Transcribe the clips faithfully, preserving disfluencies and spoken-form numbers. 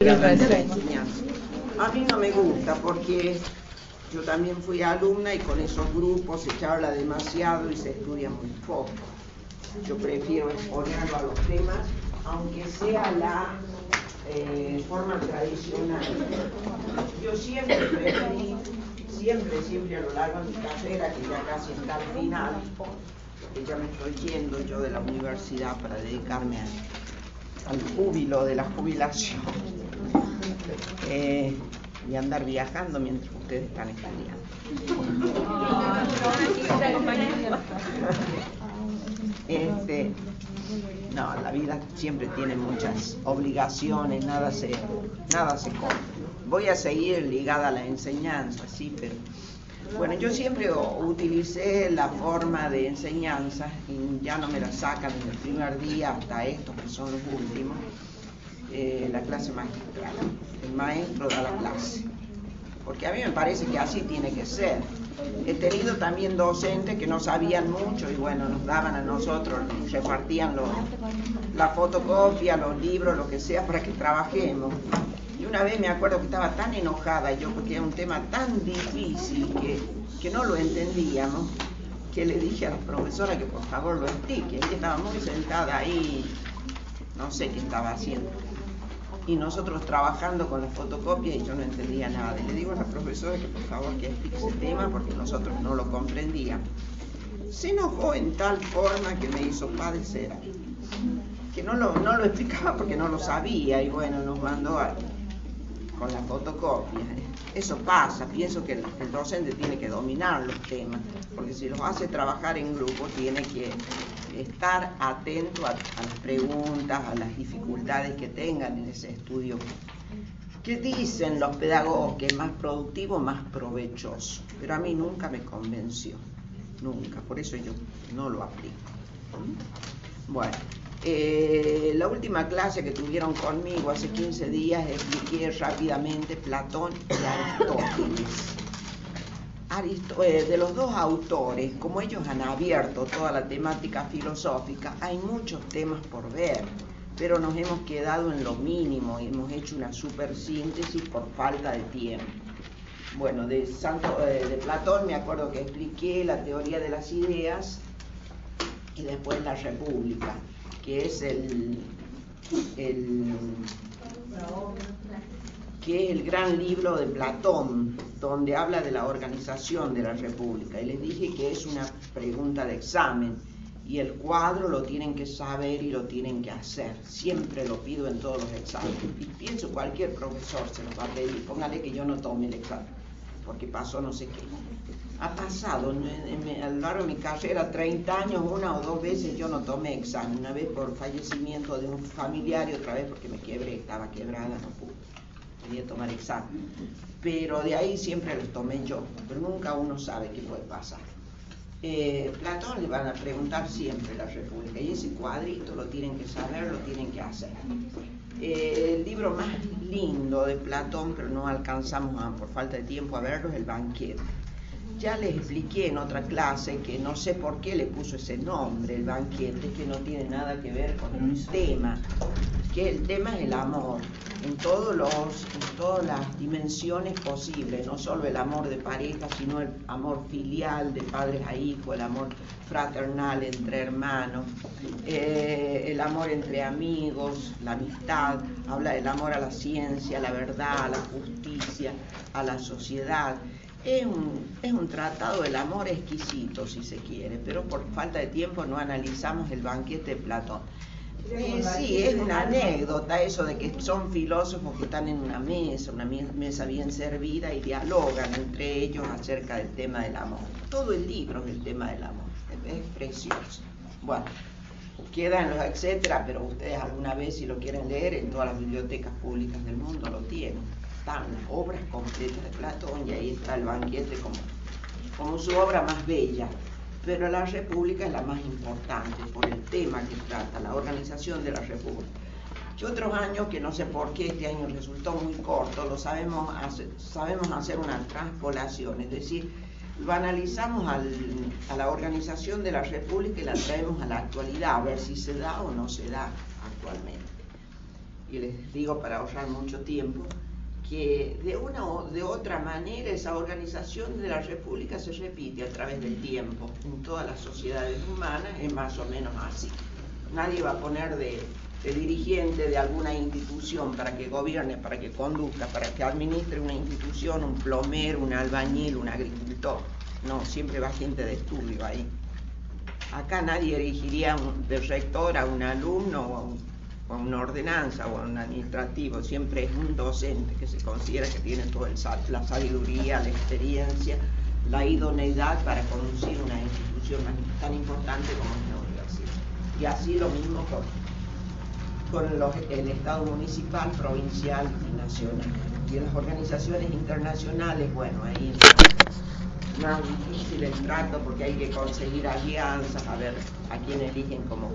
realmente la enseñanza. A mí no me gusta porque yo también fui alumna y con esos grupos se charla demasiado y se estudia muy poco. Yo prefiero exponerlo a los temas, aunque sea la eh, forma tradicional. Yo siempre preferí, siempre, siempre a lo largo de mi carrera, que ya casi está al final, que ya me estoy yendo yo de la universidad para dedicarme a, al júbilo de la jubilación. Eh, y andar viajando mientras ustedes están estudiando. Este, no, la vida siempre tiene muchas obligaciones, nada se, nada se compra. Voy a seguir ligada a la enseñanza, sí, pero bueno, yo siempre utilicé la forma de enseñanza y ya no me la sacan desde el primer día hasta estos que son los últimos. Eh, la clase magistral, el maestro da la clase, porque a mí me parece que así tiene que ser. He tenido también docentes que no sabían mucho y bueno, nos daban a nosotros, repartían los, la fotocopia, los libros, lo que sea para que trabajemos. Y una vez me acuerdo que estaba tan enojada yo porque era un tema tan difícil que, que no lo entendíamos, que le dije a la profesora que por favor lo explique. Ella estaba muy sentada ahí, no sé qué estaba haciendo. Y nosotros trabajando con la fotocopia y yo no entendía nada. Y le digo a la profesora que por favor que explique ese tema porque nosotros no lo comprendíamos. Se enojó en tal forma que me hizo padecer, que no lo, no lo explicaba porque no lo sabía y bueno, nos mandó a, con la fotocopia. Eso pasa, pienso que el, el docente tiene que dominar los temas, porque si los hace trabajar en grupo tiene que estar atento a, a las preguntas, a las dificultades que tengan en ese estudio. ¿Qué dicen los pedagogos? Que es más productivo, más provechoso. Pero a mí nunca me convenció, nunca, por eso yo no lo aplico. Bueno, eh, la última clase que tuvieron conmigo hace quince días expliqué rápidamente Platón y Aristóteles. Arist- eh, de los dos autores, como ellos han abierto toda la temática filosófica, hay muchos temas por ver, pero nos hemos quedado en lo mínimo y hemos hecho una super síntesis por falta de tiempo. Bueno, de, Santo, eh, de Platón me acuerdo que expliqué la teoría de las ideas y después la República, que es el, el que es el gran libro de Platón, donde habla de la organización de la República. Y les dije que es una pregunta de examen, y el cuadro lo tienen que saber y lo tienen que hacer. Siempre lo pido en todos los exámenes. Y pienso cualquier profesor se los va a pedir. Póngale que yo no tome el examen, porque pasó no sé qué. Ha pasado, en, en, a lo largo de mi carrera, treinta años, una o dos veces yo no tomé examen. Una vez por fallecimiento de un familiar y otra vez porque me quebré, estaba quebrada, no pude. Quería tomar examen, pero de ahí siempre los tomé yo, pero nunca uno sabe qué puede pasar. Eh, Platón le van a preguntar siempre la República y ese cuadrito lo tienen que saber, lo tienen que hacer. Eh, el libro más lindo de Platón, pero no alcanzamos a, por falta de tiempo a verlo, es El Banquete. Ya les expliqué en otra clase que no sé por qué le puso ese nombre, El Banquete, que no tiene nada que ver con el tema, que el tema es el amor, en, todos los, en todas las dimensiones posibles, no solo el amor de pareja, sino el amor filial, de padres a hijos, el amor fraternal entre hermanos, eh, el amor entre amigos, la amistad, habla del amor a la ciencia, a la verdad, a la justicia, a la sociedad. Es un, es un tratado del amor exquisito, si se quiere, pero por falta de tiempo no analizamos El Banquete de Platón. Eh, sí, es una anécdota eso de que son filósofos que están en una mesa, una mesa bien servida y dialogan entre ellos acerca del tema del amor. Todo el libro es el tema del amor, es precioso. Bueno, queda en los etcétera, pero ustedes alguna vez si lo quieren leer en todas las bibliotecas públicas del mundo lo tienen. Están las obras completas de Platón y ahí está El Banquete como, como su obra más bella. Pero la República es la más importante por el tema que trata, la organización de la República. Que otros años, que no sé por qué este año resultó muy corto, lo sabemos hacer, sabemos hacer una transpolación, es decir, lo analizamos al, a la organización de la República y la traemos a la actualidad, a ver si se da o no se da actualmente. y les digo para ahorrar mucho tiempo, que de una o de otra manera esa organización de la República se repite a través del tiempo. En todas las sociedades humanas es más o menos así. Nadie va a poner de, de dirigente de alguna institución para que gobierne, para que conduzca, para que administre una institución, un plomero, un albañil, un agricultor. No, siempre va gente de estudio ahí. Acá nadie elegiría un, de rector a un alumno o a un o una ordenanza o un administrativo, siempre es un docente que se considera que tiene toda la sabiduría, la experiencia, la idoneidad para conducir una institución tan importante como una universidad. Y así lo mismo con, con los, el Estado municipal, provincial y nacional. Y en las organizaciones internacionales, bueno, ahí es más difícil el trato porque hay que conseguir alianzas, a ver a quién eligen como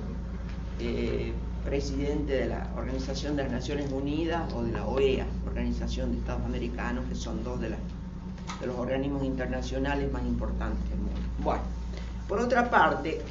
eh, presidente de la Organización de las Naciones Unidas o de la O E A, Organización de Estados Americanos, que son dos de, la, de los organismos internacionales más importantes del mundo. Bueno, por otra parte,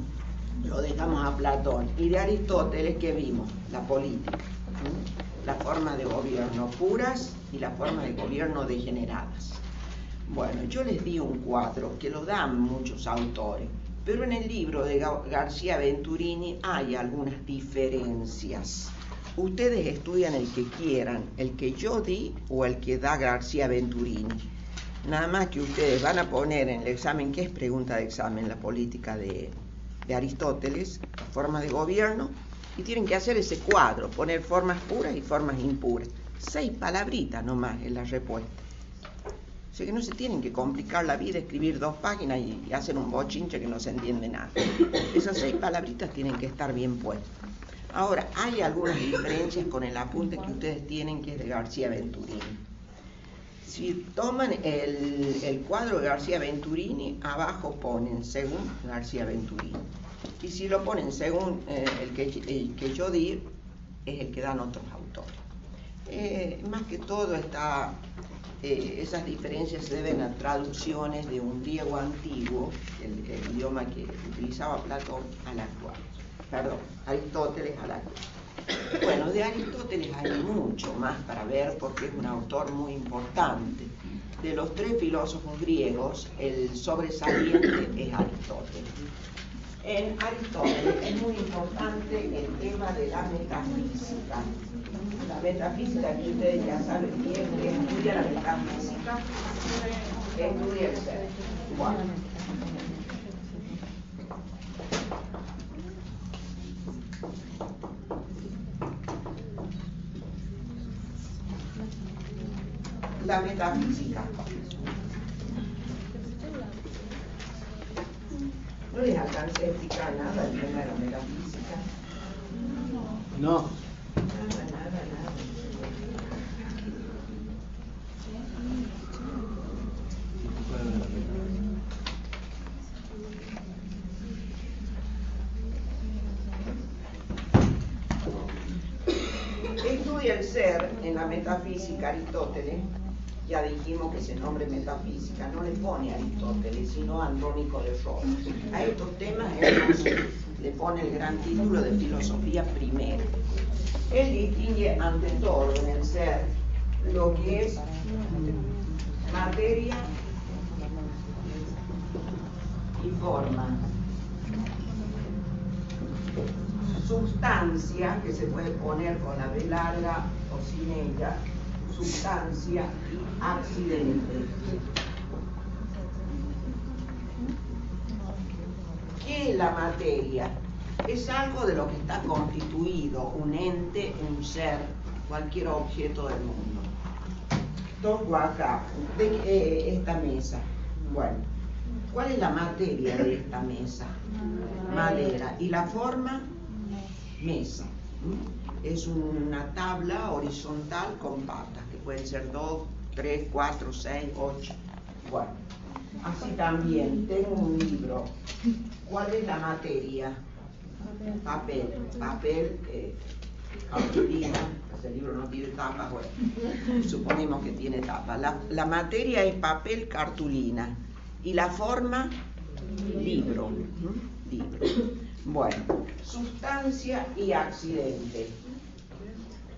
lo dejamos a Platón. Y de Aristóteles, ¿qué vimos? La política, ¿sí? La forma de gobierno puras y la forma de gobierno degeneradas. Bueno, yo les di un cuadro que lo dan muchos autores, pero en el libro de García Venturini hay algunas diferencias. Ustedes estudian el que quieran, el que yo di o el que da García Venturini. Nada más que ustedes van a poner en el examen, ¿qué es pregunta de examen? La política de, de Aristóteles, la forma de gobierno, y tienen que hacer ese cuadro, poner formas puras y formas impuras. Seis palabritas nomás en la respuesta. O sea que no se tienen que complicar la vida, escribir dos páginas y, y hacer un bochinche que no se entiende nada. Esas seis palabritas tienen que estar bien puestas. Ahora, hay algunas diferencias con el apunte que ustedes tienen, que es de García Venturini. Si toman el, el cuadro de García Venturini, abajo ponen según García Venturini. Y si lo ponen según eh, el, que, el que yo di, es el que dan otros autores. Eh, más que todo está... Eh, esas diferencias se deben a traducciones de un griego antiguo, el, el idioma que utilizaba Platón, al actual. Perdón, Aristóteles al actual. Bueno, de Aristóteles hay mucho más para ver porque es un autor muy importante. De los tres filósofos griegos, el sobresaliente es Aristóteles. En Aristóteles es muy importante el tema de la metafísica. La metafísica, que ustedes ya saben bien, que estudia la metafísica, estudia el ser. Bueno. La metafísica. No les alcancé a explicar nada del tema de la metafísica. No. Nada, nada, nada. Estudia el ser en la metafísica Aristóteles. Ya dijimos que ese nombre metafísica no le pone Aristóteles, sino Andrónico de Roma. A estos temas él le pone el gran título de filosofía primera. Él distingue ante todo en el ser lo que es materia y forma, sustancia, que se puede poner con la B larga o sin ella, sustancia y accidente. ¿Qué es la materia? Es algo de lo que está constituido, un ente, un ser, cualquier objeto del mundo. Toco acá, de eh, esta mesa. Bueno, ¿cuál es la materia de esta mesa? Madera. ¿Y la forma? Mesa. Es una tabla horizontal con patas, que pueden ser dos, tres, cuatro, seis, ocho. Bueno, así también tengo un libro. ¿Cuál es la materia? Papel. Papel, eh, cartulina. Ese libro no tiene tapa, bueno, suponemos que tiene tapa. La, la materia es papel, cartulina. Y la forma, libro. ¿Mm? Libro. Bueno, sustancia y accidente.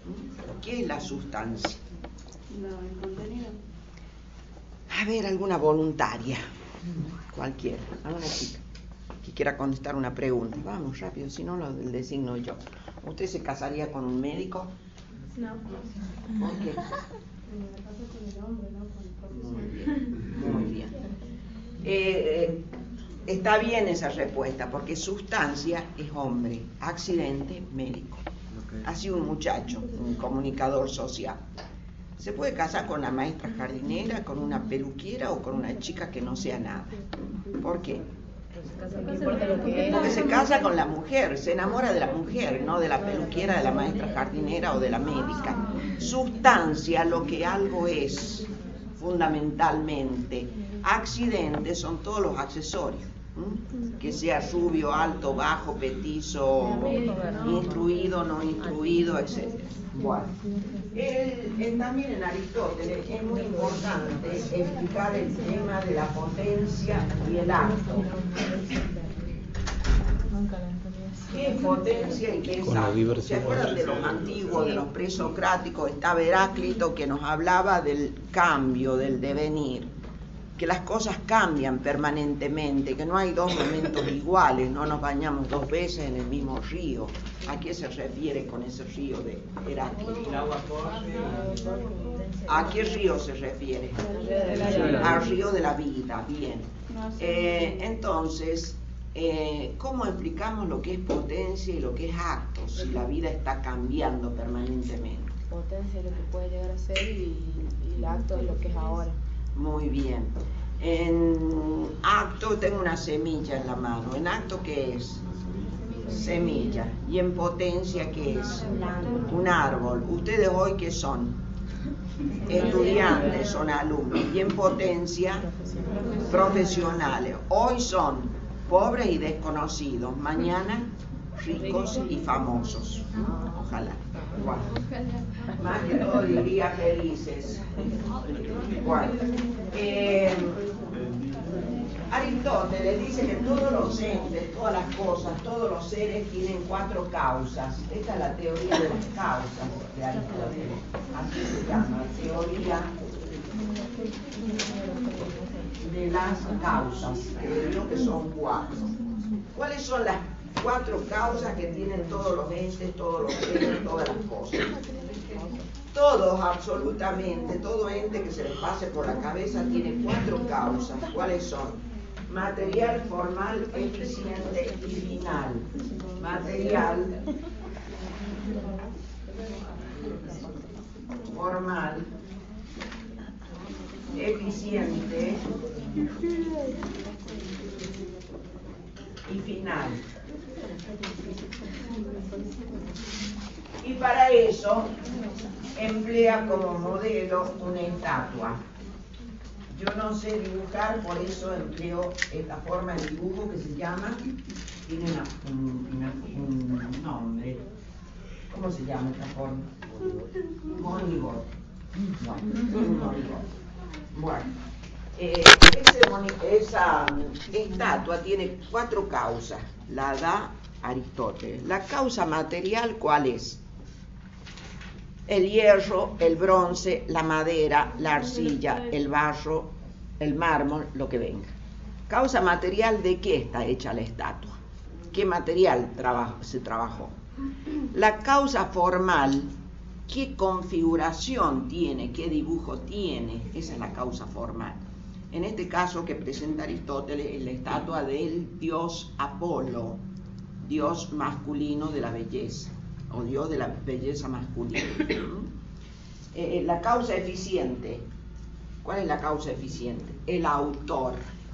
¿Qué es la sustancia? No, el contenido. A ver, alguna voluntaria, cualquiera, alguna chica que quiera contestar una pregunta. Vamos, rápido, si no lo designo yo. ¿Usted se casaría con un médico? No. ¿Por qué? Me caso con el hombre, no con el Muy profesional. bien, muy bien. Eh, está bien esa respuesta, porque sustancia es hombre, accidente, médico. Así un muchacho, un comunicador social. Se puede casar con una maestra jardinera, con una peluquera o con una chica que no sea nada. ¿Por qué? Porque se casa con la mujer, se enamora de la mujer, no de la peluquera, de la maestra jardinera o de la médica. Sustancia, lo que algo es, fundamentalmente. Accidentes son todos los accesorios. ¿Mm? Que sea rubio, alto, bajo, petizo, instruido, no instruido, etcétera. Bueno, el, el, también en Aristóteles es muy importante explicar el tema de la potencia y el acto. ¿Qué es potencia y qué es acto? ¿Se acuerdan de los antiguos, de los presocráticos? Estaba Heráclito, que nos hablaba del cambio, del devenir, que las cosas cambian permanentemente, que no hay dos momentos iguales, no nos bañamos dos veces en el mismo río. ¿A qué se refiere con ese río de Heráclito? ¿A qué río se refiere? Al río de la vida, bien. Eh, entonces, eh, ¿cómo explicamos lo que es potencia y lo que es acto, si la vida está cambiando permanentemente? Potencia es lo que puede llegar a ser y, y el acto es lo que es ahora. Muy bien. En acto tengo una semilla en la mano. ¿En acto qué es? Semilla. ¿Y en potencia qué es? Un árbol. ¿Ustedes hoy qué son? Estudiantes, son alumnos. ¿Y en potencia? Profesionales. Hoy son pobres y desconocidos. Mañana ricos y famosos. Ojalá. Bueno, más que todo diría felices. Bueno, eh, Aristóteles dice que todos los entes, todas las cosas, todos los seres tienen cuatro causas. Esta es la teoría de las causas de Aristóteles. Así se llama, teoría de las causas, que creo que son cuatro. ¿Cuáles son las cuatro causas que tienen todos los entes, todos los seres, todas las cosas? Todos, absolutamente, todo ente que se les pase por la cabeza tiene cuatro causas. ¿Cuáles son? Material, formal, eficiente y final. Material, formal, eficiente y final. Y para eso emplea como modelo una estatua. Yo no sé dibujar, por eso empleo esta forma de dibujo que se llama, tiene una, una, un nombre. ¿Cómo se llama esta forma? Monigote. Bueno, monigote. Bueno, eh, ese moni, esa estatua tiene cuatro causas. La da Aristóteles. La causa material, ¿cuál es? El hierro, el bronce, la madera, la arcilla, el barro, el mármol, lo que venga. Causa material, ¿de qué está hecha la estatua? ¿Qué material traba, se trabajó? La causa formal, ¿qué configuración tiene? ¿Qué dibujo tiene? Esa es la causa formal. En este caso que presenta Aristóteles es la estatua del dios Apolo, dios masculino de la belleza, o dios de la belleza masculina. eh, la causa eficiente. ¿Cuál es la causa eficiente? El autor.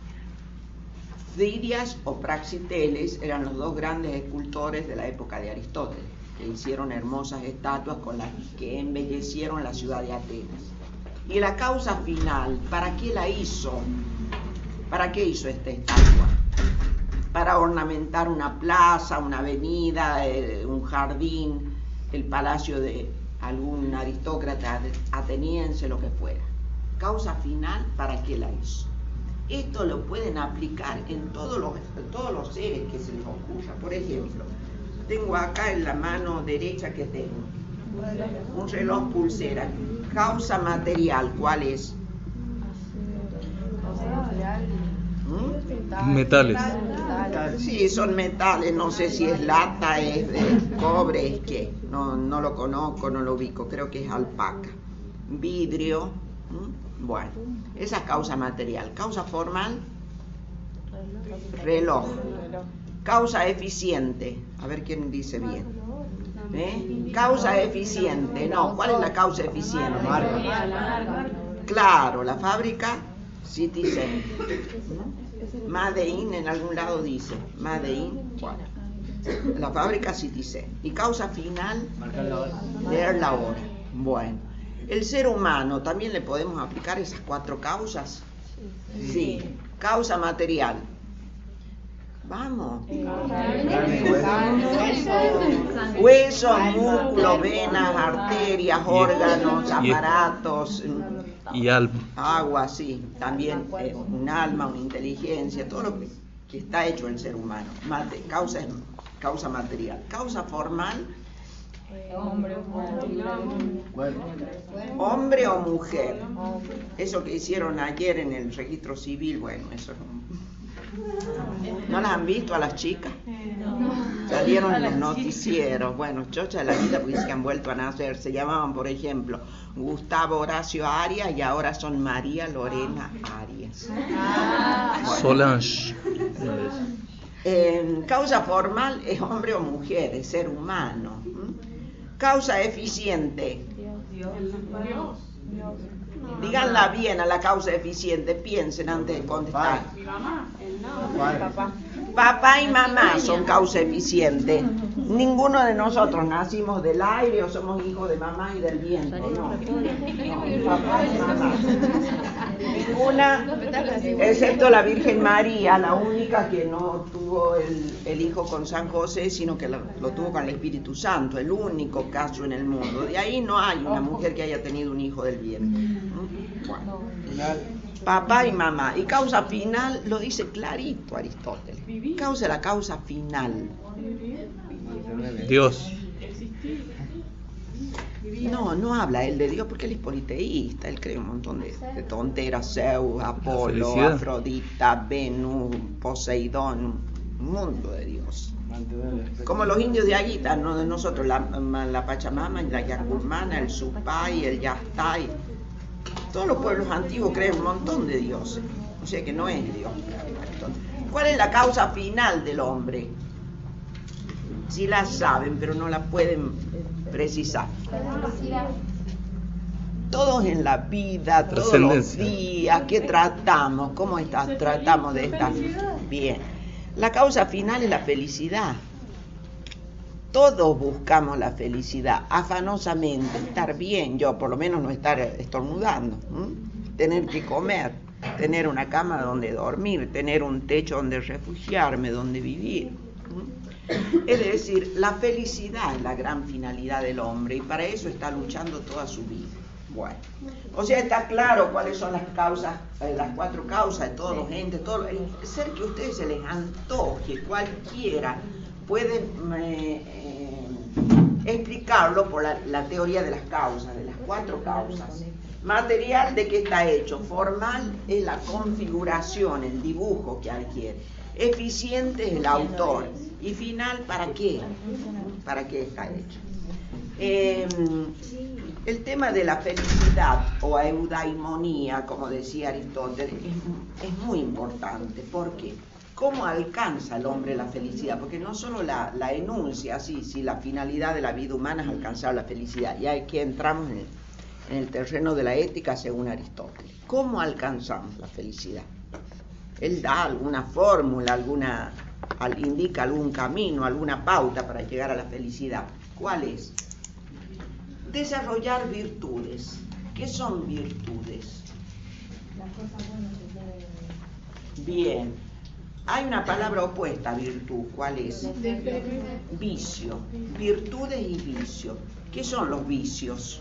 Fidias o Praxiteles eran los dos grandes escultores de la época de Aristóteles, que hicieron hermosas estatuas con las que embellecieron la ciudad de Atenas. Y la causa final, ¿para qué la hizo? ¿Para qué hizo esta estatua? Para ornamentar una plaza, una avenida, eh, un jardín, el palacio de algún aristócrata ateniense, lo que fuera. Causa final, ¿para qué la hizo? Esto lo pueden aplicar en todos los, en todos los seres que se les ocurra. Por ejemplo, tengo acá en la mano derecha que tengo Un reloj pulsera. Causa material, ¿cuál es? ¿Mm? Metales. Sí, son metales, no sé si es lata, es de cobre, es que no, no lo conozco, no lo ubico, creo que es alpaca. Vidrio, ¿Mm? Bueno, esa es causa material. Causa formal, reloj. Causa eficiente, a ver quién dice bien. ¿Eh? Causa eficiente, no, ¿cuál es la causa eficiente? Claro, la fábrica Citizen. Made in en algún lado dice, Made in, bueno, la fábrica Citizen. Y causa final, leer la hora. Bueno, el ser humano, ¿también le podemos aplicar esas cuatro causas? Sí. Causa material. Vamos. Huesos, músculos, venas, arterias, órganos, aparatos. Y alma. Agua, sí. También eh, un alma, una inteligencia, todo lo que, que está hecho el ser humano. Mate, causa, causa material. Causa formal. Hombre o mujer. Hombre o mujer. Eso que hicieron ayer en el registro civil, bueno, eso es un... ¿No las han visto a las chicas? Salieron en los noticieros. Bueno, chocha de la vida porque se han vuelto a nacer. Se llamaban, por ejemplo, Gustavo Horacio Arias y ahora son María Lorena Arias. Bueno. Solange. Eh, causa formal es hombre o mujer, es ser humano. ¿Mm? Causa eficiente. Díganla bien a la causa eficiente, piensen antes de contestar. Papá. Papá y mamá son causa eficiente. Ninguno de nosotros nacimos del aire o somos hijos de mamá y del viento, no. No, papá y mamá. Ninguna, excepto la Virgen María, la única que no tuvo el, el hijo con San José, sino que lo, lo tuvo con el Espíritu Santo, el único caso en el mundo. De ahí no hay una mujer que haya tenido un hijo del vientre. Bueno. Papá y mamá. Y causa final lo dice clarito Aristóteles. Causa la causa final. Dios. No, no habla él de Dios porque él es politeísta. Él cree un montón de, de tonteras. Zeus, Apolo, Felicidad. Afrodita, Venus, Poseidón. Un mundo de Dios. Como los indios de Aguita, no de nosotros. La, la Pachamama, la Yacurmana, el Supay, el Yastay. Todos los pueblos antiguos creen un montón de dioses, o sea que no es Dios. ¿Cuál es la causa final del hombre? Sí la saben, pero no la pueden precisar. Todos en la vida, todos los días, ¿qué tratamos? ¿Cómo estás? Tratamos de estar bien. La causa final es la felicidad. Todos buscamos la felicidad, afanosamente, estar bien, yo por lo menos no estar estornudando, ¿m? Tener que comer, tener una cama donde dormir, tener un techo donde refugiarme, donde vivir. ¿M? Es decir, la felicidad es la gran finalidad del hombre y para eso está luchando toda su vida. Bueno, o sea, está claro cuáles son las causas, eh, las cuatro causas de todos los entes, todo, el ser que a ustedes se les antoje, cualquiera, pueden eh, eh, explicarlo por la, la teoría de las causas, de las cuatro causas. Material, ¿de qué está hecho? Formal es la configuración, el dibujo que adquiere. Eficiente es el autor. Y final, ¿para qué? ¿Para qué está hecho? Eh, el tema de la felicidad o eudaimonía, como decía Aristóteles, es, es muy importante. ¿Por qué? ¿Cómo alcanza el hombre la felicidad? Porque no solo la, la enuncia así, si la finalidad de la vida humana es alcanzar la felicidad, y aquí entramos en el, en el terreno de la ética según Aristóteles. ¿Cómo alcanzamos la felicidad? Él da alguna fórmula, alguna, al, indica algún camino, alguna pauta para llegar a la felicidad. ¿Cuál es? Desarrollar virtudes. ¿Qué son virtudes? Bien. Hay una palabra opuesta a virtud. ¿Cuál es? Vicio. Virtudes y vicio. ¿Qué son los vicios?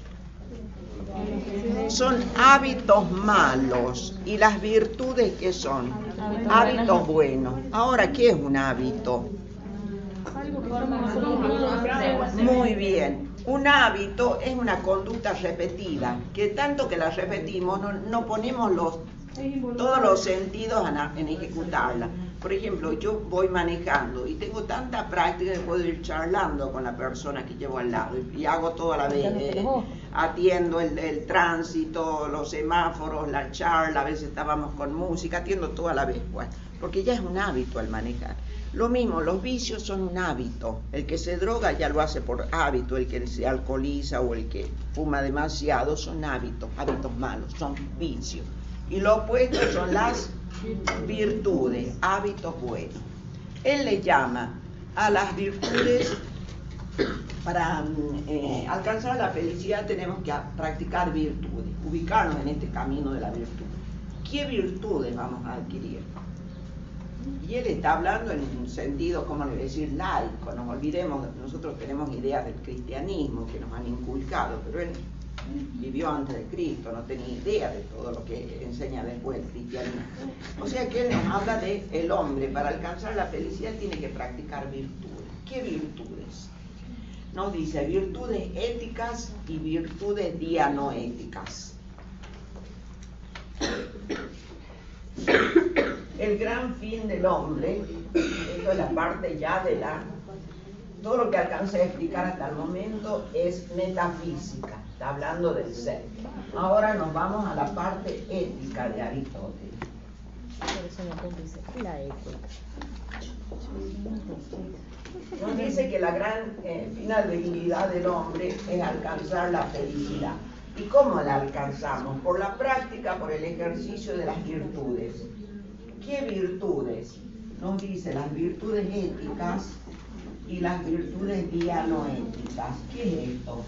Son hábitos malos. ¿Y las virtudes qué son? Hábitos buenos. Ahora, ¿qué es un hábito? Muy bien. Un hábito es una conducta repetida, que tanto que la repetimos no, no ponemos los, todos los sentidos en, en ejecutarla. Por ejemplo, yo voy manejando y tengo tanta práctica que puedo ir charlando con la persona que llevo al lado y, y hago todo a la vez. Eh, atiendo el, el tránsito, los semáforos, la charla, a veces estábamos con música, atiendo todo a la vez, bueno, porque ya es un hábito al manejar. Lo mismo, los vicios son un hábito. El que se droga ya lo hace por hábito, el que se alcoholiza o el que fuma demasiado son hábitos, hábitos malos, son vicios. Y lo opuesto son las virtudes, hábitos buenos. Él le llama a las virtudes, para eh, alcanzar la felicidad tenemos que practicar virtudes, ubicarnos en este camino de la virtud. ¿Qué virtudes vamos a adquirir? Y él está hablando en un sentido, ¿cómo le voy a decir? Laico. Nos olvidemos, nosotros tenemos ideas del cristianismo que nos han inculcado, pero él vivió antes de Cristo, no tenía idea de todo lo que enseña después el cristianismo. O sea que él nos habla de el hombre, para alcanzar la felicidad tiene que practicar virtudes. ¿Qué virtudes? Nos dice virtudes éticas y virtudes dianoéticas. El gran fin del hombre, esto es la parte ya de la... Todo lo que alcancé a explicar hasta el momento es metafísica, está hablando del ser. Ahora nos vamos a la parte ética de Aristóteles. Nos dice que la gran eh, finalidad del hombre es alcanzar la felicidad. ¿Y cómo la alcanzamos? Por la práctica, por el ejercicio de las virtudes. ¿Qué virtudes? Nos dice las virtudes éticas y las virtudes dianoéticas. ¿Qué es esto?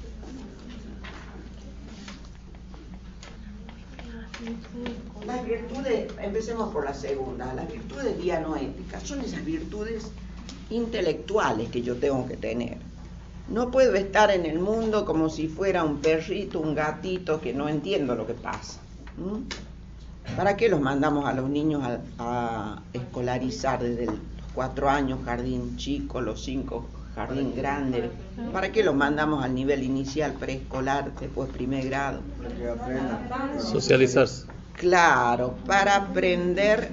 Las virtudes, empecemos por la segunda, las virtudes dianoéticas son esas virtudes intelectuales que yo tengo que tener. No puedo estar en el mundo como si fuera un perrito, un gatito que no entiendo lo que pasa. ¿Mm? ¿Para qué los mandamos a los niños a, a escolarizar desde los cuatro años, jardín chico, los cinco, jardín grande? ¿Para qué los mandamos al nivel inicial, preescolar, después primer grado? Socializarse. Claro, para aprender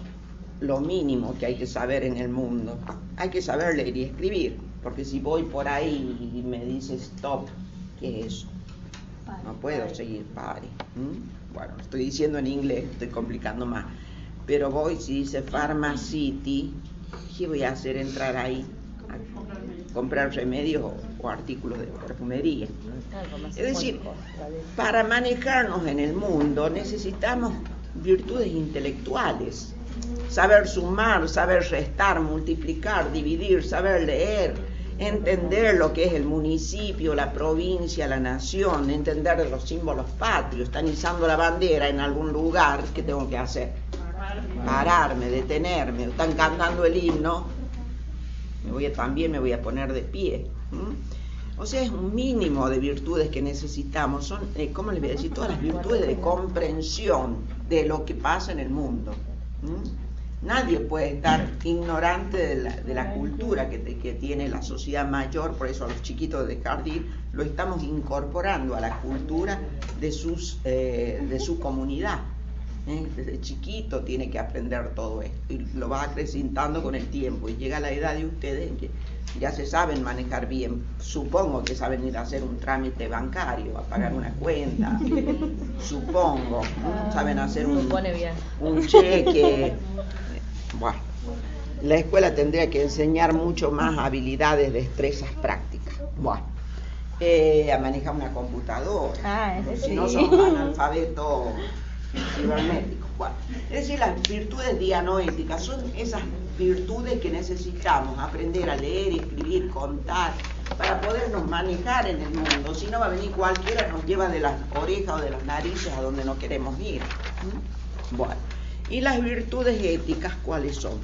lo mínimo que hay que saber en el mundo. Hay que saber leer y escribir, porque si voy por ahí y me dice stop, ¿qué es eso? No puedo seguir, pare. ¿Mm? Bueno, estoy diciendo en inglés, estoy complicando más. Pero voy, si dice Pharmacity, ¿qué voy a hacer? Entrar ahí a comprar remedios o, o artículos de perfumería. Es decir, para manejarnos en el mundo necesitamos virtudes intelectuales. Saber sumar, saber restar, multiplicar, dividir, saber leer, entender lo que es el municipio, la provincia, la nación, entender los símbolos patrios. Están izando la bandera en algún lugar, ¿qué tengo que hacer? Pararme, detenerme. Están cantando el himno, me voy a, también me voy a poner de pie. ¿Mm? O sea, es un mínimo de virtudes que necesitamos. Son, eh, ¿cómo les voy a decir? Todas las virtudes de comprensión de lo que pasa en el mundo. ¿Mm? Nadie puede estar ignorante de la, de la cultura que, que tiene la sociedad mayor, por eso a los chiquitos de jardín lo estamos incorporando a la cultura de, sus, eh, de su comunidad. ¿Eh? Desde chiquito tiene que aprender todo esto y lo va acrecentando con el tiempo y llega la edad de ustedes en que ya se saben manejar bien. Supongo que saben ir a hacer un trámite bancario, a pagar una cuenta, supongo, ¿no? Saben hacer un, un cheque. Bueno, la escuela tendría que enseñar mucho más habilidades, destrezas prácticas. Bueno, eh, a manejar una computadora, ah, si sí. no son analfabetos cibernéticos. Bueno, es decir, las virtudes dianoéticas son esas virtudes que necesitamos aprender a leer, escribir, contar, para podernos manejar en el mundo. Si no, va a venir cualquiera, nos lleva de las orejas o de las narices a donde no queremos ir. ¿Mm? Bueno, y las virtudes éticas, ¿cuáles son?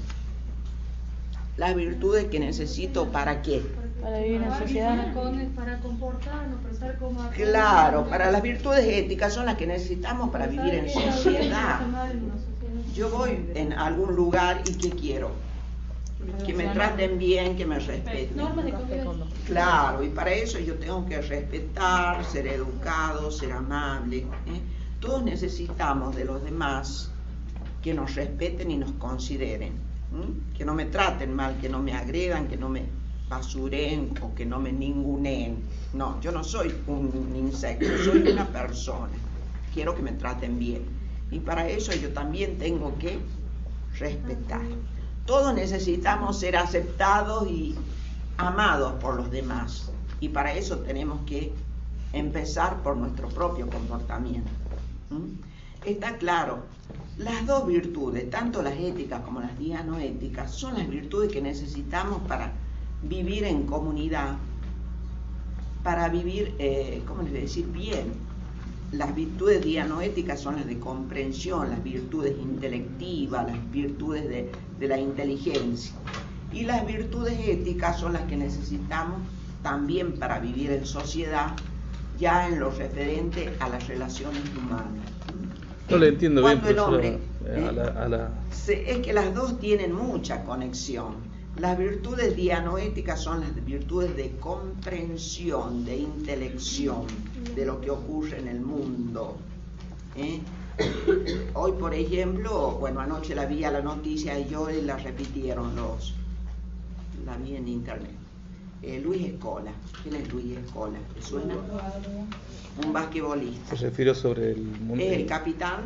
Las virtudes que necesito, ¿para qué? Para vivir en sociedad. Para comportarnos, para estar como... Claro, para las virtudes éticas son las que necesitamos para vivir en sociedad. Yo voy en algún lugar y ¿qué quiero? que me traten bien, que me respeten. Normas de convivencia. Claro, y para eso yo tengo que respetar, ser educado, ser amable. ¿eh? Todos necesitamos de los demás que nos respeten y nos consideren, ¿eh? que no me traten mal, que no me agredan, que no me basuren o que no me ninguneen. No, yo no soy un insecto, soy una persona. Quiero que me traten bien. Y para eso yo también tengo que respetar. Todos necesitamos ser aceptados y amados por los demás. Y para eso tenemos que empezar por nuestro propio comportamiento. ¿Mm? Está claro, las dos virtudes, tanto las éticas como las dianoéticas, son las virtudes que necesitamos para vivir en comunidad, para vivir, eh, ¿cómo les voy a decir? Bien. Las virtudes dianoéticas son las de comprensión, las virtudes intelectivas, las virtudes de, de la inteligencia. Y las virtudes éticas son las que necesitamos también para vivir en sociedad, ya en lo referente a las relaciones humanas. No le entiendo bien, Cuando el hombre, eh, a la, a la... se, es que las dos tienen mucha conexión. Las virtudes dianoéticas son las virtudes de comprensión, de intelección de lo que ocurre en el mundo. ¿eh? Hoy, por ejemplo, bueno, anoche la vi a la noticia y hoy la repitieron los, la vi en internet. Eh, Luis Escola. ¿Quién es Luis Escola? ¿Te suena? Un basquetbolista. Se refiere sobre el mundo. Es el capitán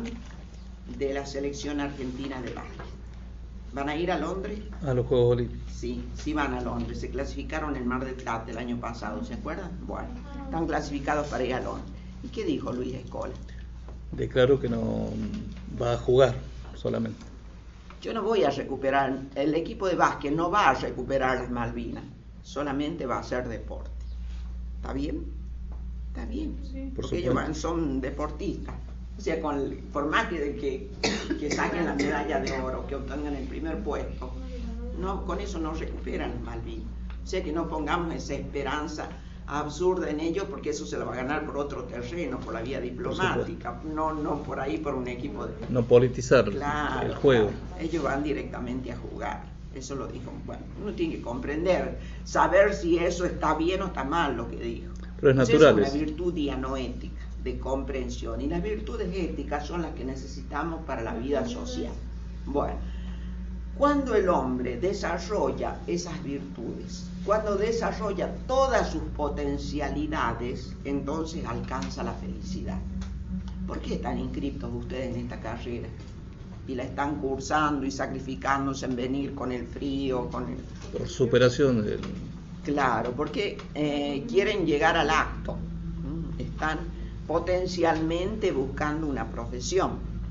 de la selección argentina de básquet. ¿Van a ir a Londres? A los Juegos Olímpicos. Sí, sí van a Londres. Se clasificaron en Mar del Plata el año pasado, ¿se acuerdan? Bueno, están clasificados para ir a Londres. ¿Y qué dijo Luis Escola? Declaró que no va a jugar solamente. Yo no voy a recuperar, el equipo de básquet no va a recuperar las Malvinas, solamente va a hacer deporte. ¿Está bien? Está bien, Sí. Por porque supuesto. ellos van- son deportistas. O sea, con, por más que, que, que saquen la medalla de oro, que obtengan el primer puesto, no, con eso no recuperan las Malvinas. O sea, que no pongamos esa esperanza absurda en ellos, porque eso se lo va a ganar por otro terreno, por la vía diplomática, no, no por ahí por un equipo de... No politizar Claro, el juego. claro. Ellos van directamente a jugar. Eso lo dijo. Bueno, uno tiene que comprender, saber si eso está bien o está mal lo que dijo. Pero es Entonces, natural es eso. una virtud dianoética, de comprensión. Y las virtudes éticas son las que necesitamos para la vida social. Bueno, cuando el hombre desarrolla esas virtudes, cuando desarrolla todas sus potencialidades, entonces alcanza la felicidad. ¿Por qué están inscritos ustedes en esta carrera? Y la están cursando y sacrificándose en venir con el frío, con el... Por superación del... Claro, porque eh, quieren llegar al acto. ¿Mm? Están potencialmente buscando una profesión.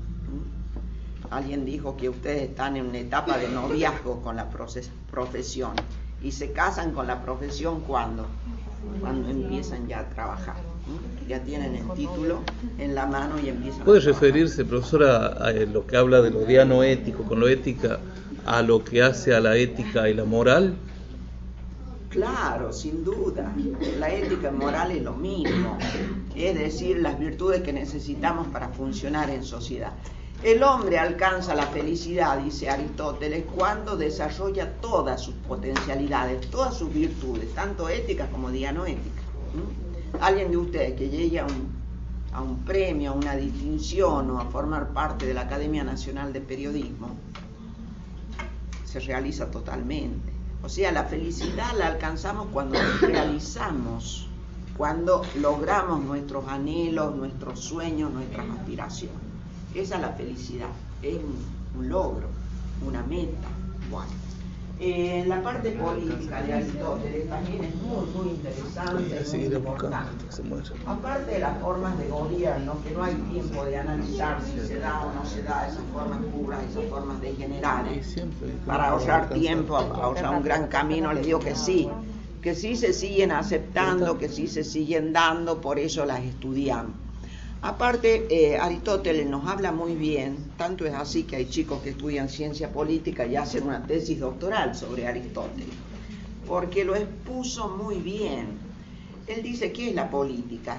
¿Mm? Alguien dijo que ustedes están en una etapa de noviazgo con la proces- profesión y se casan con la profesión ¿cuándo? Cuando empiezan ya a trabajar. ¿Mm? Ya tienen el título en la mano y empiezan ¿Puede a trabajar. referirse, profesora, a lo que habla de lo dianoético con lo ética, a lo que hace a la ética y la moral? Claro, sin duda. La ética y moral es lo mismo, es decir, las virtudes que necesitamos para funcionar en sociedad. El hombre alcanza la felicidad, dice Aristóteles, cuando desarrolla todas sus potencialidades, todas sus virtudes, tanto éticas como dianoéticas. ¿Mm? Alguien de ustedes que llegue a un, a un premio, a una distinción o a formar parte de la Academia Nacional de Periodismo, se realiza totalmente. O sea, la felicidad la alcanzamos cuando nos realizamos, cuando logramos nuestros anhelos, nuestros sueños, nuestras aspiraciones. Esa es la felicidad, es un, un logro, una meta. Bueno, eh, la parte política de Aristóteles también es muy, muy interesante, muy Seguiré buscando importante. hasta que se muera. Aparte de las formas de gobierno, que no hay tiempo de analizar si se da o no se da esas formas puras, esas formas degeneradas, Y siempre, para ahorrar tiempo, ahorrar un gran camino, les digo que sí, que sí se siguen aceptando, que sí se siguen dando, por eso las estudiamos. Aparte, eh, Aristóteles nos habla muy bien, tanto es así que hay chicos que estudian ciencia política y hacen una tesis doctoral sobre Aristóteles, porque lo expuso muy bien. Él dice, ¿qué es la política?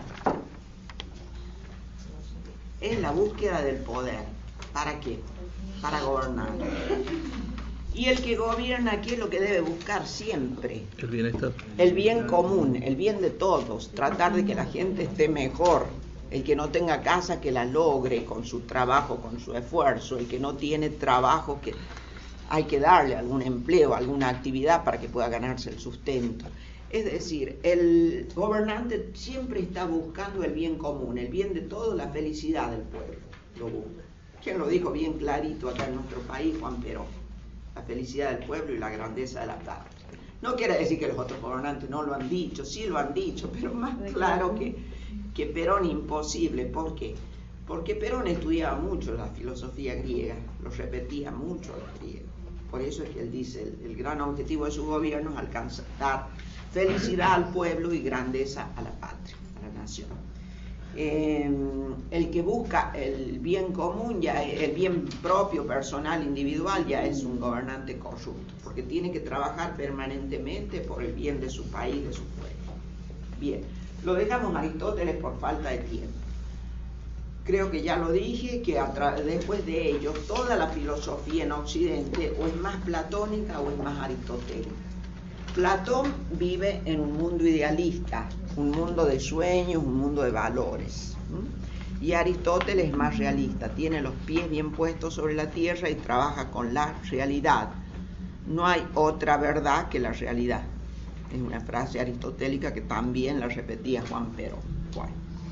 Es la búsqueda del poder. ¿Para qué? Para gobernar. Y el que gobierna, ¿qué es lo que debe buscar siempre? El bienestar. El bien común, el bien de todos, tratar de que la gente esté mejor. El que no tenga casa, que la logre con su trabajo, con su esfuerzo. El que no tiene trabajo, que hay que darle algún empleo, alguna actividad para que pueda ganarse el sustento. Es decir, el gobernante siempre está buscando el bien común, el bien de todos, la felicidad del pueblo. Lo busca. ¿Quién lo dijo bien clarito acá en nuestro país? Juan Perón. La felicidad del pueblo y la grandeza de la patria. No quiere decir que los otros gobernantes no lo han dicho, sí lo han dicho, pero más claro que, que Perón imposible. ¿Por qué? Porque Perón estudiaba mucho la filosofía griega, lo repetía mucho los griegos. Por eso es que él dice, el, el gran objetivo de su gobierno es alcanzar felicidad al pueblo y grandeza a la patria, a la nación. Eh, el que busca el bien común, ya el bien propio, personal, individual, ya es un gobernante corrupto, porque tiene que trabajar permanentemente por el bien de su país, de su pueblo. Bien, lo dejamos a Aristóteles por falta de tiempo. Creo que ya lo dije, que a después de ellos toda la filosofía en Occidente o es más platónica o es más aristotélica. Platón vive en un mundo idealista, un mundo de sueños, un mundo de valores. ¿Mm? Y Aristóteles es más realista, tiene los pies bien puestos sobre la tierra y trabaja con la realidad. No hay otra verdad que la realidad. Es una frase aristotélica que también la repetía Juan Perón. Bueno.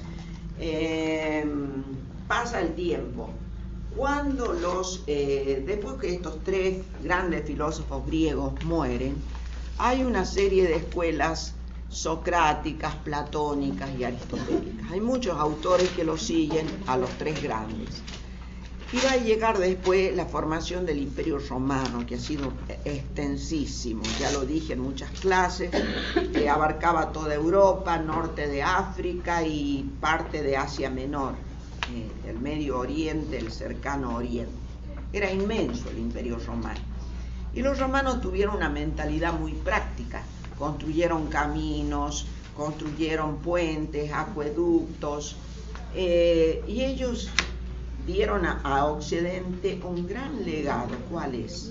Eh, pasa el tiempo. Cuando los, eh, después que estos tres grandes filósofos griegos mueren, hay una serie de escuelas socráticas, platónicas y aristotélicas. Hay muchos autores que lo siguen a los tres grandes. Y va a llegar después la formación del Imperio Romano, que ha sido extensísimo, ya lo dije en muchas clases, que abarcaba toda Europa, norte de África y parte de Asia Menor, eh, el Medio Oriente, el cercano Oriente. Era inmenso el Imperio Romano. Y los romanos tuvieron una mentalidad muy práctica, construyeron caminos, construyeron puentes, acueductos, eh, y ellos dieron a, a Occidente un gran legado. ¿Cuál es?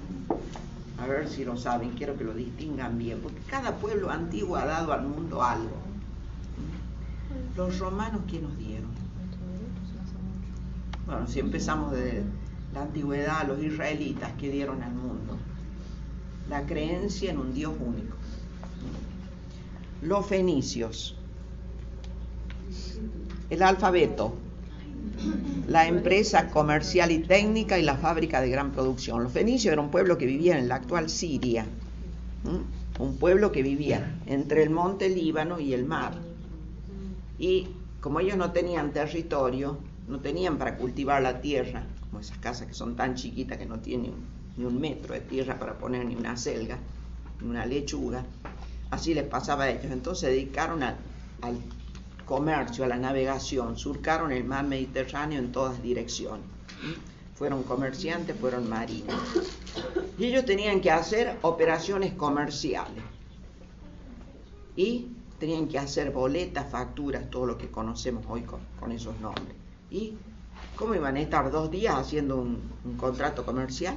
A ver si lo saben, quiero que lo distingan bien, porque cada pueblo antiguo ha dado al mundo algo. Los romanos, ¿qué nos dieron? Bueno, si empezamos de la antigüedad, los israelitas, ¿qué dieron al mundo? La creencia en un Dios único. Los fenicios, el alfabeto, la empresa comercial y técnica y la fábrica de gran producción. Los fenicios era un pueblo que vivía en la actual Siria, ¿Mm? un pueblo que vivía entre el monte Líbano y el mar. Y como ellos no tenían territorio, no tenían para cultivar la tierra, como esas casas que son tan chiquitas que no tienen ni un metro de tierra para poner ni una selga, ni una lechuga, así les pasaba a ellos. Entonces se dedicaron a, al comercio, a la navegación, surcaron el mar Mediterráneo en todas direcciones. Fueron comerciantes, fueron marinos. Y ellos tenían que hacer operaciones comerciales. Y tenían que hacer boletas, facturas, todo lo que conocemos hoy con, con esos nombres. ¿Y cómo iban a estar dos días haciendo un, un contrato comercial?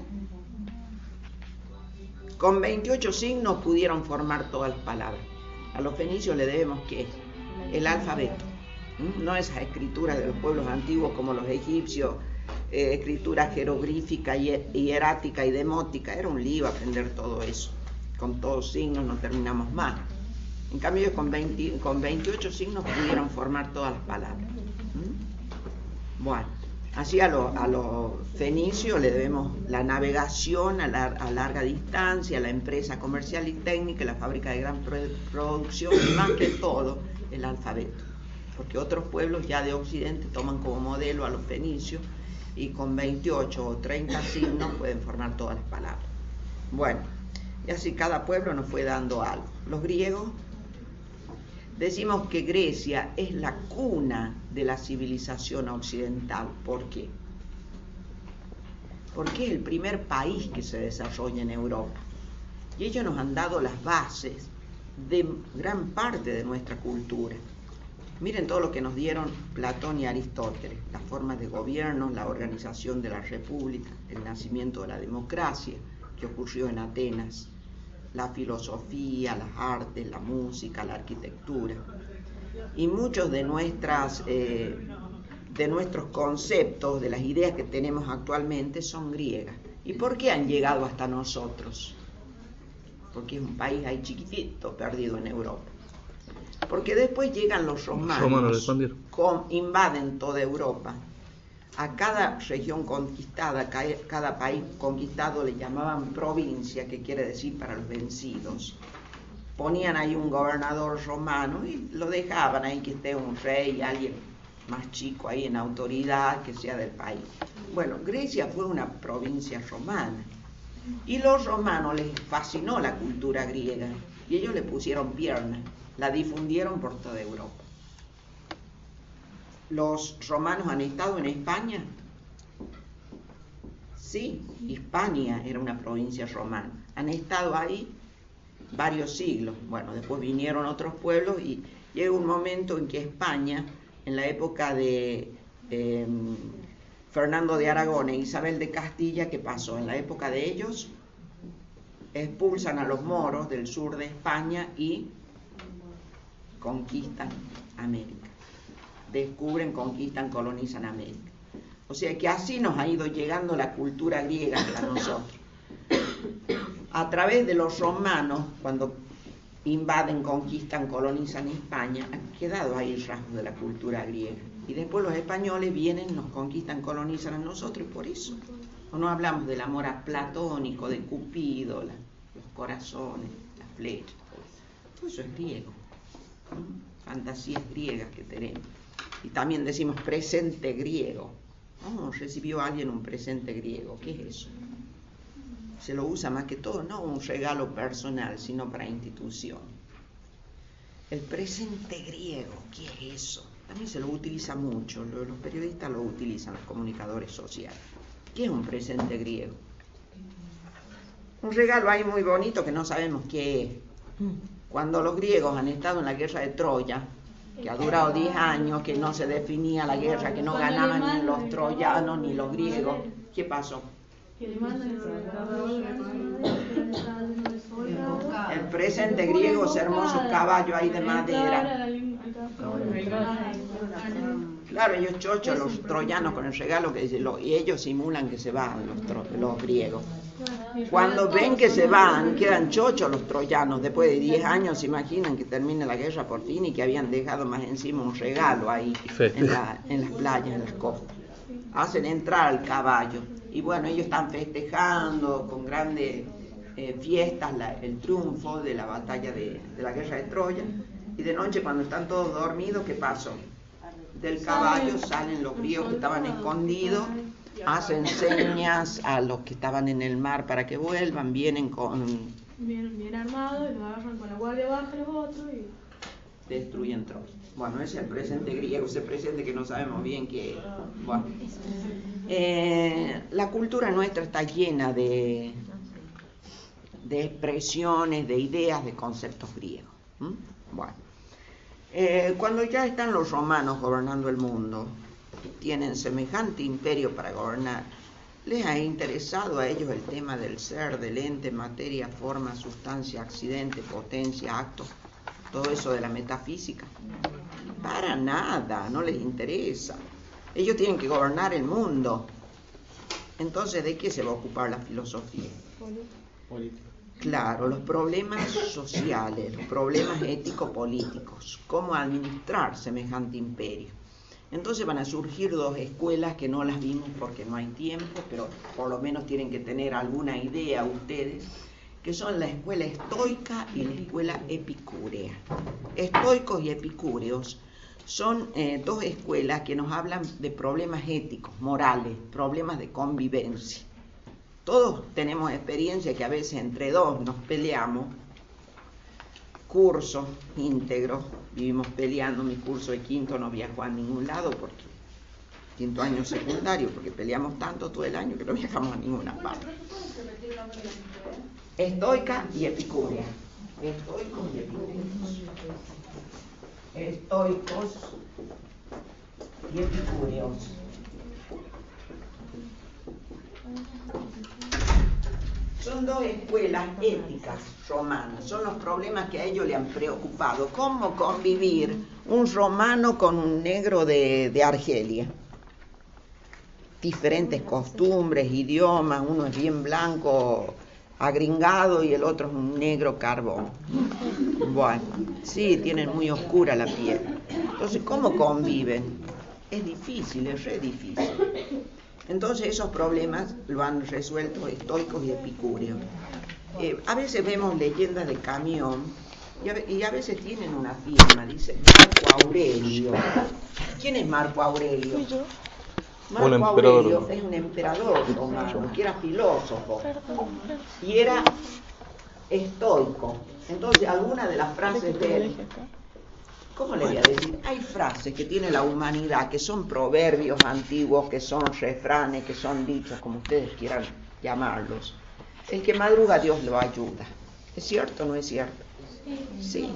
Con veintiocho signos pudieron formar todas las palabras. A los fenicios le debemos ¿qué? El alfabeto. ¿Mm? No esas escrituras de los pueblos antiguos como los egipcios, eh, escritura jeroglífica, hierática y demótica. Era un lío aprender todo eso. Con todos signos no terminamos más. En cambio ellos con, veinte, con veintiocho signos pudieron formar todas las palabras. ¿Mm? Bueno, así a los a los fenicios le debemos la navegación a, la, a larga distancia, la empresa comercial y técnica, la fábrica de gran producción y más que todo el alfabeto, porque otros pueblos ya de Occidente toman como modelo a los fenicios y con veintiocho o treinta signos pueden formar todas las palabras. Bueno, y así cada pueblo nos fue dando algo. Los griegos, decimos que Grecia es la cuna de la civilización occidental. ¿Por qué? Porque es el primer país que se desarrolla en Europa. Y ellos nos han dado las bases de gran parte de nuestra cultura. Miren todo lo que nos dieron Platón y Aristóteles, las formas de gobierno, la organización de la república, el nacimiento de la democracia, que ocurrió en Atenas, la filosofía, las artes, la música, la arquitectura. Y muchos de, nuestras, eh, de nuestros conceptos, de las ideas que tenemos actualmente, son griegas. ¿Y por qué han llegado hasta nosotros? Porque es un país ahí chiquitito, perdido en Europa. Porque después llegan los romanos, romanos con, invaden toda Europa. A cada región conquistada, cada país conquistado le llamaban provincia, que quiere decir para los vencidos. Ponían ahí un gobernador romano y lo dejaban ahí que esté un rey, alguien más chico ahí en autoridad que sea del país. Bueno, Grecia fue una provincia romana y los romanos les fascinó la cultura griega y ellos le pusieron piernas, la difundieron por toda Europa. ¿Los romanos han estado en España? Sí, Hispania era una provincia romana. Han estado ahí varios siglos. Bueno, después vinieron otros pueblos y llega un momento en que España, en la época de eh, Fernando de Aragón e Isabel de Castilla, ¿qué pasó? En la época de ellos expulsan a los moros del sur de España y conquistan América. Descubren, conquistan, colonizan América. O sea que así nos ha ido llegando la cultura griega a nosotros. A través de los romanos, cuando invaden, conquistan, colonizan España, han quedado ahí rasgos de la cultura griega. Y después los españoles vienen, nos conquistan, colonizan a nosotros, y por eso o no hablamos del amor platónico, de Cupido, la, los corazones, las flechas. Todo eso es griego. ¿Mm? Fantasías griegas que tenemos. Y también decimos presente griego. Oh, recibió alguien un presente griego. ¿Qué es eso? Se lo usa más que todo, no un regalo personal, sino para institución. El presente griego, ¿qué es eso? También se lo utiliza mucho, los periodistas lo utilizan, los comunicadores sociales. ¿Qué es un presente griego? Un regalo ahí muy bonito que no sabemos qué es. Cuando los griegos han estado en la guerra de Troya, que ha durado diez años, que no se definía la guerra, que no ganaban ni los troyanos ni los griegos, ¿qué pasó? El presente griego es hermoso caballo ahí de madera. Claro, ellos chochos, los troyanos con el regalo que dicen, y ellos simulan que se van los, tro, los griegos. Cuando ven que se van, quedan chochos los troyanos. Después de diez años se imaginan que termine la guerra por fin y que habían dejado más encima un regalo ahí en, la, en las playas, en las costas. Hacen entrar al caballo. Y bueno, ellos están festejando con grandes eh, fiestas la, el triunfo de la batalla de, de la guerra de Troya. Y de noche, cuando están todos dormidos, ¿qué pasó? Del caballo salen los griegos que estaban escondidos, hacen señas a los que estaban en el mar para que vuelvan, vienen con... Bien, bien armados, y los agarran con la guardia baja los otros y... destruyen Troya. Bueno, ese es el presente griego, ese presente que no sabemos bien qué es. Bueno. Eh, la cultura nuestra está llena de, de expresiones, de ideas, de conceptos griegos. ¿Mm? Bueno. Eh, cuando ya están los romanos gobernando el mundo, tienen semejante imperio para gobernar, ¿les ha interesado a ellos el tema del ser, del ente, materia, forma, sustancia, accidente, potencia, acto? Todo eso de la metafísica. Para nada, no les interesa. Ellos tienen que gobernar el mundo. Entonces, ¿de qué se va a ocupar la filosofía? Política. Claro, los problemas sociales, los problemas ético-políticos, cómo administrar semejante imperio. Entonces van a surgir dos escuelas que no las vimos porque no hay tiempo, pero por lo menos tienen que tener alguna idea ustedes, que son la escuela estoica y la escuela epicúrea. Estoicos y epicúreos son eh, dos escuelas que nos hablan de problemas éticos, morales, problemas de convivencia. Todos tenemos experiencia que a veces entre dos nos peleamos, cursos íntegros, vivimos peleando. Mi curso de quinto no viajó a ningún lado porque quinto año secundario, porque peleamos tanto todo el año que no viajamos a ninguna parte. Estoica y epicúrea. Estoicos y epicúreos. Estoicos y epicúreos. Son son dos escuelas éticas romanas, son los problemas que a ellos le han preocupado. ¿Cómo convivir un romano con un negro de, de Argelia? Diferentes costumbres, idiomas, uno es bien blanco, agringado, y el otro es un negro carbón. Bueno, sí, tienen muy oscura la piel. Entonces, ¿cómo conviven? Es difícil, es re difícil. Entonces esos problemas lo han resuelto estoicos y epicúreos. Eh, a veces vemos leyendas de camión y a, y a veces tienen una firma, dice Marco Aurelio. ¿Quién es Marco Aurelio? Marco Un emperador. Aurelio es un emperador romano que era filósofo y era estoico. Entonces algunas de las frases de él, ¿cómo le voy a decir? Hay frases que tiene la humanidad, que son proverbios antiguos, que son refranes, que son dichos, como ustedes quieran llamarlos. El que madruga, Dios lo ayuda. ¿Es cierto o no es cierto? Sí.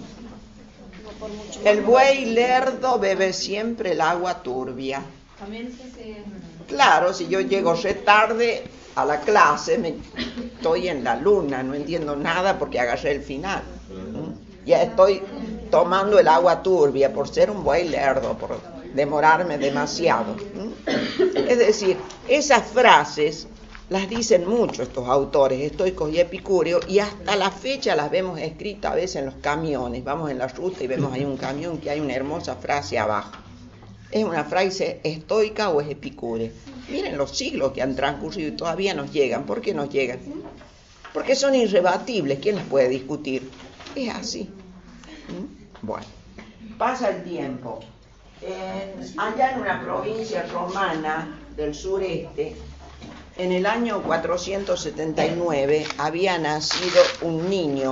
El buey lerdo bebe siempre el agua turbia. Claro, si yo llego re tarde a la clase, me, estoy en la luna, no entiendo nada porque agarré el final. ¿Mm? Ya estoy tomando el agua turbia por ser un buey lerdo, por demorarme demasiado. ¿Mm? Es decir, esas frases las dicen mucho estos autores estoicos y epicúreos, y hasta la fecha las vemos escritas a veces en los camiones. Vamos en la ruta y vemos ahí un camión que hay una hermosa frase abajo. ¿Es una frase estoica o es epicúrea? Miren los siglos que han transcurrido y todavía nos llegan. ¿Por qué nos llegan? Porque son irrebatibles. ¿Quién las puede discutir? Es así. ¿Mm? Bueno, pasa el tiempo. En, allá en una provincia romana del sureste, en el año cuatrocientos setenta y nueve había nacido un niño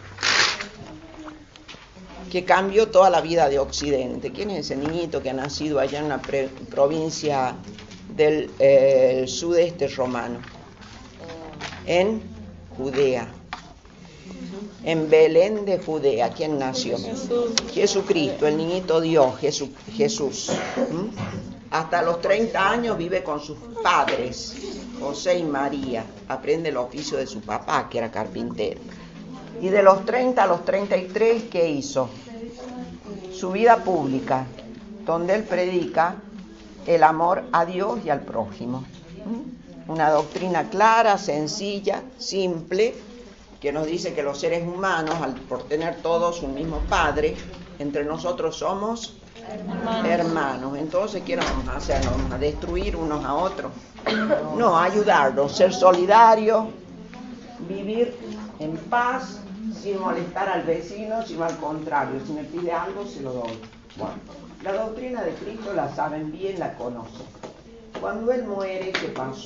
que cambió toda la vida de Occidente. ¿Quién es ese niñito que ha nacido allá en una pre- provincia del eh, sudeste romano? En Judea. En Belén de Judea. ¿Quién nació? Jesucristo, el niñito Dios, Jesús. Jesús. ¿Mm? Hasta los treinta años vive con sus padres, José y María. Aprende el oficio de su papá, que era carpintero. Y de los treinta a los treinta y tres, ¿qué hizo? Su vida pública, donde él predica el amor a Dios y al prójimo. Una doctrina clara, sencilla, simple, que nos dice que los seres humanos, al, por tener todos un mismo Padre, entre nosotros somos hermanos. hermanos. Entonces, ¿qué nos vamos a hacer? ¿Nos vamos a destruir unos a otros? No, ayudarnos, ser solidarios, vivir en paz, sin molestar al vecino, sino al contrario, si me pide algo se lo doy. Bueno, la doctrina de Cristo la saben bien, la conocen. Cuando él muere, ¿qué pasó?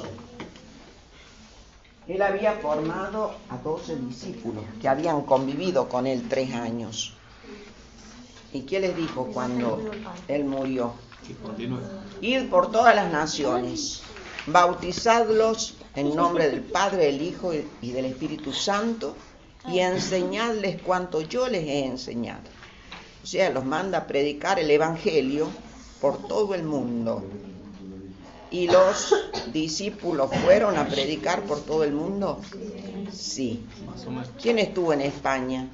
Él había formado a doce discípulos que habían convivido con él tres años. ¿Y qué les dijo cuando él murió? Ir por todas las naciones, bautizadlos en nombre del Padre, del Hijo y del Espíritu Santo, y enseñarles cuanto yo les he enseñado. O sea, los manda a predicar el Evangelio por todo el mundo. ¿Y los discípulos fueron a predicar por todo el mundo? Sí. ¿Quién estuvo en España?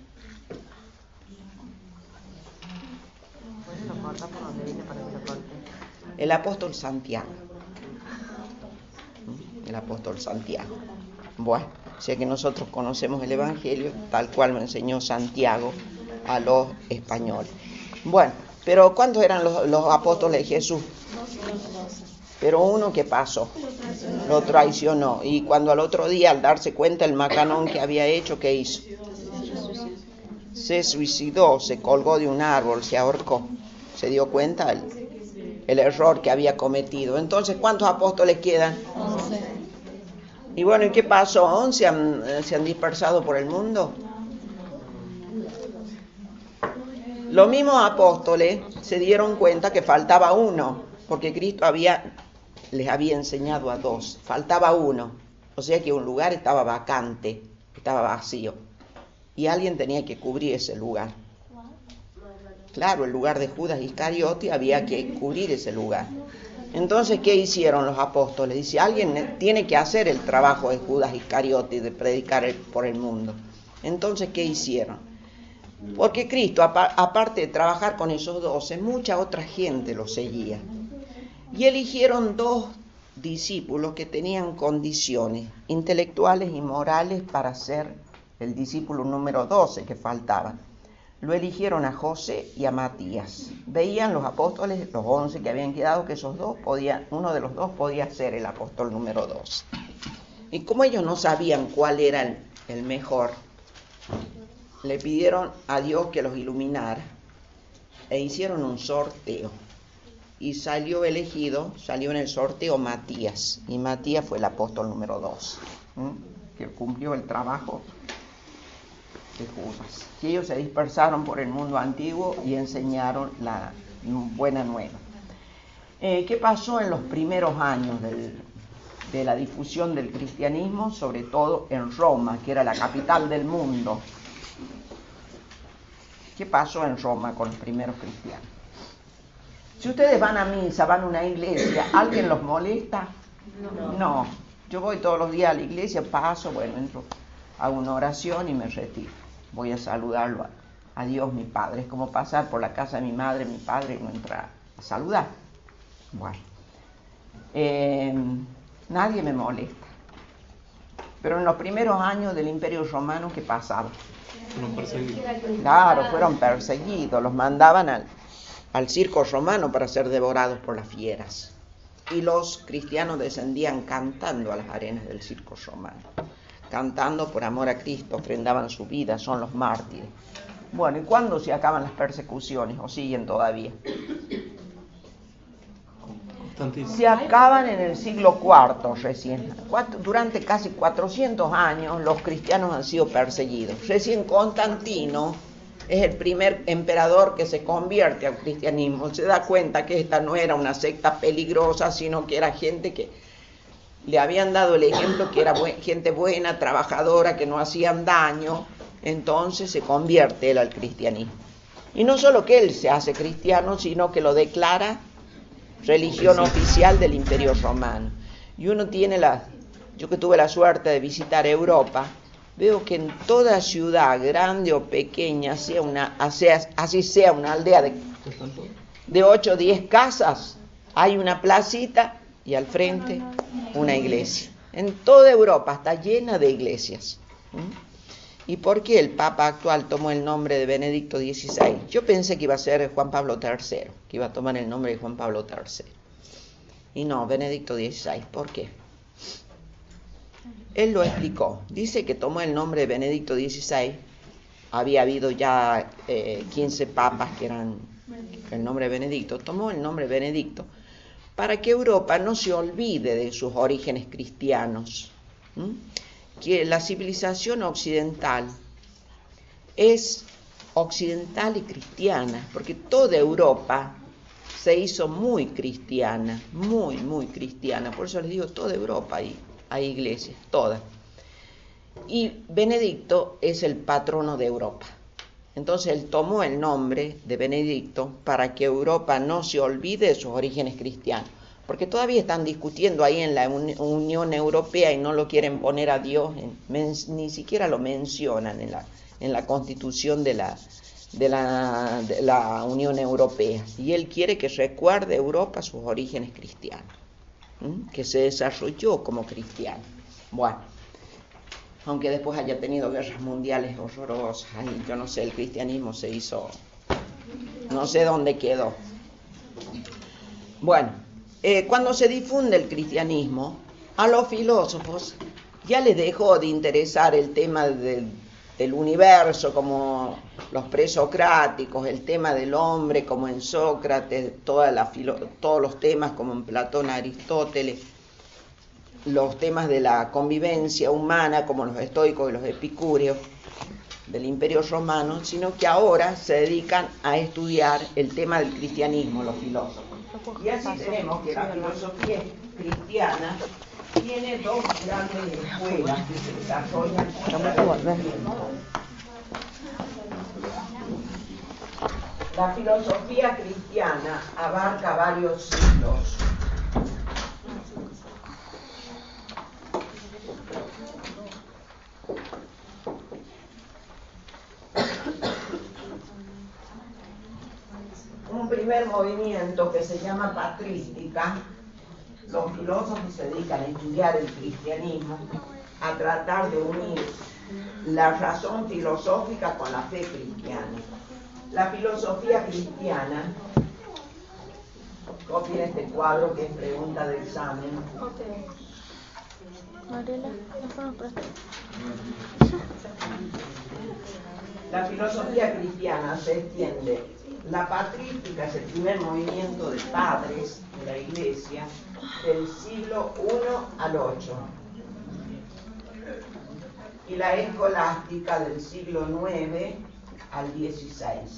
El apóstol Santiago. El apóstol Santiago. Bueno, o sea que nosotros conocemos el Evangelio tal cual lo enseñó Santiago a los españoles. Bueno, pero ¿cuántos eran los, los apóstoles de Jesús? Pero uno, ¿qué pasó? Lo traicionó. Y cuando al otro día, al darse cuenta el macanón que había hecho, ¿qué hizo? Se suicidó, se colgó de un árbol, se ahorcó. Se dio cuenta el, el error que había cometido. Entonces, ¿cuántos apóstoles quedan? once. Y bueno, ¿y qué pasó? ¿once han, se han dispersado por el mundo? Los mismos apóstoles se dieron cuenta que faltaba uno, porque Cristo había, les había enseñado a dos. Faltaba uno. O sea que un lugar estaba vacante, estaba vacío. Y alguien tenía que cubrir ese lugar. Claro, el lugar de Judas Iscariote había que cubrir ese lugar. Entonces, ¿qué hicieron los apóstoles? Dice, alguien tiene que hacer el trabajo de Judas Iscariote de predicar el, por el mundo. Entonces, ¿qué hicieron? Porque Cristo, aparte de trabajar con esos doce, mucha otra gente lo seguía. Y eligieron dos discípulos que tenían condiciones intelectuales y morales para ser el discípulo número doce que faltaban. Lo eligieron a José y a Matías. Veían los apóstoles, los once que habían quedado, que esos dos podían, uno de los dos podía ser el apóstol número doce. Y como ellos no sabían cuál era el, el mejor, le pidieron a Dios que los iluminara e hicieron un sorteo. Y salió elegido, salió en el sorteo Matías. Y Matías fue el apóstol número doce, ¿eh? que cumplió el trabajo de Judas. Y ellos se dispersaron por el mundo antiguo y enseñaron la buena nueva. Eh, ¿Qué pasó en los primeros años del, de la difusión del cristianismo? Sobre todo en Roma, que era la capital del mundo. ¿Qué pasó en Roma con los primeros cristianos? Si ustedes van a misa, van a una iglesia, ¿alguien los molesta? No. No. Yo voy todos los días a la iglesia, paso, bueno, entro, hago una oración y me retiro. Voy a saludarlo a, a Dios, mi Padre. Es como pasar por la casa de mi madre, mi padre, y no entrar a saludar. Bueno. Eh, nadie me molesta. Pero en los primeros años del Imperio Romano, ¿qué pasaba? Fueron perseguidos. Claro, fueron perseguidos. Los mandaban al, al circo romano para ser devorados por las fieras. Y los cristianos descendían cantando a las arenas del circo romano. Cantando por amor a Cristo, ofrendaban su vida, son los mártires. Bueno, ¿y cuándo se acaban las persecuciones? ¿O siguen todavía? Se acaban en el siglo cuarto recién. Durante casi cuatrocientos años los cristianos han sido perseguidos. Recién Constantino es el primer emperador que se convierte al cristianismo. Se da cuenta que esta no era una secta peligrosa, sino que era gente que le habían dado el ejemplo, que era bu- gente buena, trabajadora, que no hacían daño. Entonces se convierte él al cristianismo. Y no solo que él se hace cristiano, sino que lo declara religión oficial del Imperio Romano. Y uno tiene la, yo que tuve la suerte de visitar Europa, veo que en toda ciudad, grande o pequeña, sea una, sea, así sea una aldea de, de ocho o diez casas, hay una placita y al frente una iglesia. En toda Europa está llena de iglesias. ¿Mm? ¿Y por qué el Papa actual tomó el nombre de Benedicto dieciséis? Yo pensé que iba a ser Juan Pablo tercero, que iba a tomar el nombre de Juan Pablo tercero. Y no, Benedicto dieciséis. ¿Por qué? Él lo explicó. Dice que tomó el nombre de Benedicto dieciséis. Había habido ya eh, quince papas que eran el nombre de Benedicto. Tomó el nombre Benedicto para que Europa no se olvide de sus orígenes cristianos. ¿Mm? Que la civilización occidental es occidental y cristiana, porque toda Europa se hizo muy cristiana, muy, muy cristiana. Por eso les digo, toda Europa hay, hay iglesias, todas. Y Benedicto es el patrono de Europa. Entonces él tomó el nombre de Benedicto para que Europa no se olvide de sus orígenes cristianos. Porque todavía están discutiendo ahí en la Unión Europea y no lo quieren poner a Dios, en, men, ni siquiera lo mencionan en la, en la Constitución de la, de, la, de la Unión Europea. Y él quiere que recuerde Europa sus orígenes cristianos, ¿m? que se desarrolló como cristiano. Bueno, aunque después haya tenido guerras mundiales horrorosas, y yo no sé, el cristianismo se hizo, no sé dónde quedó. Bueno. Eh, cuando se difunde el cristianismo, a los filósofos ya les dejó de interesar el tema del, del universo como los presocráticos, el tema del hombre como en Sócrates, toda la filo, todos los temas como en Platón, Aristóteles, los temas de la convivencia humana como los estoicos y los epicúreos del Imperio Romano, sino que ahora se dedican a estudiar el tema del cristianismo, los filósofos. Y así tenemos que la filosofía cristiana tiene dos grandes escuelas que se desarrollan. La filosofía cristiana abarca varios siglos primer movimiento, que se llama patrística, los filósofos se dedican a estudiar el cristianismo, a tratar de unir la razón filosófica con la fe cristiana. La filosofía cristiana, copien este cuadro que es pregunta de examen. Mariela, ¿no fueron para esto? La filosofía cristiana se extiende. La patrística es el primer movimiento de padres de la Iglesia del siglo primero al ocho. Y la escolástica del siglo nueve al dieciséis.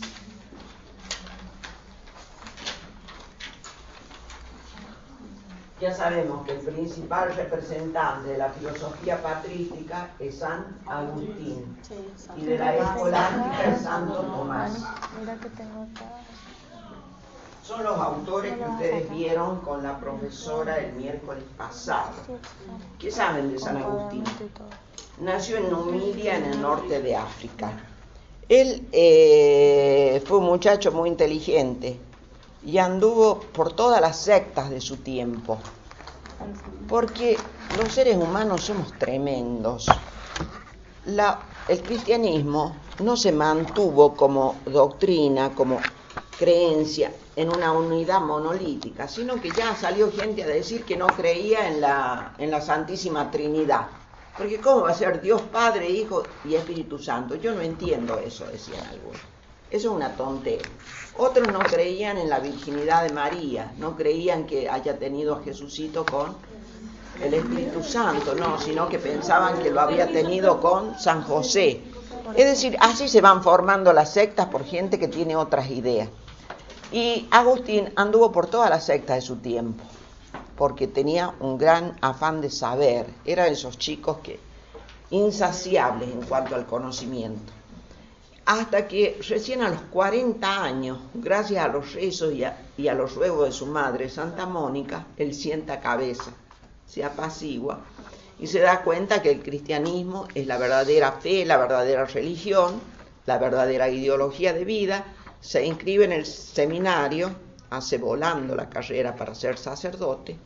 Ya sabemos que el principal representante de la filosofía patrística es San Agustín y de la escolástica es Santo Tomás. Mira que tengo acá. Son los autores que ustedes vieron con la profesora el miércoles pasado. ¿Qué saben de San Agustín? Nació en Numidia, en el norte de África. Él eh, fue un muchacho muy inteligente y anduvo por todas las sectas de su tiempo, porque los seres humanos somos tremendos. La, el cristianismo no se mantuvo como doctrina, como creencia en una unidad monolítica, sino que ya salió gente a decir que no creía en la, en la Santísima Trinidad. Porque ¿cómo va a ser Dios Padre, Hijo y Espíritu Santo? Yo no entiendo eso, decían algunos. Eso es una tontería. Otros no creían en la virginidad de María, no creían que haya tenido a Jesucito con el Espíritu Santo, no, sino que pensaban que lo había tenido con San José. Es decir, así se van formando las sectas por gente que tiene otras ideas. Y Agustín anduvo por todas las sectas de su tiempo, porque tenía un gran afán de saber. Era de esos chicos que insaciables en cuanto al conocimiento. Hasta que recién a los cuarenta años, gracias a los rezos y a, y a los ruegos de su madre, Santa Mónica, él sienta cabeza, se apacigua y se da cuenta que el cristianismo es la verdadera fe, la verdadera religión, la verdadera ideología de vida. Se inscribe en el seminario, hace volando la carrera para ser sacerdote.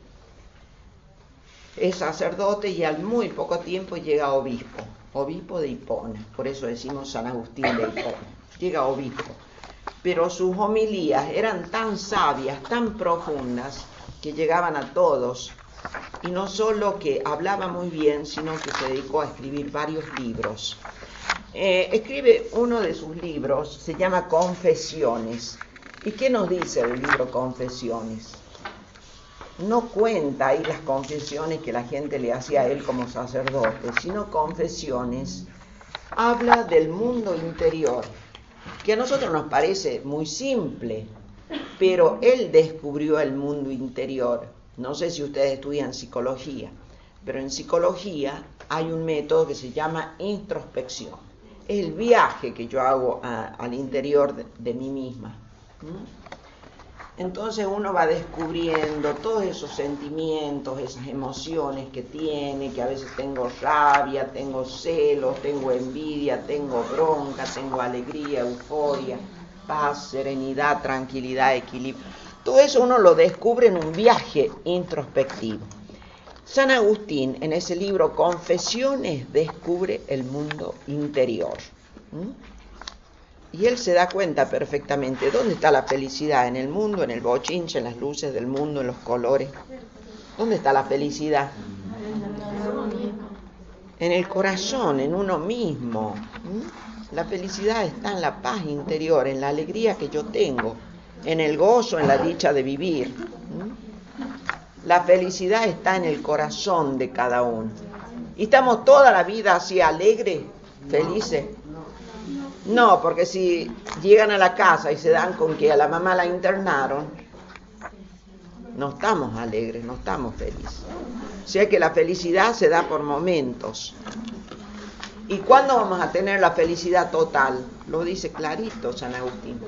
Es sacerdote y al muy poco tiempo llega obispo. Obispo de Hipona, por eso decimos San Agustín de Hipona, llega obispo. Pero sus homilías eran tan sabias, tan profundas, que llegaban a todos. Y no solo que hablaba muy bien, sino que se dedicó a escribir varios libros. Eh, escribe uno de sus libros, se llama Confesiones. ¿Y qué nos dice el libro Confesiones? No cuenta ahí las confesiones que la gente le hacía a él como sacerdote, sino confesiones. Habla del mundo interior, que a nosotros nos parece muy simple, pero él descubrió el mundo interior. No sé si ustedes estudian psicología, pero en psicología hay un método que se llama introspección. Es el viaje que yo hago a, al interior de, de mí misma. ¿Mm? Entonces uno va descubriendo todos esos sentimientos, esas emociones que tiene, que a veces tengo rabia, tengo celos, tengo envidia, tengo bronca, tengo alegría, euforia, paz, serenidad, tranquilidad, equilibrio. Todo eso uno lo descubre en un viaje introspectivo. San Agustín, en ese libro Confesiones, descubre el mundo interior. ¿Mm? Y él se da cuenta perfectamente dónde está la felicidad, en el mundo, en el bochinche, en las luces del mundo, en los colores. ¿Dónde está la felicidad? En el corazón, en uno mismo. ¿Mm? La felicidad está en la paz interior, en la alegría que yo tengo, en el gozo, en la dicha de vivir. ¿Mm? La felicidad está en el corazón de cada uno. ¿Y estamos toda la vida así alegres, felices? No, porque si llegan a la casa y se dan con que a la mamá la internaron, no estamos alegres, no estamos felices. O sea que la felicidad se da por momentos. ¿Y cuándo vamos a tener la felicidad total? Lo dice clarito San Agustín.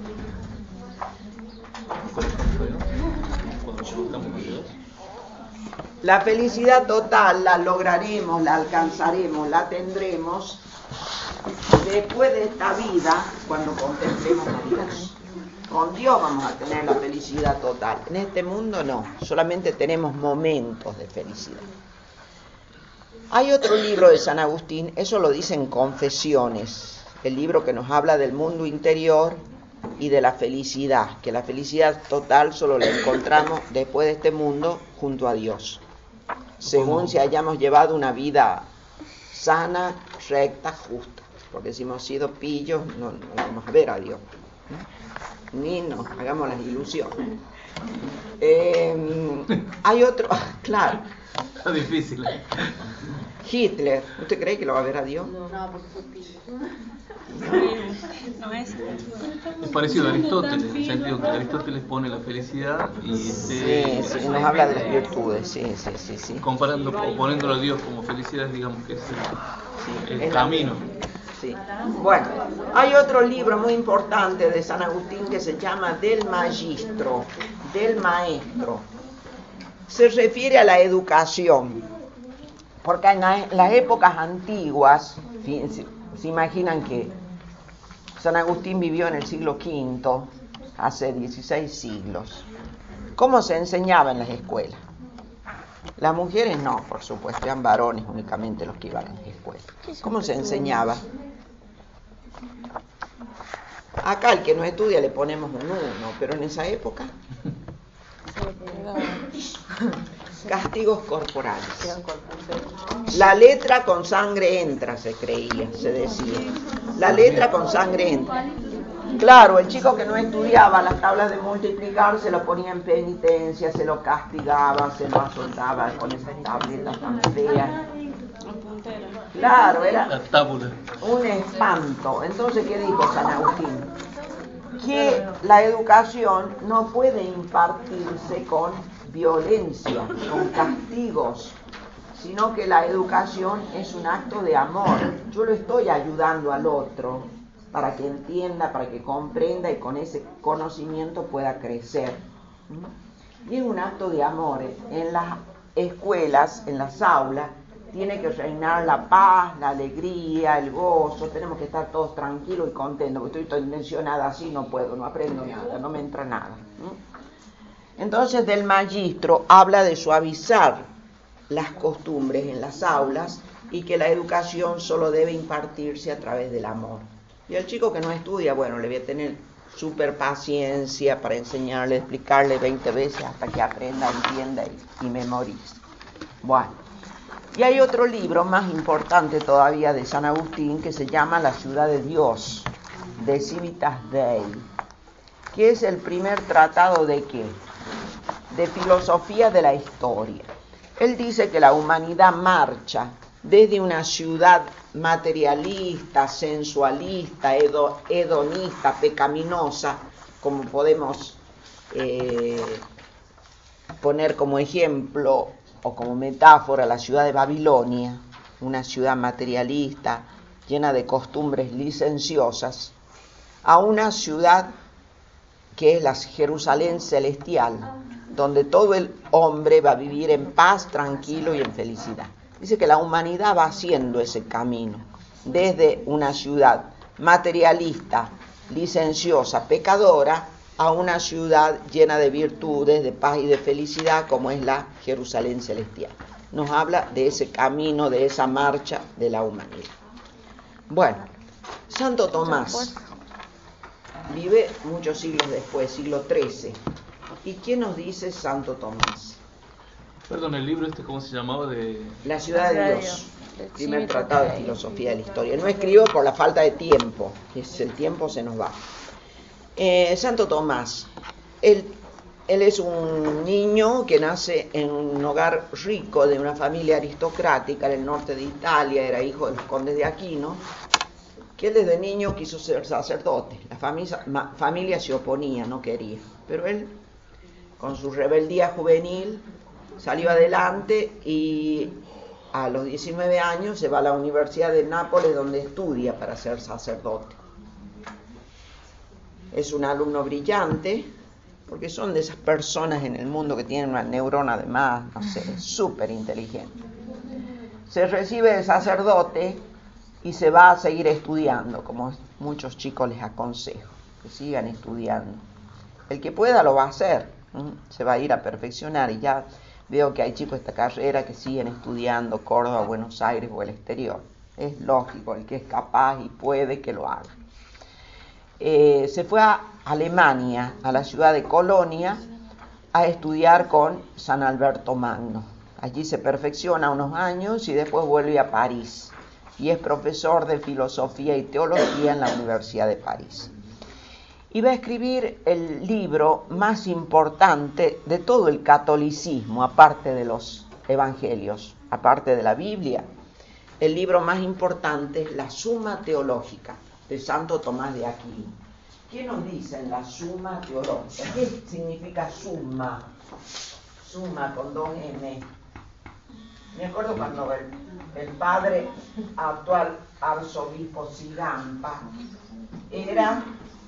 La felicidad total la lograremos, la alcanzaremos, la tendremos después de esta vida, cuando contemplemos a Dios. Con Dios vamos a tener la felicidad total. En este mundo no, solamente tenemos momentos de felicidad. Hay otro libro de San Agustín, eso lo dice en Confesiones, el libro que nos habla del mundo interior y de la felicidad, que la felicidad total solo la encontramos después de este mundo junto a Dios, según si hayamos llevado una vida sana, recta, justa, porque si hemos sido pillos no, no vamos a ver a Dios, ni nos hagamos las ilusiones. Eh, hay otro, claro. Está difícil. Hitler, ¿usted cree que lo va a ver a Dios? No, no, porque fue pillo. No es. Es parecido a Aristóteles, en el sentido que Aristóteles pone la felicidad y este, Sí, sí, nos habla de las virtudes, sí, sí, sí, sí. comparando o poniéndolo a Dios como felicidad, digamos que es el, el Es camino. Sí. Bueno, hay otro libro muy importante de San Agustín que se llama Del Magistro, del maestro. Se refiere a la educación, porque en las épocas antiguas, fíjense, se imaginan que San Agustín vivió en el siglo quinto, hace dieciséis siglos. ¿Cómo se enseñaba en las escuelas? Las mujeres no, por supuesto, eran varones únicamente los que iban a las escuelas. ¿Cómo se enseñaba? Acá el que no estudia le ponemos un uno, pero en esa época castigos corporales. La letra con sangre entra, se creía, se decía. La letra con sangre entra. Claro, el chico que no estudiaba las tablas de multiplicar se lo ponía en penitencia, se lo castigaba, se lo azotaba con esas tabletas tan feas. Claro, era La tábula. un espanto. Entonces, ¿qué dijo San Agustín? Que la educación no puede impartirse con violencia, con castigos, sino que la educación es un acto de amor. Yo lo estoy ayudando al otro para que entienda, para que comprenda y con ese conocimiento pueda crecer. Y es un acto de amor. En las escuelas, en las aulas, tiene que reinar la paz, la alegría, el gozo. Tenemos que estar todos tranquilos y contentos, porque estoy tensionada así, no puedo, no aprendo nada, no me entra nada. Entonces, del Magistro habla de suavizar las costumbres en las aulas y que la educación solo debe impartirse a través del amor. Y el chico que no estudia, bueno, le voy a tener súper paciencia para enseñarle, explicarle veinte veces hasta que aprenda, entienda y, y memorice. Bueno. Y hay otro libro más importante todavía de San Agustín que se llama La ciudad de Dios, de Civitas Dei, que es el primer tratado de ¿qué? De filosofía de la historia. Él dice que la humanidad marcha desde una ciudad materialista, sensualista, hedo, hedonista, pecaminosa, como podemos eh, poner como ejemplo o como metáfora la ciudad de Babilonia, una ciudad materialista, llena de costumbres licenciosas, a una ciudad que es la Jerusalén celestial, donde todo el hombre va a vivir en paz, tranquilo y en felicidad. Dice que la humanidad va haciendo ese camino, desde una ciudad materialista, licenciosa, pecadora, a una ciudad llena de virtudes, de paz y de felicidad, como es la Jerusalén celestial. Nos habla de ese camino, de esa marcha de la humanidad. Bueno, Santo Tomás vive muchos siglos después, siglo trece. ¿Y qué nos dice Santo Tomás? Perdón, el libro este, ¿cómo se llamaba? De... La ciudad de Dios, primer tratado de filosofía de la historia. No escribo por la falta de tiempo, es el tiempo se nos va. Eh, Santo Tomás, él, él es un niño que nace en un hogar rico de una familia aristocrática en el norte de Italia, era hijo de los condes de Aquino, que él desde niño quiso ser sacerdote. La familia, ma, familia se oponía, no quería, pero él con su rebeldía juvenil salió adelante y a los diecinueve años se va a la Universidad de Nápoles, donde estudia para ser sacerdote. Es un alumno brillante, porque son de esas personas en el mundo que tienen una neurona de más, no sé, súper inteligente. Se recibe de sacerdote y se va a seguir estudiando, como muchos chicos les aconsejo, que sigan estudiando. el que pueda lo va a hacer, ¿m? Se va a ir a perfeccionar y ya veo que hay chicos de esta carrera que siguen estudiando Córdoba, Buenos Aires o el exterior. Es lógico, el que es capaz y puede que lo haga. Eh, se fue a Alemania, a la ciudad de Colonia, a estudiar con San Alberto Magno. Allí se perfecciona unos años y después vuelve a París y es profesor de filosofía y teología en la Universidad de París. Y va a escribir el libro más importante de todo el catolicismo, aparte de los evangelios, aparte de la Biblia. El libro más importante es la Summa Teológica de Santo Tomás de Aquino. ¿Qué nos dice en la Summa Teológica? ¿Qué significa summa? Summa con dos M. Me acuerdo cuando el, el padre actual arzobispo Sigampa era,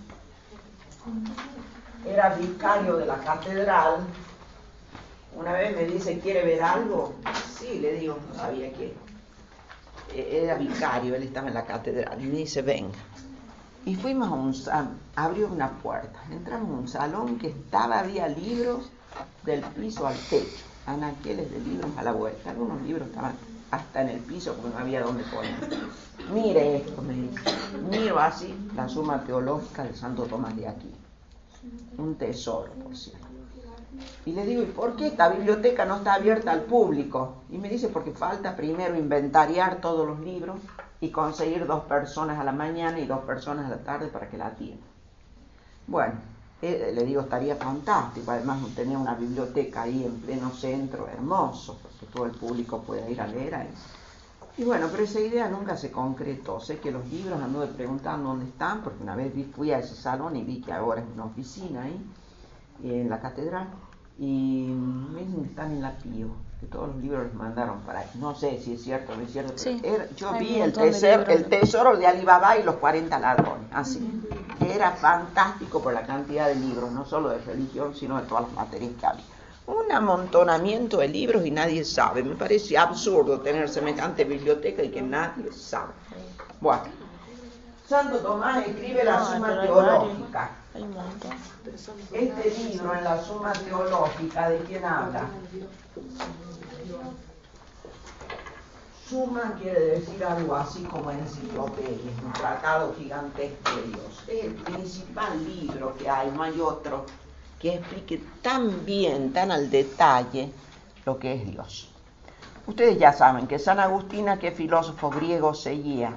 era vicario de la catedral. Una vez me dice, ¿quiere ver algo? Sí, le digo, no sabía qué. Era vicario, él estaba en la catedral y me dice, venga. Y fuimos a un salón, abrió una puerta, entramos a un salón que estaba, había libros del piso al techo, anaqueles de libros a la vuelta, algunos libros estaban hasta en el piso porque no había dónde poner. Mire esto, me dice, miro así la Summa Teológica de Santo Tomás de Aquino, un tesoro, por cierto. Y le digo, ¿y por qué esta biblioteca no está abierta al público? Y me dice, porque falta primero inventariar todos los libros y conseguir dos personas a la mañana y dos personas a la tarde para que la atiendan. Bueno, eh, le digo, estaría fantástico, además tenía una biblioteca ahí en pleno centro, hermoso, porque todo el público puede ir a leer ahí. Y bueno, pero esa idea nunca se concretó. Sé que los libros anduve preguntando dónde están, porque una vez fui a ese salón y vi que ahora es una oficina ahí, en la catedral, y me dicen que están en la Pío, que todos los libros los mandaron para ahí. No sé si es cierto o no es cierto, Sí, pero era, yo vi un el, montón de teser, libros. el tesoro de Alibaba y los cuarenta ladrones, así, que era fantástico por la cantidad de libros, no solo de religión, sino de todas las materias que había. Un amontonamiento de libros y nadie sabe. Me parece absurdo tener semejante biblioteca y que nadie sabe. Bueno, Santo Tomás escribe la No, Summa pero hay Teológica. varios. Hay un montón. Este libro en la Summa Teológica, ¿de quién habla? Summa quiere decir algo así como enciclopedia, un tratado gigantesco de Dios. Es el principal libro que hay, no hay otro que explique tan bien, tan al detalle lo que es Dios. Ustedes ya saben que San Agustín, ¿a qué filósofo griego seguía?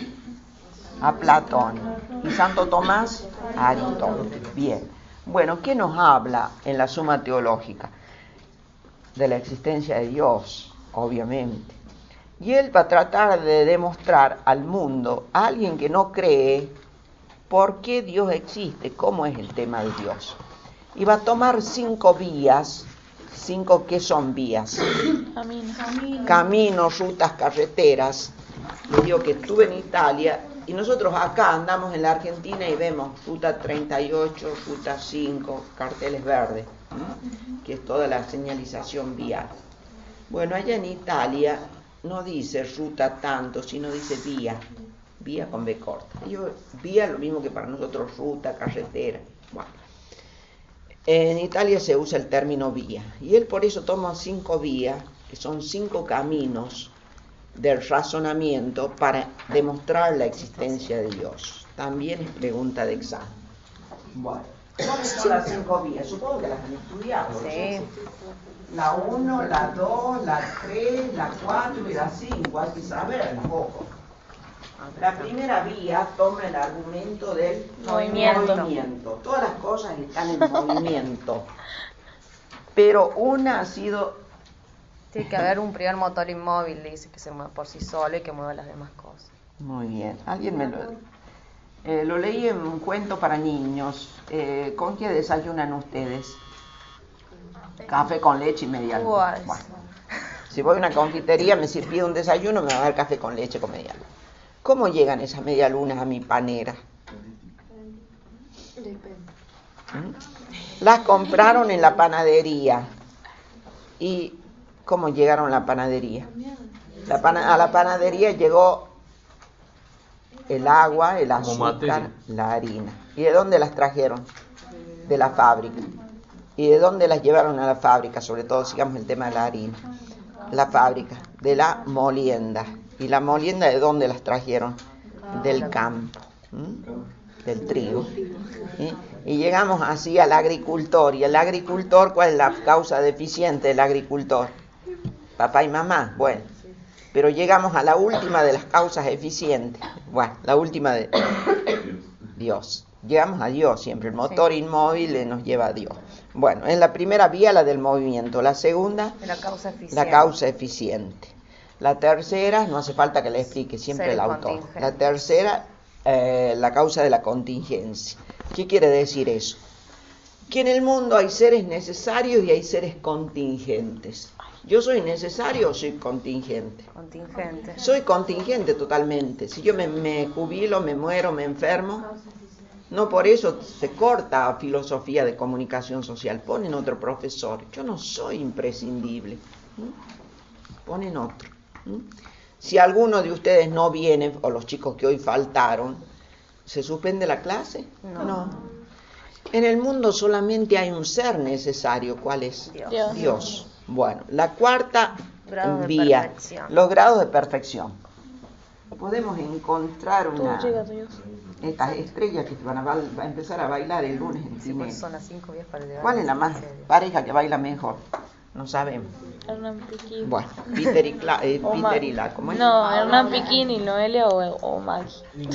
A Platón. Y Santo Tomás a Aristóteles. Bien. Bueno, ¿qué nos habla en la Summa Teológica? De la existencia de Dios, obviamente. Y él va a tratar de demostrar al mundo, a alguien que no cree, por qué Dios existe, cómo es el tema de Dios. Y va a tomar cinco vías. Cinco, ¿qué son vías? Caminos. Caminos, rutas, carreteras. Les digo que estuve en Italia y nosotros acá andamos en la Argentina y vemos ruta treinta y ocho, ruta cinco, carteles verdes, ¿sí? Que es toda la señalización vial. Bueno, allá en Italia no dice ruta tanto, sino dice vía, vía con B corta. Yo, vía lo mismo que para nosotros ruta, carretera. Bueno, en Italia se usa el término vía y él por eso toma cinco vías, que son cinco caminos del razonamiento para demostrar la existencia de Dios. También es pregunta de examen. Bueno, ¿cuáles son las cinco vías? Supongo que las han estudiado. Sí. La uno, la dos, la tres, la cuatro y la cinco. Hay que saber un poco. La primera vía toma el argumento del Movimiento. movimiento. Todas las cosas están en movimiento. Pero una ha sido... Tiene que haber un primer motor inmóvil, dice, que se mueva por sí solo y que mueva las demás cosas. Muy bien. Alguien me lo... Eh, lo leí en un cuento para niños. Eh, ¿Con qué desayunan ustedes? Café con leche y media luna. Igual. Bueno, si voy a una confitería, me sirve un desayuno, me va a dar café con leche con media luna. ¿Cómo llegan esas media lunas a mi panera? ¿Mm? Las compraron en la panadería. ¿Y cómo llegaron a la panadería? La pana- a la panadería llegó el agua, el Como azúcar, materia. la harina. ¿Y de dónde las trajeron? de la fábrica. ¿Y de dónde las llevaron a la fábrica? Sobre todo, sigamos el tema de la harina. La fábrica, de la molienda. ¿Y la molienda de dónde las trajeron? Del campo, ¿m? Del trigo. ¿Sí? Y llegamos así al agricultor. ¿Y el agricultor cuál es la causa deficiente del agricultor? Papá y mamá. Bueno, pero llegamos a la última de las causas eficientes. Bueno, la última de Dios. Llegamos a Dios siempre. El motor sí. inmóvil nos lleva a Dios. Bueno, en la primera vía la del movimiento. La segunda, la causa eficiente. La causa eficiente. La tercera, no hace falta que le explique, siempre el autor. La tercera, eh, la causa de la contingencia. ¿Qué quiere decir eso? Que en el mundo hay seres necesarios y hay seres contingentes. ¿Yo soy necesario o soy contingente? Contingente. Soy contingente totalmente. Si yo me, me jubilo, me muero, me enfermo, no por eso se corta filosofía de comunicación social. Ponen otro profesor. Yo no soy imprescindible. ¿Mm? Ponen otro. ¿Mm? Si alguno de ustedes no viene, o los chicos que hoy faltaron, ¿se suspende la clase? No. No. En el mundo solamente hay un ser necesario. ¿Cuál es? Dios. Dios. Bueno, la cuarta Grados de vía, perfección. los grados de perfección. Podemos encontrar una, Todo llega a Dios. estas estrellas que van a, va a empezar a bailar el lunes en Sí, pues cine. son las cinco días para llegar. ¿Cuál es la más pareja que baila mejor? No sabemos. Hernán Piquín. Bueno, Peter y, Cla eh, O Peter Ma- y la, ¿cómo es? No, Hernán Piquín y Noelia o, o Maggie.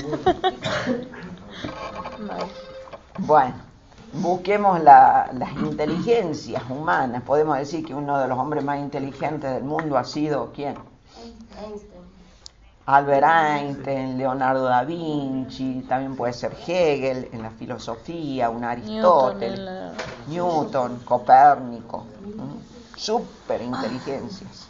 Maggie. Bueno, busquemos la, las inteligencias humanas. Podemos decir que uno de los hombres más inteligentes del mundo ha sido, ¿quién? Albert Einstein, Leonardo da Vinci, también puede ser Hegel en la filosofía, un Aristóteles, Newton, en la... Newton, Copérnico, súper inteligencias.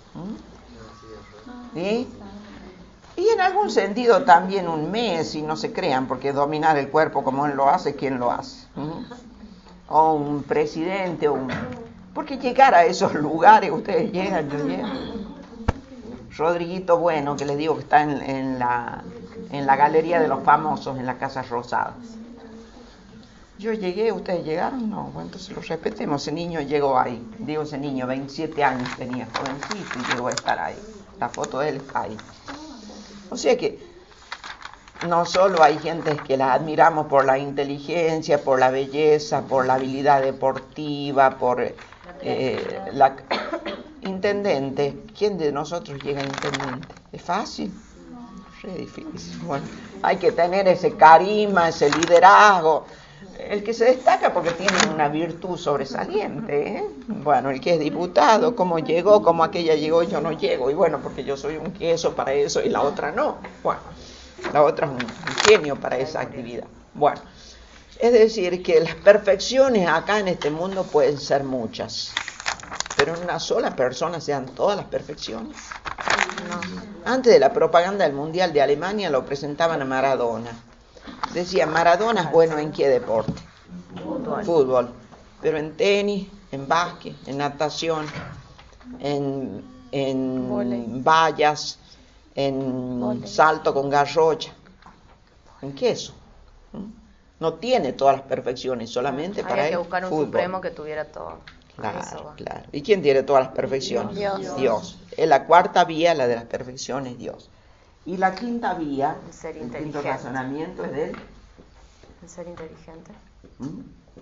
¿Sí? Y en algún sentido también un Messi, no se crean, porque dominar el cuerpo como él lo hace, ¿quién lo hace? ¿Mm? O un presidente, o un... porque llegar a esos lugares, ustedes llegan, yo llego. Rodriguito Bueno, que les digo que está en, en, la, en la galería de los famosos, en la Casa Rosada. Yo llegué, ¿ustedes llegaron? No, bueno, entonces lo respetemos. Ese niño llegó ahí. Digo, ese niño, veintisiete años tenía, jovencito, y llegó a estar ahí. La foto de él está ahí. O sea que no solo hay gente que la admiramos por la inteligencia, por la belleza, por la habilidad deportiva, por eh, la... Intendente, ¿quién de nosotros llega a intendente? ¿Es fácil? Re difícil. Bueno, hay que tener ese carisma, ese liderazgo. El que se destaca porque tiene una virtud sobresaliente, ¿eh? Bueno, el que es diputado, cómo llegó, cómo aquella llegó, yo no llego. Y bueno, porque yo soy un queso para eso y la otra no. Bueno, la otra es un genio para esa actividad. Bueno, es decir, que las perfecciones acá en este mundo pueden ser muchas. Pero en una sola persona sean todas las perfecciones. No. Antes de la propaganda del Mundial de Alemania lo presentaban a Maradona. Decían, Maradona es bueno ¿en qué deporte? Fútbol. Fútbol. Pero en tenis, en básquet, en natación, en, en vallas, en Voley. Salto con garrocha. ¿En qué eso? No tiene todas las perfecciones, solamente para Había que el buscar un fútbol. Supremo que tuviera todo. Claro, claro. ¿Y quién tiene todas las perfecciones? Dios. Dios. Es la cuarta vía, la de las perfecciones, Dios. Y la quinta vía, el ser el inteligente. quinto razonamiento es del... El ser inteligente. ¿Mm?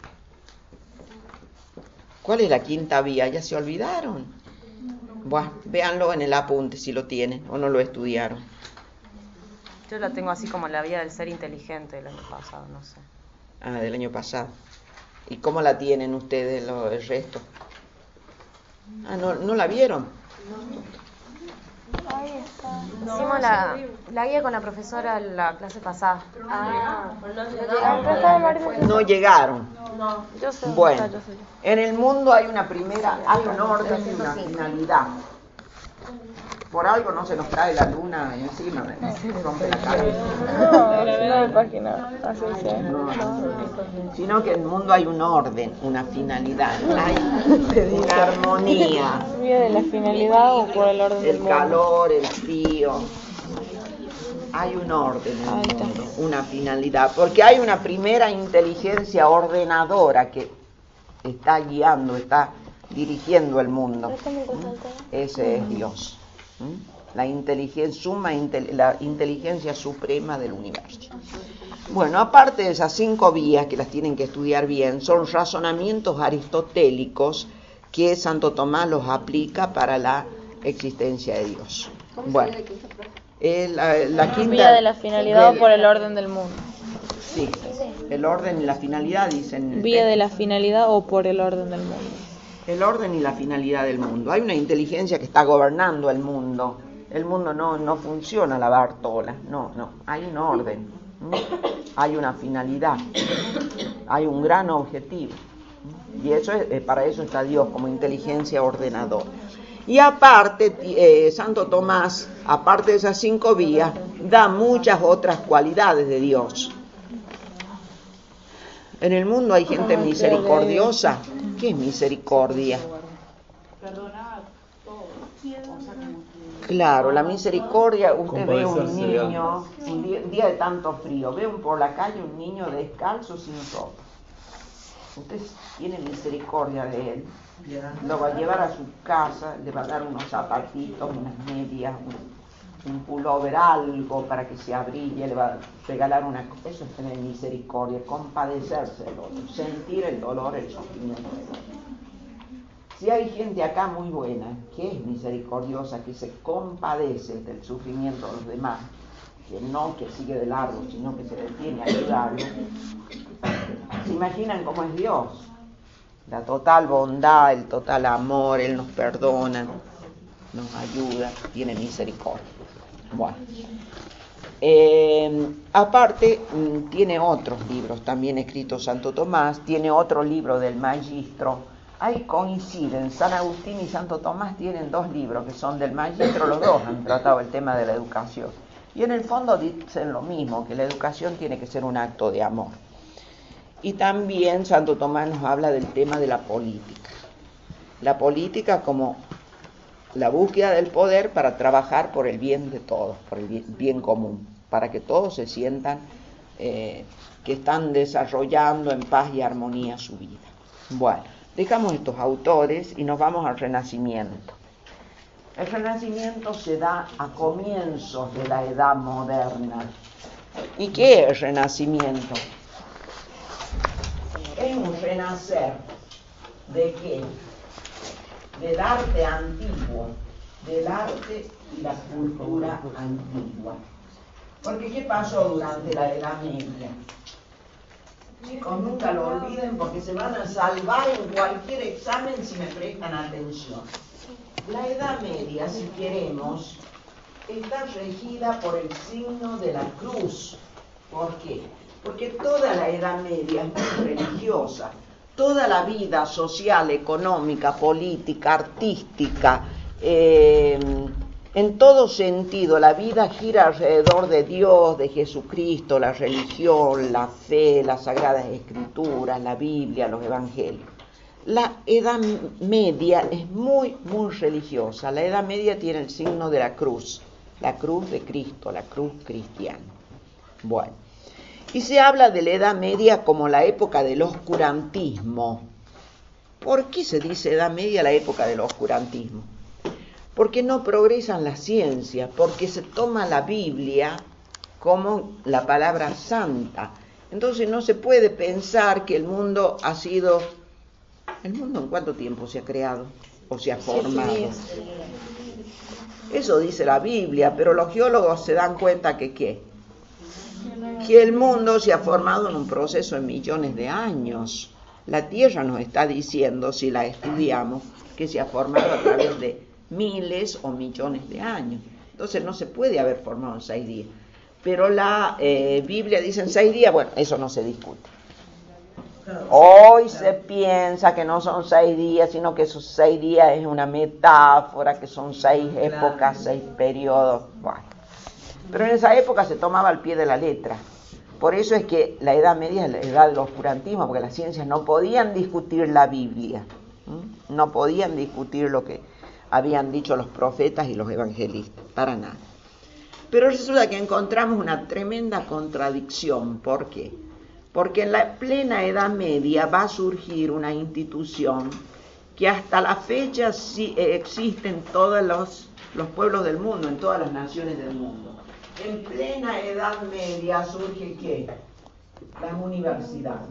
¿Cuál es la quinta vía? ¿Ya se olvidaron? Bueno, véanlo en el apunte si lo tienen o no lo estudiaron. Yo la tengo así como la vía del ser inteligente del año pasado, no sé. Ah, del año pasado. ¿Y cómo la tienen ustedes lo, el resto? Ah, ¿no, ¿no la vieron? Ahí está. Hicimos la, la guía con la profesora la clase pasada. Ah, no, No llegaron. no, yo sé. Bueno, yo sé. en el mundo hay una primera, hay un orden y una finalidad. Por algo no se nos cae la luna encima, nos rompe la cabeza. No, no de página, así se. No, sino que en el mundo hay un orden, una finalidad, hay una armonía. ¿Vive de la finalidad o por el orden del El mundo? calor, el frío. Hay un orden en Ahí el está. mundo, una finalidad, porque hay una primera inteligencia ordenadora que está guiando, está dirigiendo el mundo. Ese es Dios. ¿Mm? La inteligencia, suma, intel- la inteligencia suprema del universo. Bueno, aparte de esas cinco vías que las tienen que estudiar bien, son razonamientos aristotélicos que Santo Tomás los aplica para la existencia de Dios. Bueno, eh, la, la quinta Vía de la finalidad del- o por el orden del mundo. Sí, el orden y la finalidad dicen. Vía de la finalidad o por el orden del mundo. El orden y la finalidad del mundo. Hay una inteligencia que está gobernando el mundo. El mundo no, no funciona a la Bartola. No, no. Hay un orden. ¿Mm? Hay una finalidad. Hay un gran objetivo. ¿Mm? Y eso es, para eso está Dios como inteligencia ordenadora. Y aparte, eh, Santo Tomás, aparte de esas cinco vías, da muchas otras cualidades de Dios. En el mundo hay gente misericordiosa. ¿Qué es misericordia? Claro, la misericordia, usted ve un Compadecerse de niño, un día, un día de tanto frío, ve un, por la calle un niño descalzo sin ropa. Usted tiene misericordia de él, lo va a llevar a su casa, le va a dar unos zapatitos, unas medias, un, un pullover, algo para que se abrigue, le va a regalar una cosa. Eso es tener misericordia, compadecerse del otro, sentir el dolor, el sufrimiento del otro. Si hay gente acá muy buena, que es misericordiosa, que se compadece del sufrimiento de los demás, que no que sigue de largo, sino que se detiene a ayudarlo, ¿se imaginan cómo es Dios? La total bondad, el total amor, Él nos perdona, nos ayuda, tiene misericordia. Bueno, eh, aparte tiene otros libros también escritos Santo Tomás, tiene otro libro del Magistro. Ahí coinciden, San Agustín y Santo Tomás tienen dos libros que son del Magistro, los dos han tratado el tema de la educación. Y en el fondo dicen lo mismo, que la educación tiene que ser un acto de amor. Y también Santo Tomás nos habla del tema de la política. La política como la búsqueda del poder para trabajar por el bien de todos, por el bien, bien común, para que todos se sientan eh, que están desarrollando en paz y armonía su vida. Bueno, dejamos estos autores y nos vamos al Renacimiento. El Renacimiento se da a comienzos de la Edad Moderna. ¿Y qué es el Renacimiento? Es un renacer ¿de qué? Del arte antiguo, del arte y la cultura antigua. Porque ¿qué pasó durante la Edad Media? Chicos, nunca lo olviden porque se van a salvar en cualquier examen si me prestan atención. La Edad Media, si queremos, está regida por el signo de la cruz. ¿Por qué? Porque toda la Edad Media es muy religiosa. Toda la vida social, económica, política, artística, eh, en todo sentido, la vida gira alrededor de Dios, de Jesucristo, la religión, la fe, las Sagradas Escrituras, la Biblia, los Evangelios. La Edad Media es muy, muy religiosa. La Edad Media tiene el signo de la cruz, la cruz de Cristo, la cruz cristiana. Bueno, y se habla de la Edad Media como la época del oscurantismo. ¿Por qué se dice Edad Media la época del oscurantismo? Porque no progresan las ciencias, porque se toma la Biblia como la palabra santa. Entonces no se puede pensar que el mundo ha sido... ¿El mundo en cuánto tiempo se ha creado o se ha formado? Eso dice la Biblia, pero los geólogos se dan cuenta que ¿qué? Que el mundo se ha formado en un proceso de millones de años. La Tierra nos está diciendo, si la estudiamos, que se ha formado a través de miles o millones de años. Entonces no se puede haber formado en seis días. Pero la eh, Biblia dice en seis días, bueno, eso no se discute. Hoy se piensa que no son seis días, sino que esos seis días es una metáfora, que son seis épocas, seis periodos. Bueno. Pero en esa época se tomaba al pie de la letra. Por eso es que la Edad Media es la edad del oscurantismo, porque las ciencias no podían discutir la Biblia, ¿Mm? no podían discutir lo que habían dicho los profetas y los evangelistas, para nada. Pero resulta que encontramos una tremenda contradicción. ¿Por qué? Porque en la plena Edad Media va a surgir una institución que hasta la fecha sí existe en todos los, los pueblos del mundo, en todas las naciones del mundo. En plena Edad Media surge ¿qué? Las universidades.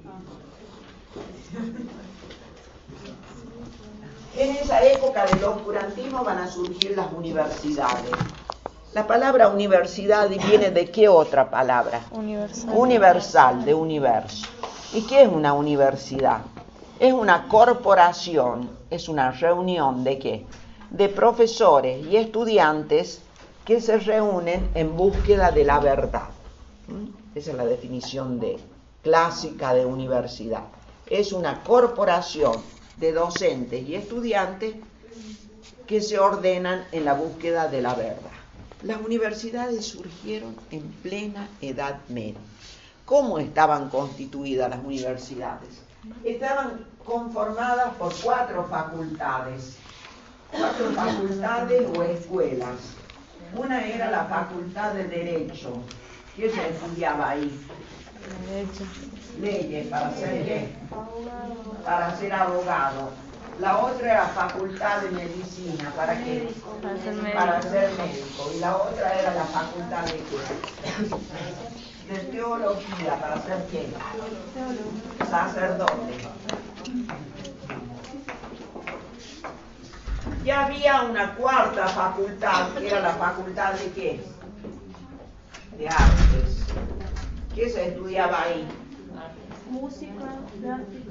En esa época del oscurantismo van a surgir las universidades. La palabra universidad viene de ¿qué otra palabra? Universal. Universal, de universo. ¿Y qué es una universidad? Es una corporación, es una reunión de ¿qué? De profesores y estudiantes que se reúnen en búsqueda de la verdad. ¿Mm? Esa es la definición de clásica de universidad. Es una corporación de docentes y estudiantes que se ordenan en la búsqueda de la verdad. Las universidades surgieron en plena Edad Media. ¿Cómo estaban constituidas las universidades? Estaban conformadas por cuatro facultades, cuatro facultades o escuelas. Una era la facultad de Derecho. ¿Qué se estudiaba ahí? Derecho. Leyes, ¿para ser qué? Para ser abogado. La otra era facultad de medicina, ¿para qué? Para ser médico. Para ser médico. Y la otra era la facultad de qué? De teología, ¿para ser qué? Sacerdote. Y había una cuarta facultad, que era la facultad de qué? De artes. ¿Qué se estudiaba ahí? Música, plástica.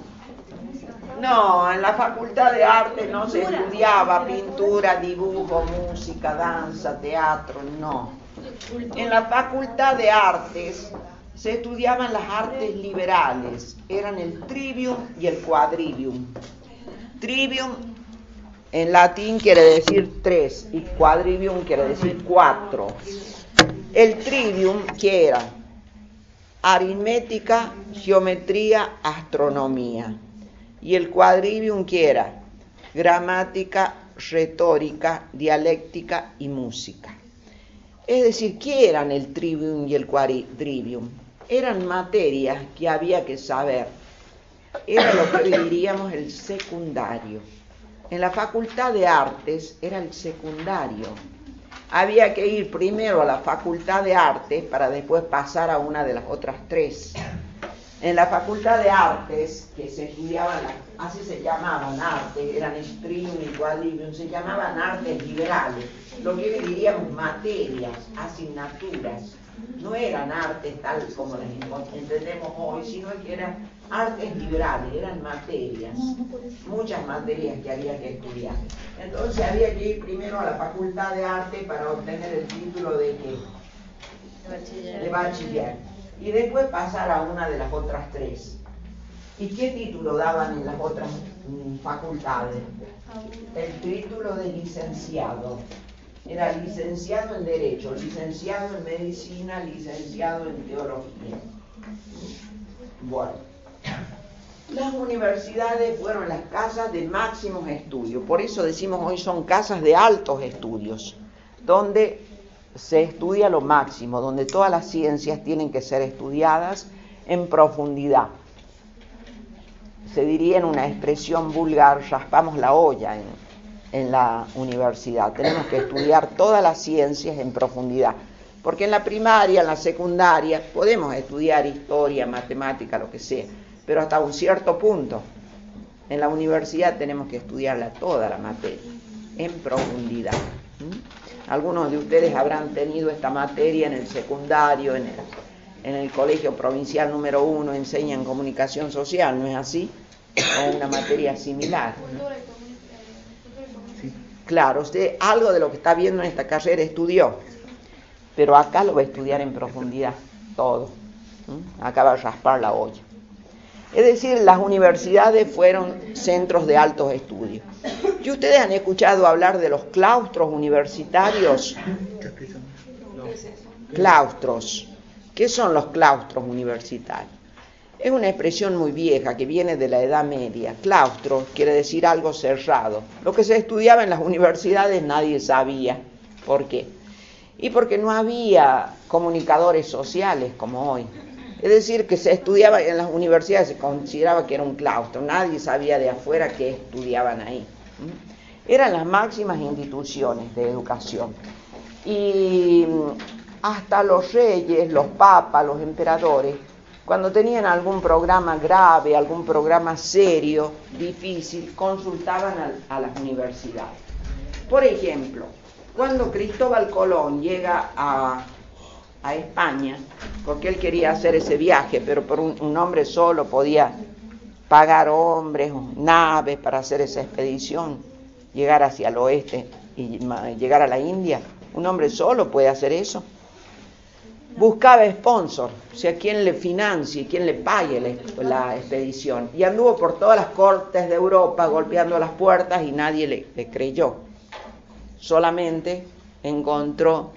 No, en la facultad de arte no se estudiaba pintura, dibujo, música, danza, teatro, no. En la facultad de artes se estudiaban las artes liberales, eran el trivium y el quadrivium. Trivium en latín quiere decir tres y quadrivium quiere decir cuatro. El trivium, ¿qué era? Aritmética, geometría, astronomía. Y el quadrivium, ¿qué era? Gramática, retórica, dialéctica y música. Es decir, ¿qué eran el trivium y el quadrivium? Eran materias que había que saber. Era lo que hoy diríamos el secundario. En la facultad de artes era el secundario. Había que ir primero a la facultad de artes para después pasar a una de las otras tres. En la facultad de artes, que se estudiaban, así se llamaban artes, eran trivium y quadrivium, se llamaban artes liberales, lo que hoy diríamos materias, asignaturas. No eran artes tal como las entendemos hoy, sino que eran artes liberales, eran materias, muchas materias que había que estudiar. Entonces había que ir primero a la facultad de arte para obtener el título de ¿qué? De bachiller. De bachiller. Y después pasar a una de las otras tres. ¿Y qué título daban en las otras mm, facultades? El título de licenciado. Era licenciado en Derecho, licenciado en Medicina, licenciado en Teología. Bueno, las universidades fueron las casas de máximos estudios. Por eso decimos hoy son casas de altos estudios, donde se estudia lo máximo, donde todas las ciencias tienen que ser estudiadas en profundidad. Se diría en una expresión vulgar, raspamos la olla en, en la universidad. Tenemos que estudiar todas las ciencias en profundidad. Porque en la primaria, en la secundaria, podemos estudiar historia, matemática, lo que sea, pero hasta un cierto punto. En la universidad tenemos que estudiarla toda la materia, en profundidad. ¿Mm? Algunos de ustedes habrán tenido esta materia en el secundario, en el, en el colegio provincial número uno, enseñan comunicación social, ¿no es así? O una materia similar. Claro, usted algo de lo que está viendo en esta carrera estudió, pero acá lo va a estudiar en profundidad, todo. ¿Mm? Acá va a raspar la olla. Es decir, las universidades fueron centros de altos estudios. ¿Y ustedes han escuchado hablar de los claustros universitarios? Claustros. ¿Qué son los claustros universitarios? Es una expresión muy vieja que viene de la Edad Media. Claustro quiere decir algo cerrado. Lo que se estudiaba en las universidades nadie sabía por qué. y porque no había comunicadores sociales como hoy. Es decir, que se estudiaba en las universidades, se consideraba que era un claustro, nadie sabía de afuera qué estudiaban ahí. Eran las máximas instituciones de educación. Y hasta los reyes, los papas, los emperadores, cuando tenían algún programa grave, algún programa serio, difícil, consultaban a, a las universidades. Por ejemplo, cuando Cristóbal Colón llega a, a España, porque él quería hacer ese viaje, pero por un, un hombre solo podía pagar hombres, naves para hacer esa expedición, llegar hacia el oeste y llegar a la India. Un hombre solo puede hacer eso. Buscaba sponsor, o sea, quien le financie, quien le pague la, la expedición. Y anduvo por todas las cortes de Europa golpeando las puertas y nadie le, le creyó. Solamente encontró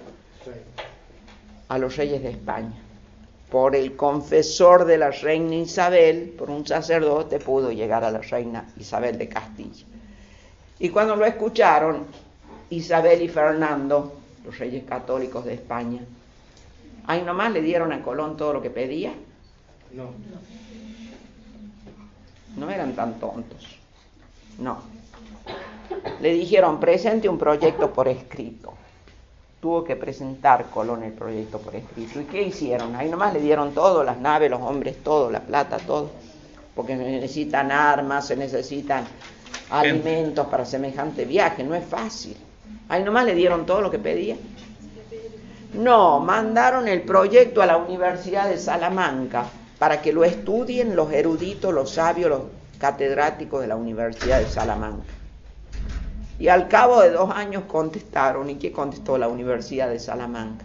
a los reyes de España. Por el confesor de la reina Isabel, por un sacerdote, pudo llegar a la reina Isabel de Castilla. Y cuando lo escucharon, Isabel y Fernando, los reyes católicos de España, ahí nomás le dieron a Colón todo lo que pedía. No. No eran tan tontos. No. Le dijeron, presente un proyecto por escrito. Tuvo que presentar Colón el proyecto por escrito. ¿Y qué hicieron? Ahí nomás le dieron todo, las naves, los hombres, todo, la plata, todo. Porque se necesitan armas, se necesitan alimentos para semejante viaje. No es fácil. Ahí nomás le dieron todo lo que pedía. No, mandaron el proyecto a la Universidad de Salamanca para que lo estudien los eruditos, los sabios, los catedráticos de la Universidad de Salamanca. Y al cabo de dos años contestaron. ¿Y qué contestó la Universidad de Salamanca?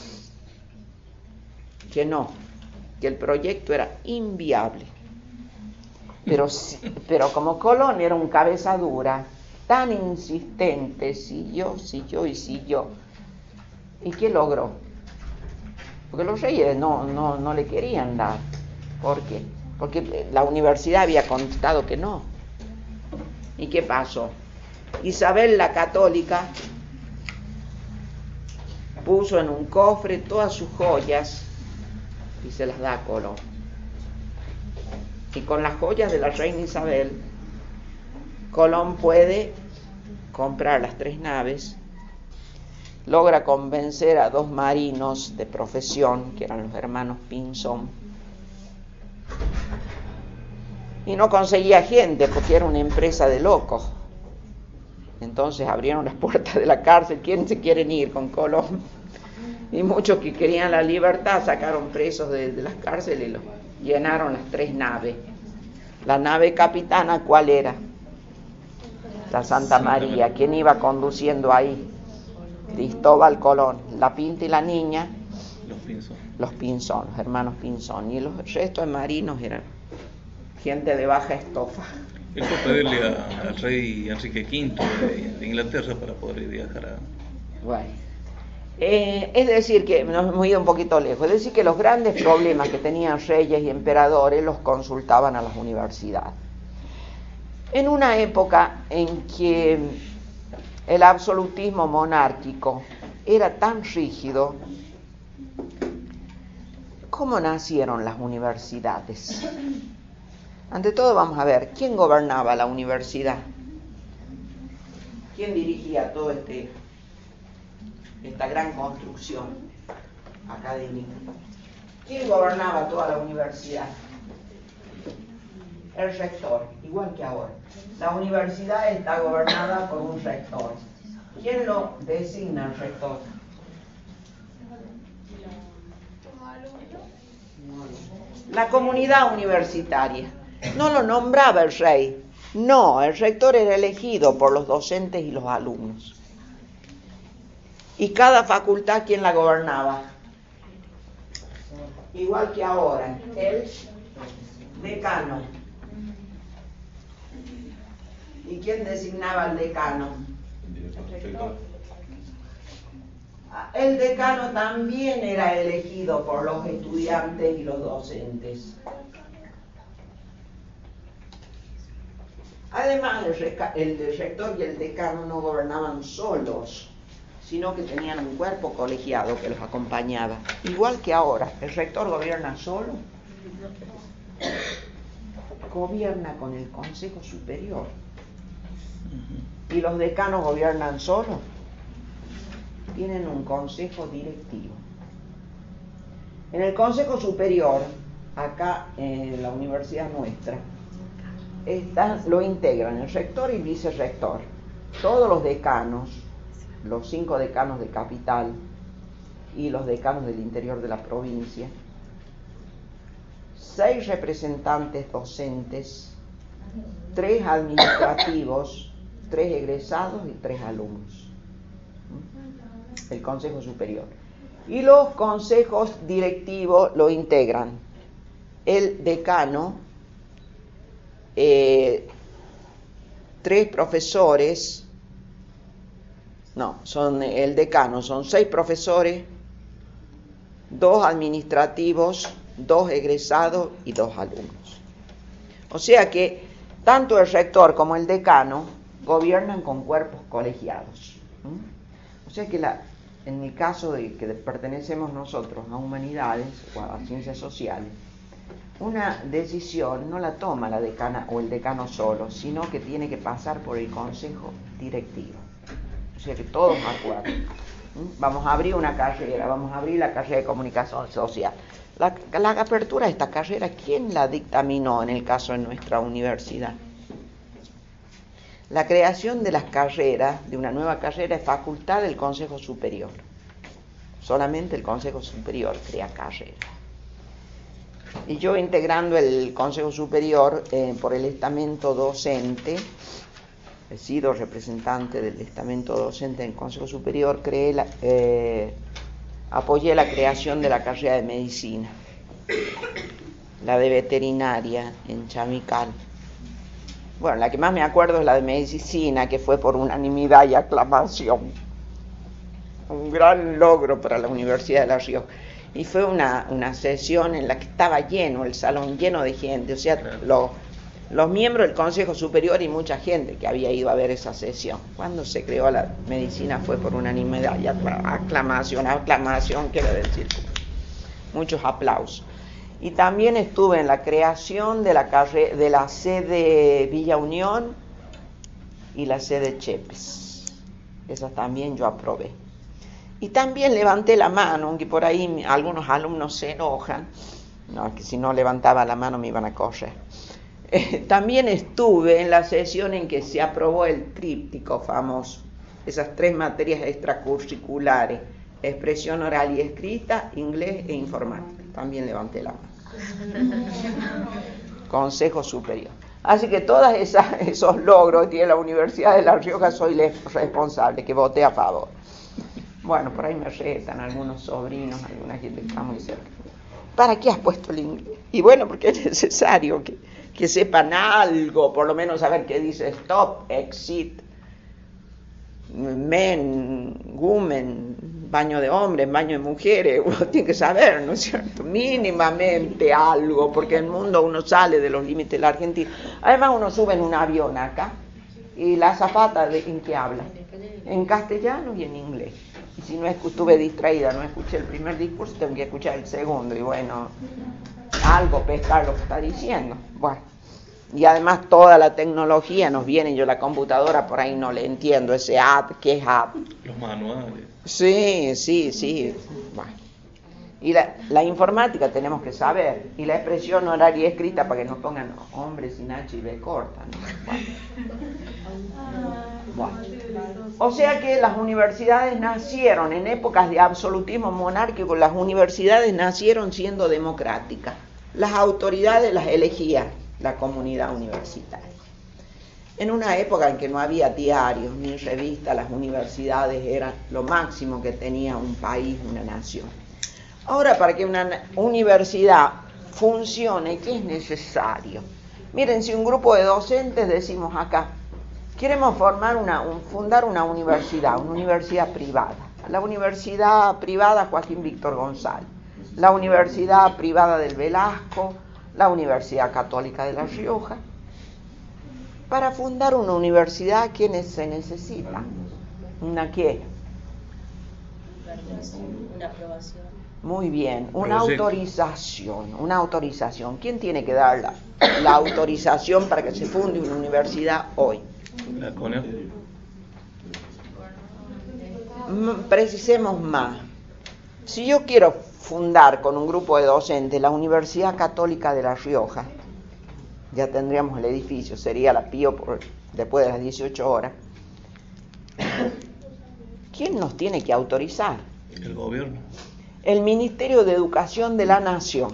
Que no, que el proyecto era inviable. Pero, pero como Colón era un cabeza dura, tan insistente, siguió, siguió y siguió. ¿Y qué logró? Porque los reyes no, no, no le querían dar. ¿Por qué? Porque la universidad había contestado que no. ¿Y qué pasó? Isabel la Católica puso en un cofre todas sus joyas y se las da a Colón. Y con las joyas de la reina Isabel, Colón puede comprar las tres naves, logra convencer a dos marinos de profesión, que eran los hermanos Pinzón, y no conseguía gente porque era una empresa de locos. Entonces abrieron las puertas de la cárcel. ¿Quién se quieren ir con Colón? Y muchos que querían la libertad sacaron presos de, de las cárceles y los llenaron las tres naves. La nave capitana, ¿cuál era? La Santa María. ¿Quién iba conduciendo ahí? Cristóbal Colón. La Pinta y la Niña. Los Pinzón. Los Pinzón, los hermanos Pinzón. Y los restos de marinos eran gente de baja estofa. Él fue pedirle a- al rey Enrique quinto de, de Inglaterra para poder viajar a... Bueno, eh, es decir que nos hemos ido un poquito lejos. Es decir que los grandes problemas que tenían reyes y emperadores los consultaban a las universidades. En una época en que el absolutismo monárquico era tan rígido, ¿cómo nacieron las universidades? Ante todo vamos a ver, ¿quién gobernaba la universidad? ¿Quién dirigía todo este esta gran construcción académica? ¿Quién gobernaba toda la universidad? El rector, igual que ahora. La universidad está gobernada por un rector. ¿Quién lo designa el rector? La comunidad universitaria. No lo nombraba el rey. No, el rector era elegido por los docentes y los alumnos. Y cada facultad, ¿quién la gobernaba? Igual que ahora, el decano. ¿Y quién designaba al decano? El decano también era elegido por los estudiantes y los docentes. Además, el, reca- el rector y el decano no gobernaban solos, sino que tenían un cuerpo colegiado que los acompañaba. Igual que ahora, ¿el rector gobierna solo? Gobierna con el Consejo Superior. ¿Y los decanos gobiernan solo? Tienen un consejo directivo. En el Consejo Superior, acá en la universidad nuestra, están, lo integran el rector y el vicerrector, todos los decanos, los cinco decanos de capital y los decanos del interior de la provincia, seis representantes docentes, tres administrativos, tres egresados y tres alumnos. El Consejo Superior. Y los consejos directivos lo integran el decano, eh, tres profesores, no, son el decano, son seis profesores, dos administrativos, dos egresados y dos alumnos. O sea que tanto el rector como el decano gobiernan con cuerpos colegiados. ¿Mm? O sea que la, en el caso de que pertenecemos nosotros a humanidades o a ciencias sociales, una decisión no la toma la decana o el decano solo, sino que tiene que pasar por el consejo directivo. O sea que todos acuerdan. ¿Mm? Vamos a abrir una carrera, vamos a abrir la carrera de comunicación social. La, la apertura de esta carrera, ¿quién la dictaminó en el caso de nuestra universidad? La creación de las carreras, de una nueva carrera, es facultad del Consejo Superior. Solamente el Consejo Superior crea carreras. Y yo, integrando el Consejo Superior eh, por el estamento docente, he sido representante del estamento docente en el Consejo Superior, creé la, eh, apoyé la creación de la carrera de medicina, la de veterinaria en Chamical. Bueno, la que más me acuerdo es la de medicina, que fue por unanimidad y aclamación. Un gran logro para la Universidad de La Rioja. Y fue una, una sesión en la que estaba lleno, el salón lleno de gente. O sea, lo, los miembros del Consejo Superior y mucha gente que había ido a ver esa sesión. Cuando se creó la medicina fue por unanimidad y aclamación. Aclamación quiere decir muchos aplausos. Y también estuve en la creación de la, carre- de la sede Villa Unión y la sede Chepes. Esas también yo aprobé. Y también levanté la mano, aunque por ahí algunos alumnos se enojan, no, que si no levantaba la mano me iban a correr. Eh, también estuve en la sesión en que se aprobó el tríptico famoso, esas tres materias extracurriculares, expresión oral y escrita, inglés e informática. También levanté la mano. Consejo Superior. Así que todos esos logros que tiene la Universidad de La Rioja soy responsable, que voté a favor. Bueno, por ahí me retan algunos sobrinos, alguna gente que está muy cerca. ¿Para qué has puesto el inglés? Y bueno, porque es necesario que, que sepan algo, por lo menos saber qué dice stop, exit, men, women, baño de hombres, baño de mujeres. Uno tiene que saber, ¿no es cierto? Mínimamente algo, porque en el mundo uno sale de los límites de la Argentina. Además uno sube en un avión acá, y la azafata, ¿de en qué habla? En castellano y en inglés. Y si no estuve distraída, no escuché el primer discurso, tengo que escuchar el segundo. Y bueno, algo pescar lo que está diciendo. Bueno, y además toda la tecnología nos viene, yo la computadora por ahí no le entiendo, ese app, ¿qué es app? Los manuales. Sí, sí, sí. Bueno. Y la, la informática tenemos que saber, y la expresión oral y escrita para que nos pongan hombres sin H y B corta, ¿no? Bueno. Bueno. O sea que las universidades nacieron en épocas de absolutismo monárquico, las universidades nacieron siendo democráticas. Las autoridades las elegía la comunidad universitaria. En una época en que no había diarios ni revistas, las universidades eran lo máximo que tenía un país, una nación. Ahora, para que una universidad funcione, ¿qué es necesario? Miren, si un grupo de docentes decimos acá, queremos formar una, un, fundar una universidad, una universidad privada. La universidad privada Joaquín Víctor González, la universidad privada del Velasco, la Universidad Católica de La Rioja. Para fundar una universidad, ¿quiénes se necesitan? ¿Una qué? permiso, una aprobación. Muy bien, una Proyecto. autorización, una autorización. ¿Quién tiene que dar la, la autorización para que se funde una universidad hoy? La CONEF. M- Precisemos más. Si yo quiero fundar con un grupo de docentes la Universidad Católica de La Rioja, ya tendríamos el edificio, sería la Pío por, después de las dieciocho horas. ¿Quién nos tiene que autorizar? El gobierno. El Ministerio de Educación de la Nación.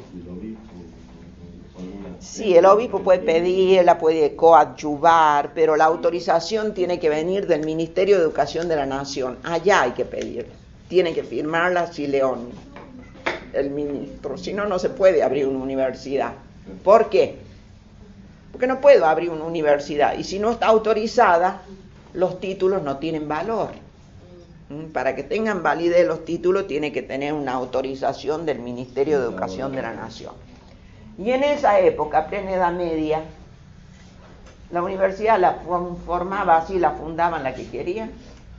Sí, el obispo puede pedir, la puede coadyuvar, pero la autorización tiene que venir del Ministerio de Educación de la Nación. Allá hay que pedir. Tiene que firmarla Sileón, el ministro. Si no, no se puede abrir una universidad. ¿Por qué? Porque no puedo abrir una universidad. Y si no está autorizada, los títulos no tienen valor. Para que tengan validez los títulos tiene que tener una autorización del Ministerio de Educación de la Nación. Y en esa época, plena Edad Media, la universidad la formaba así, la fundaban la que querían.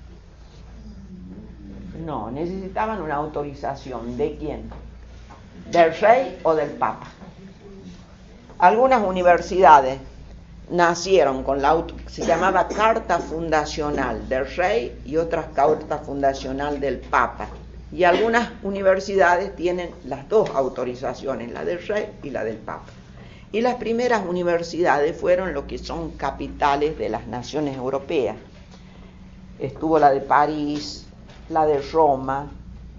No, necesitaban una autorización. ¿De quién? ¿Del rey o del papa? Algunas universidades nacieron con la auto, se llamaba carta fundacional del rey y otras carta fundacional del papa. Y algunas universidades tienen las dos autorizaciones, la del rey y la del papa. Y las primeras universidades fueron lo que son capitales de las naciones europeas. Estuvo la de París, la de Roma,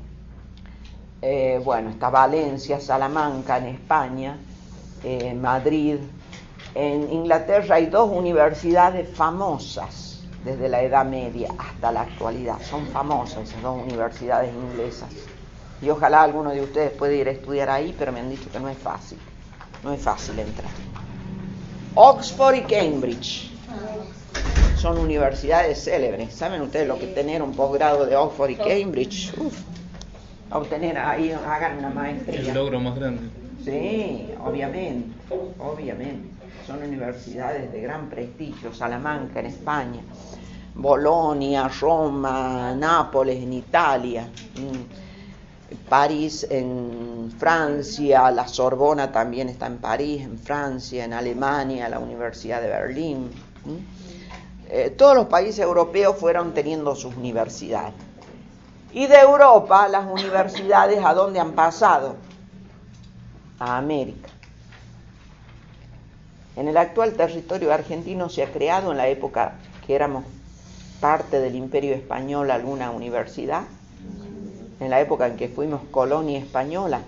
eh, bueno, está Valencia, Salamanca en España, eh, Madrid. En Inglaterra hay dos universidades famosas desde la Edad Media hasta la actualidad. Son famosas esas dos universidades inglesas. Y ojalá alguno de ustedes pueda ir a estudiar ahí, pero me han dicho que no es fácil. No es fácil entrar. Oxford y Cambridge son universidades célebres. ¿Saben ustedes lo que tener un posgrado de Oxford y Cambridge? Uf, obtener ahí, hagan una maestría. El logro más grande. Sí, obviamente, obviamente. Son universidades de gran prestigio. Salamanca en España, Bolonia, Roma, Nápoles en Italia, París en Francia, la Sorbona también está en París, en Francia, en Alemania, la Universidad de Berlín. Eh, todos los países europeos fueron teniendo sus universidades. Y de Europa, las universidades, ¿a dónde han pasado? A América. En el actual territorio argentino se ha creado, en la época que éramos parte del Imperio Español, alguna universidad. En la época en que fuimos colonia española.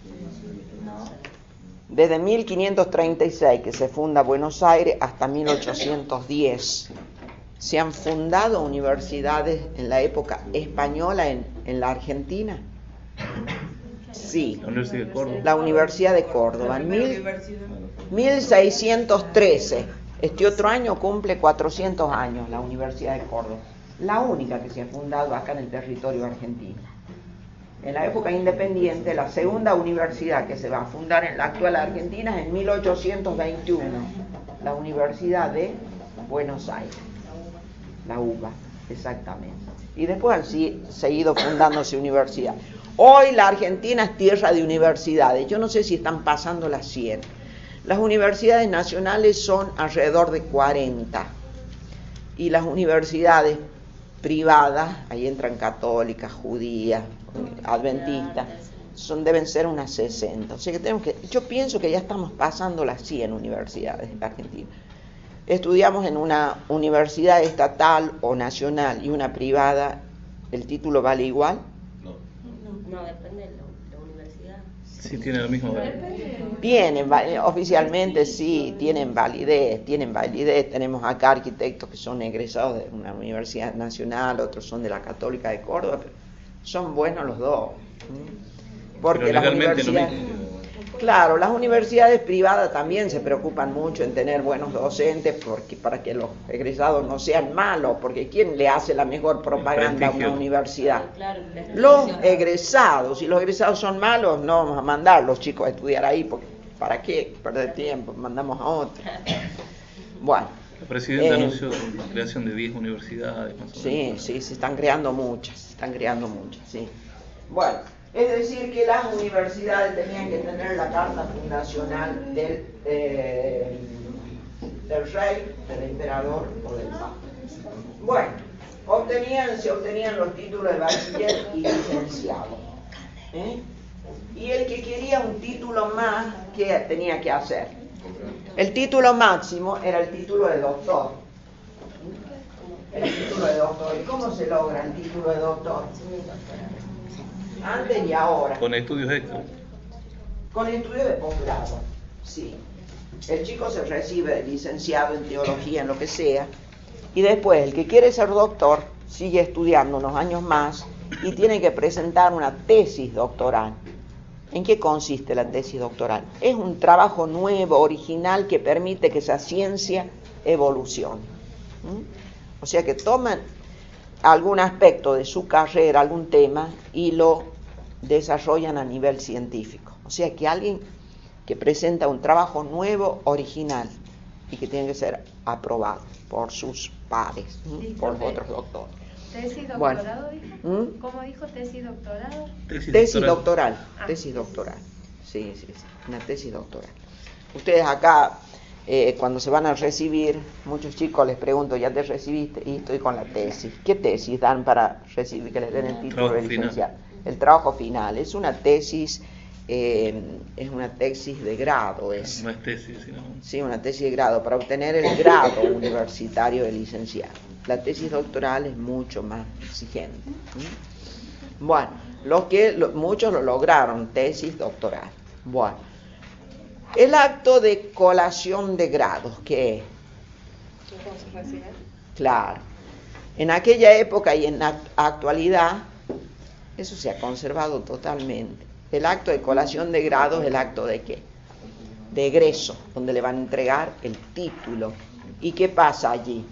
Desde mil quinientos treinta y seis, que se funda Buenos Aires, hasta mil ochocientos diez. ¿Se han fundado universidades en la época española en, en la Argentina? Sí. La Universidad de Córdoba. La Universidad de Córdoba, en mil, mil seiscientos trece. Este otro año cumple cuatrocientos años la Universidad de Córdoba. La única que se ha fundado acá en el territorio argentino. En la época independiente, la segunda universidad que se va a fundar en la actual Argentina es en mil ochocientos veintiuno. La Universidad de Buenos Aires. La U B A, exactamente. Y después han si- seguido fundándose universidades. Hoy la Argentina es tierra de universidades. Yo no sé si están pasando las cien. Las universidades nacionales son alrededor de cuarenta. Y las universidades privadas, ahí entran católicas, judías, adventistas, son, deben ser unas sesenta. O sea que tenemos que, yo pienso que ya estamos pasando las cien universidades en la Argentina. Estudiamos en una universidad estatal o nacional y una privada, ¿el título vale igual? No, depende de la, la universidad. Sí, tiene el mismo valor. Tienen, oficialmente sí, tienen validez, tienen validez. Tenemos acá arquitectos que son egresados de una universidad nacional, otros son de la Católica de Córdoba, pero son buenos los dos. Porque Pero las legalmente lo universidades, mismo. claro, las universidades privadas también se preocupan mucho en tener buenos docentes porque para que los egresados no sean malos, porque ¿quién le hace la mejor propaganda a una prestigio. universidad? Claro, Los egresados. Si los egresados son malos, no vamos a mandar a los chicos a estudiar ahí, porque ¿para qué perder tiempo? Mandamos a otro. Bueno, El presidente Eh, anunció la creación de diez universidades, más o Sí, menos. sí, se están creando muchas, se están creando muchas, sí. Bueno, es decir que las universidades tenían que tener la carta fundacional del, eh, del rey, del emperador o del papa. Bueno, obtenían, se obtenían los títulos de bachiller y licenciado. ¿eh? Y el que quería un título más, ¿qué tenía que hacer? El título máximo era el título de doctor. El título de doctor. ¿Y cómo se logra el título de doctor? Antes y ahora. Con estudios extras. Con estudio de posgrado, sí. El chico se recibe de licenciado en teología, en lo que sea, y después el que quiere ser doctor sigue estudiando unos años más y tiene que presentar una tesis doctoral. ¿En qué consiste la tesis doctoral? Es un trabajo nuevo, original, que permite que esa ciencia evolucione. ¿Mm? O sea que toman algún aspecto de su carrera, algún tema, y lo desarrollan a nivel científico. O sea que alguien que presenta un trabajo nuevo, original, y que tiene que ser aprobado por sus pares, ¿sí? Por los otros doctores. ¿Tesis doctorado Bueno. dijo? ¿Mm? ¿Cómo dijo tesis doctorado? Tesis, Tesis doctoral. doctoral, Ah. tesis doctoral. Sí, sí, sí, una tesis doctoral. Ustedes acá, eh, cuando se van a recibir, muchos chicos les pregunto, ¿ya te recibiste? Y estoy con la tesis. ¿Qué tesis dan para recibir, que les den el título Trabajo de licenciado? El trabajo final. Es una tesis, eh, es una tesis de grado, es. No es tesis, sino... Sí, una tesis de grado, para obtener el grado universitario de licenciado. La tesis doctoral es mucho más exigente. ¿Mm? Bueno, los que, lo, muchos lo lograron, tesis doctoral. Bueno, el acto de colación de grados, ¿qué es? Claro. En aquella época y en la actualidad, eso se ha conservado totalmente. El acto de colación de grados es el acto de ¿qué? De egreso, donde le van a entregar el título. ¿Y qué pasa allí?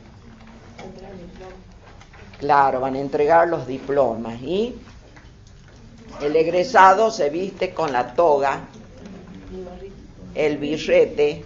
Claro, van a entregar los diplomas y el egresado se viste con la toga, el birrete,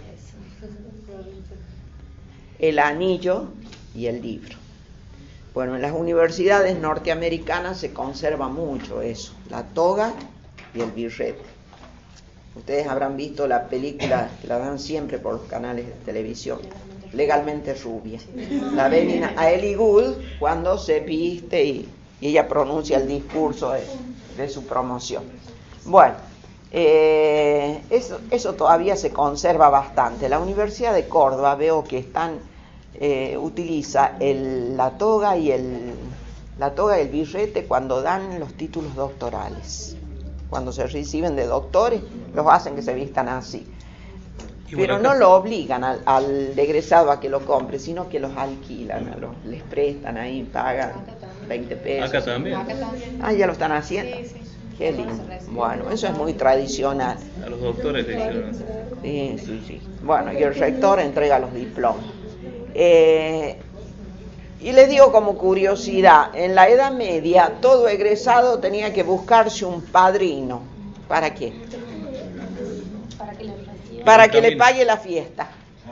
el anillo y el libro. Bueno, en las universidades norteamericanas se conserva mucho eso, la toga y el birrete. Ustedes habrán visto la película que la dan siempre por los canales de televisión, Legalmente Rubia. La ven a Ellie Gould cuando se viste y, y ella pronuncia el discurso de, de su promoción. Bueno, eh, eso, eso todavía se conserva bastante. La Universidad de Córdoba veo que están eh, utiliza el, la toga y el la toga y el birrete cuando dan los títulos doctorales. Cuando se reciben de doctores, los hacen que se vistan así. Pero no lo obligan al, al egresado a que lo compre, sino que los alquilan, a los, les prestan ahí, pagan veinte pesos. Acá también. Ah, ya lo están haciendo. Sí, sí. Qué lindo. Bueno, eso es muy tradicional. A los doctores le hicieron. Sí, sí, sí. Bueno, y el rector entrega los diplomas. Eh, y les digo como curiosidad, en la Edad Media todo egresado tenía que buscarse un padrino. ¿Para qué? Para que le pague la fiesta.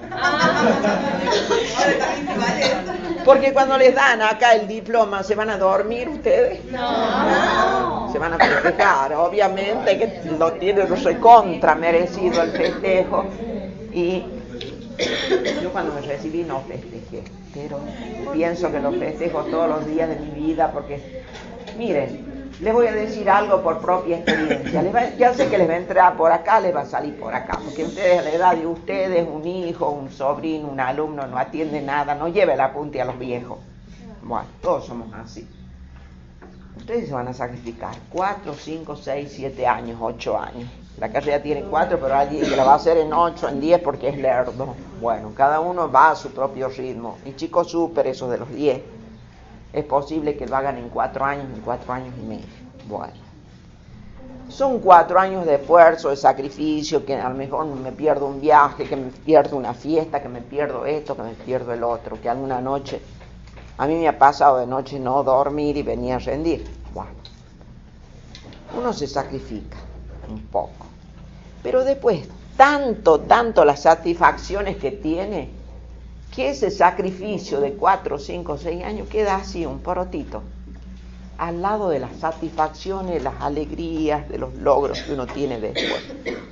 Porque cuando les dan acá el diploma, ¿se van a dormir ustedes? No. Se van a festejar, obviamente que lo tienen recontra merecido el festejo. Y yo cuando me recibí no festejé, pero pienso que lo festejo todos los días de mi vida porque, miren, les voy a decir algo por propia experiencia. Les va, ya sé que les va a entrar por acá, les va a salir por acá, porque ustedes a la edad de ustedes, un hijo, un sobrino, un alumno no atiende nada, no lleve la apunte a los viejos. Bueno, todos somos así. Ustedes se van a sacrificar cuatro, cinco, seis, siete años, ocho años. La carrera tiene cuatro, pero alguien que la va a hacer en ocho, en diez porque es lerdo. Bueno, cada uno va a su propio ritmo. Y chicos súper, esos de los diez. Es posible que lo hagan en cuatro años, en cuatro años y medio. Bueno, son cuatro años de esfuerzo, de sacrificio, que a lo mejor me pierdo un viaje, que me pierdo una fiesta, que me pierdo esto, que me pierdo el otro, que alguna noche, a mí me ha pasado de noche no dormir y venir a rendir. Bueno, uno se sacrifica un poco, pero después, tanto, tanto las satisfacciones que tiene, que ese sacrificio de cuatro, cinco, seis años queda así, un porotito, al lado de las satisfacciones, las alegrías, de los logros que uno tiene después.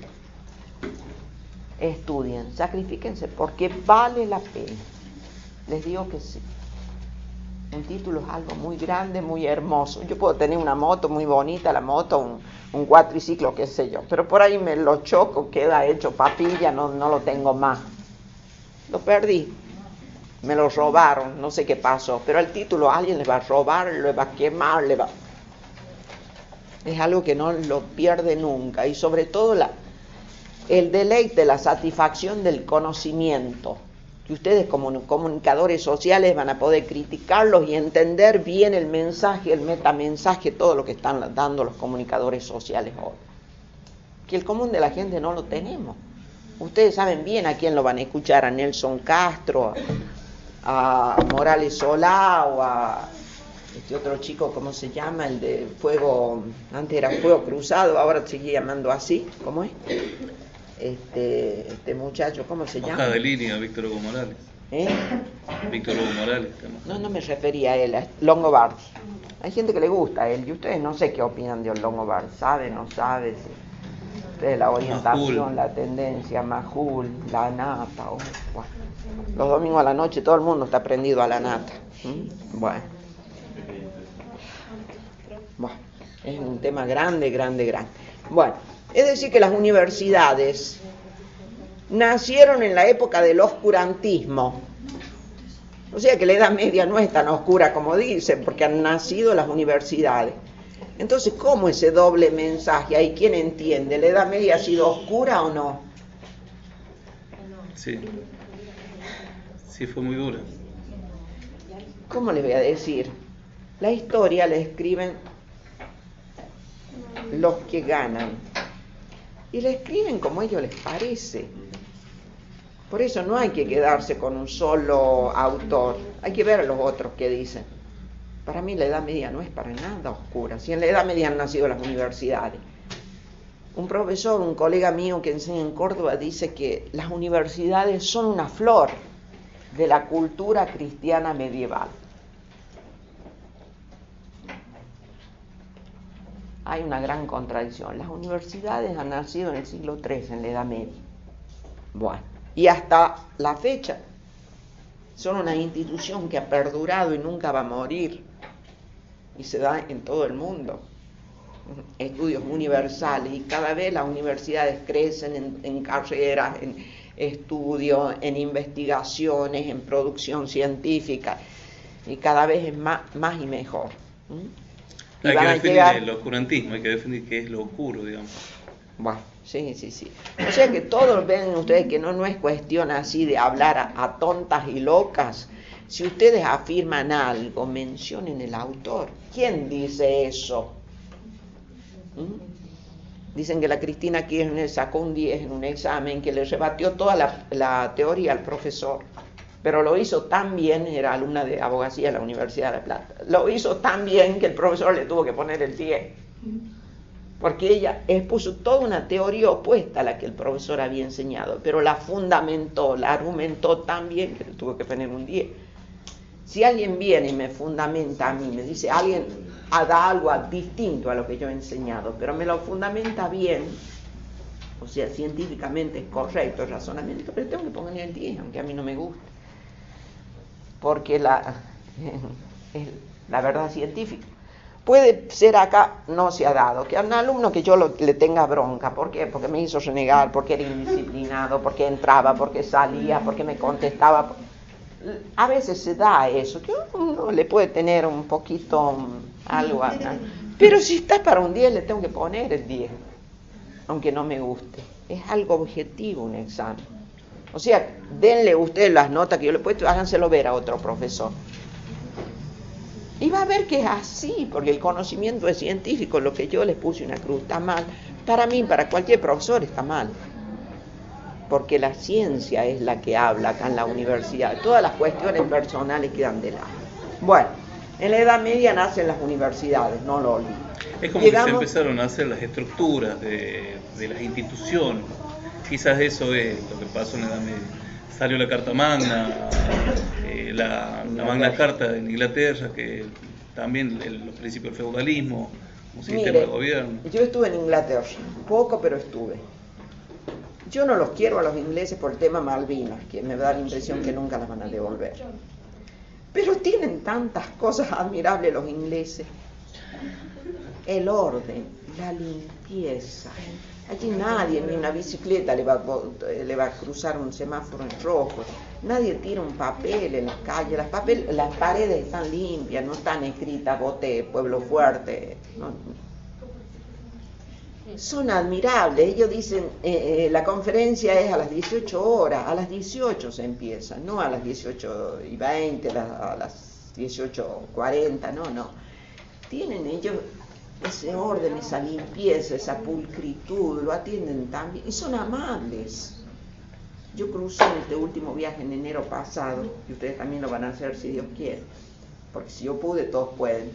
Estudien, sacrifíquense, porque vale la pena. Les digo que sí. Un título es algo muy grande, muy hermoso. Yo puedo tener una moto muy bonita, la moto, un, un cuatriciclo, qué sé yo, pero por ahí me lo choco, queda hecho papilla, no, no lo tengo más. Lo perdí. Me lo robaron, no sé qué pasó, pero el título alguien le va a robar, le va a quemar, le va... Es algo que no lo pierde nunca, y sobre todo la, el deleite, la satisfacción del conocimiento, que ustedes como comunicadores sociales van a poder criticarlos y entender bien el mensaje, el metamensaje, todo lo que están dando los comunicadores sociales hoy. Que el común de la gente no lo tenemos. Ustedes saben bien a quién lo van a escuchar, a Nelson Castro, a Morales Solá o a este otro chico, ¿cómo se llama? El de Fuego, antes era Fuego Cruzado, ahora sigue llamando así, ¿cómo es? Este, este muchacho, ¿cómo se llama? Hoja de línea, Víctor Hugo Morales. ¿Eh? Víctor Hugo Morales. No, no me refería a él, a Longobardi. Hay gente que le gusta a él, y ustedes no sé qué opinan de Longobardi, ¿sabe, no sabe? Si ustedes la orientación, Majul, la tendencia, Majul, la nata, oh, bueno. Los domingos a la noche todo el mundo está prendido a la nata. ¿Mm? Bueno. Bueno, es un tema grande, grande, grande. Bueno, es decir que las universidades nacieron en la época del oscurantismo. O sea que la Edad Media no es tan oscura como dicen, porque han nacido las universidades. Entonces, ¿cómo ese doble mensaje? ¿Hay quien entiende? ¿La Edad Media ha sido oscura o no? Sí. Sí, fue muy dura. ¿Cómo les voy a decir? La historia la escriben los que ganan. Y la escriben como a ellos les parece. Por eso no hay que quedarse con un solo autor. Hay que ver a los otros que dicen. Para mí la Edad Media no es para nada oscura. Si en la Edad Media han nacido las universidades. Un profesor, un colega mío que enseña en Córdoba, dice que las universidades son una flor de la cultura cristiana medieval. Hay una gran contradicción. Las universidades han nacido en el siglo trece, en la Edad Media. Bueno, y hasta la fecha son una institución que ha perdurado y nunca va a morir. Y se da en todo el mundo. Estudios universales, y cada vez las universidades crecen en, en carreras, en estudios, en investigaciones, en producción científica, y cada vez es más, más y mejor. ¿Mm? Hay y que definir llegar... el oscurantismo, hay que definir qué es lo oscuro, digamos. Bueno, sí, sí, sí. O sea que todos ven ustedes que no, no es cuestión así de hablar a, a tontas y locas. Si ustedes afirman algo, mencionen el autor. ¿Quién dice eso? ¿Mm? Dicen que la Cristina Kirchner sacó un diez en un examen, que le rebatió toda la, la teoría al profesor, pero lo hizo tan bien, era alumna de abogacía de la Universidad de La Plata, lo hizo tan bien que el profesor le tuvo que poner el diez, porque ella expuso toda una teoría opuesta a la que el profesor había enseñado, pero la fundamentó, la argumentó tan bien que le tuvo que poner un diez. Si alguien viene y me fundamenta a mí, me dice, alguien da algo distinto a lo que yo he enseñado, pero me lo fundamenta bien, o sea, científicamente es correcto el razonamiento, pero tengo que poner el diez, aunque a mí no me guste. Porque la, es la verdad científica. Puede ser acá, no se ha dado, que a un alumno que yo lo, le tenga bronca. ¿Por qué? Porque me hizo renegar, porque era indisciplinado, porque entraba, porque salía, porque me contestaba. A veces se da eso, que uno le puede tener un poquito algo acá. Pero si está para un diez, le tengo que poner el diez, aunque no me guste. Es algo objetivo un examen. O sea, denle ustedes las notas que yo le he puesto, háganselo ver a otro profesor. Y va a ver que es así, porque el conocimiento es científico. Lo que yo les puse una cruz está mal. Para mí, para cualquier profesor está mal. Porque la ciencia es la que habla acá en la universidad. Todas las cuestiones personales quedan de lado. Bueno, en la Edad Media nacen las universidades, no lo olviden. Es como Llegamos... que se empezaron a hacer las estructuras de, de las instituciones. Quizás eso es lo que pasó en la Edad Media. salió la Carta Magna, eh, la, la Magna Carta en Inglaterra, que también el, los principios del feudalismo, un sistema Mire, de gobierno. yo estuve en Inglaterra, poco pero estuve. Yo no los quiero a los ingleses por el tema Malvinas, que me da la impresión que nunca las van a devolver. Pero tienen tantas cosas admirables los ingleses. El orden, la limpieza. Allí nadie, ni una bicicleta le va, a, le va a cruzar un semáforo en rojo. Nadie tira un papel en las calles. Las, papel, las paredes están limpias, no están escritas bote, pueblo fuerte. No. Son admirables. Ellos dicen, eh, eh, la conferencia es a las dieciocho horas. A las dieciocho se empieza, no a las dieciocho y veinte, a las dieciocho cuarenta, no, no. Tienen ellos ese orden, esa limpieza, esa pulcritud, lo atienden tan bien y son amables. Yo crucé en este último viaje en enero pasado, y ustedes también lo van a hacer si Dios quiere, porque si yo pude, todos pueden,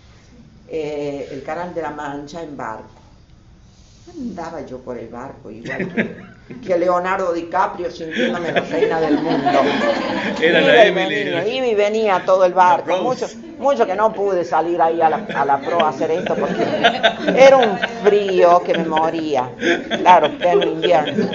eh, el Canal de la Mancha en barco. Andaba yo por el barco igual que, que Leonardo DiCaprio, sintiéndome la reina del mundo. Era iba la y Emily. venía, iba y venía todo el barco. Mucho, mucho que no pude salir ahí a la, a la pro a hacer esto porque era un frío que me moría. Claro, pleno invierno.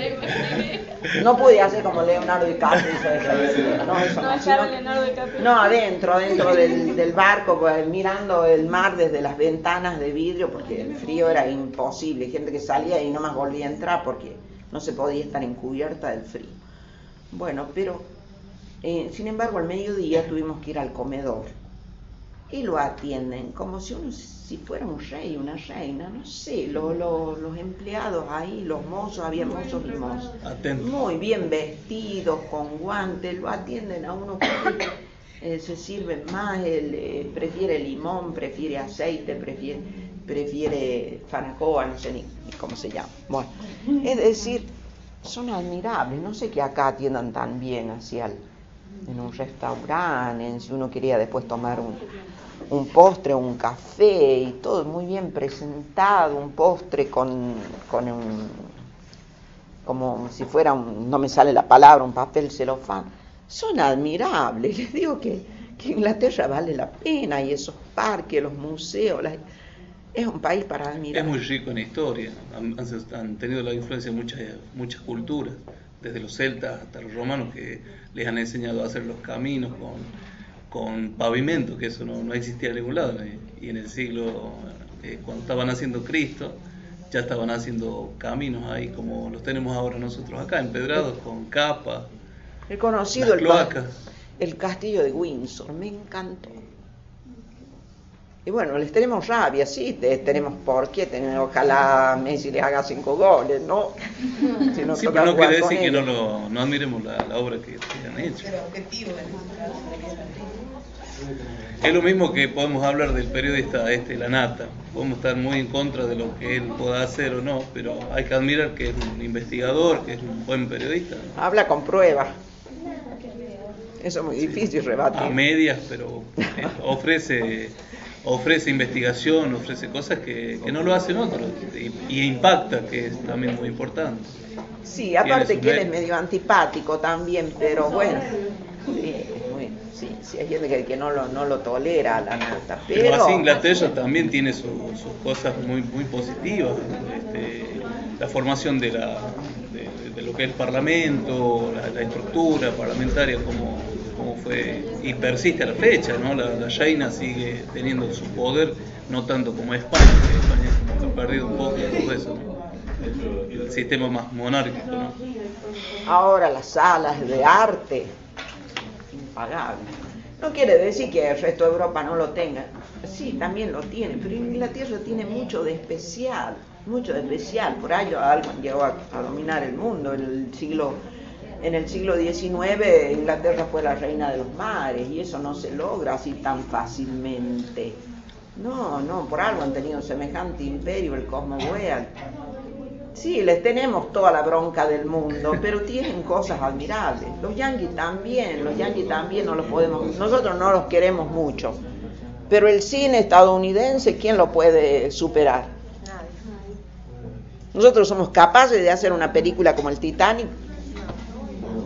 No pude hacer como Leonardo DiCaprio. No, eso no, No, sino- Leonardo DiCaprio. no, adentro, adentro del, del barco, pues, mirando el mar desde las ventanas de vidrio, porque el frío era imposible. Hay gente que salía y no más volvía a entrar porque no se podía estar encubierta del frío. Bueno, pero, eh, sin embargo, al mediodía tuvimos que ir al comedor. Y lo atienden como si uno si fuera un rey, una reina, no sé, lo, lo, los empleados ahí, los mozos, había mozos y mozos, Atento. muy bien vestidos, con guantes, lo atienden a uno porque eh, se sirven más, él eh, prefiere limón, prefiere aceite, prefiere, prefiere fanacoa, no sé ni, ni cómo se llama. Bueno, es decir, son admirables, no sé que acá atiendan tan bien hacia el, en un restaurante, en, si uno quería después tomar un, un postre, un café y todo muy bien presentado, un postre con, con un, como si fuera un, no me sale la palabra, un papel celofán. Son admirables, les digo que, que Inglaterra vale la pena y esos parques, los museos, las, es un país para admirar. Es muy rico en historia, han, han tenido la influencia de muchas, muchas culturas, desde los celtas hasta los romanos que les han enseñado a hacer los caminos con, con pavimento, que eso no, no existía en ningún lado. Y en el siglo, eh, cuando estaban haciendo Cristo, ya estaban haciendo caminos ahí como los tenemos ahora nosotros acá, empedrados con capas. He conocido el, cloacas. el castillo de Windsor, me encantó. Y bueno, les tenemos rabia, sí, les tenemos por qué, tenemos, ojalá Messi les haga cinco goles, ¿no? Si no Sí, toca pero no jugar quiere con decir que no, ellos. lo, no admiremos la, la obra que, que han hecho. Es lo mismo que podemos hablar del periodista este, Lanata. Podemos estar muy en contra de lo que él pueda hacer o no, pero hay que admirar que es un investigador, que es un buen periodista. Habla con pruebas. Eso es muy difícil rebatir. A medias, pero eh, ofrece ofrece investigación, ofrece cosas que, que no lo hacen otros y, y impacta, que es también muy importante. Sí, aparte Tiene su que él es mérito. medio antipático también, pero bueno, sí, es muy, sí, sí, hay gente que, que no, lo, no lo tolera a Lanata, pero... Pero así Inglaterra también tiene su- sus cosas muy muy positivas, este, la formación de, la, de, de lo que es el Parlamento, la, la estructura parlamentaria como, como fue y persiste a la fecha, ¿no? La, la reina sigue teniendo su poder, no tanto como España, que España como que ha perdido un poco todo eso, ¿no? el, el sistema más monárquico, ¿no? Ahora las salas de arte, impagables. No quiere decir que el resto de Europa no lo tenga. Sí, también lo tiene, pero Inglaterra tiene mucho de especial, mucho de especial. Por ahí algo llegó a, a dominar el mundo. En el siglo, en el siglo diecinueve Inglaterra fue la reina de los mares y eso no se logra así tan fácilmente. No, no, por algo han tenido semejante imperio, el Commonwealth. Sí, les tenemos toda la bronca del mundo, pero tienen cosas admirables. Los yanquis también, los yanquis también no los podemos, nosotros no los queremos mucho. Pero el cine estadounidense, ¿quién lo puede superar? Nosotros somos capaces de hacer una película como el Titanic.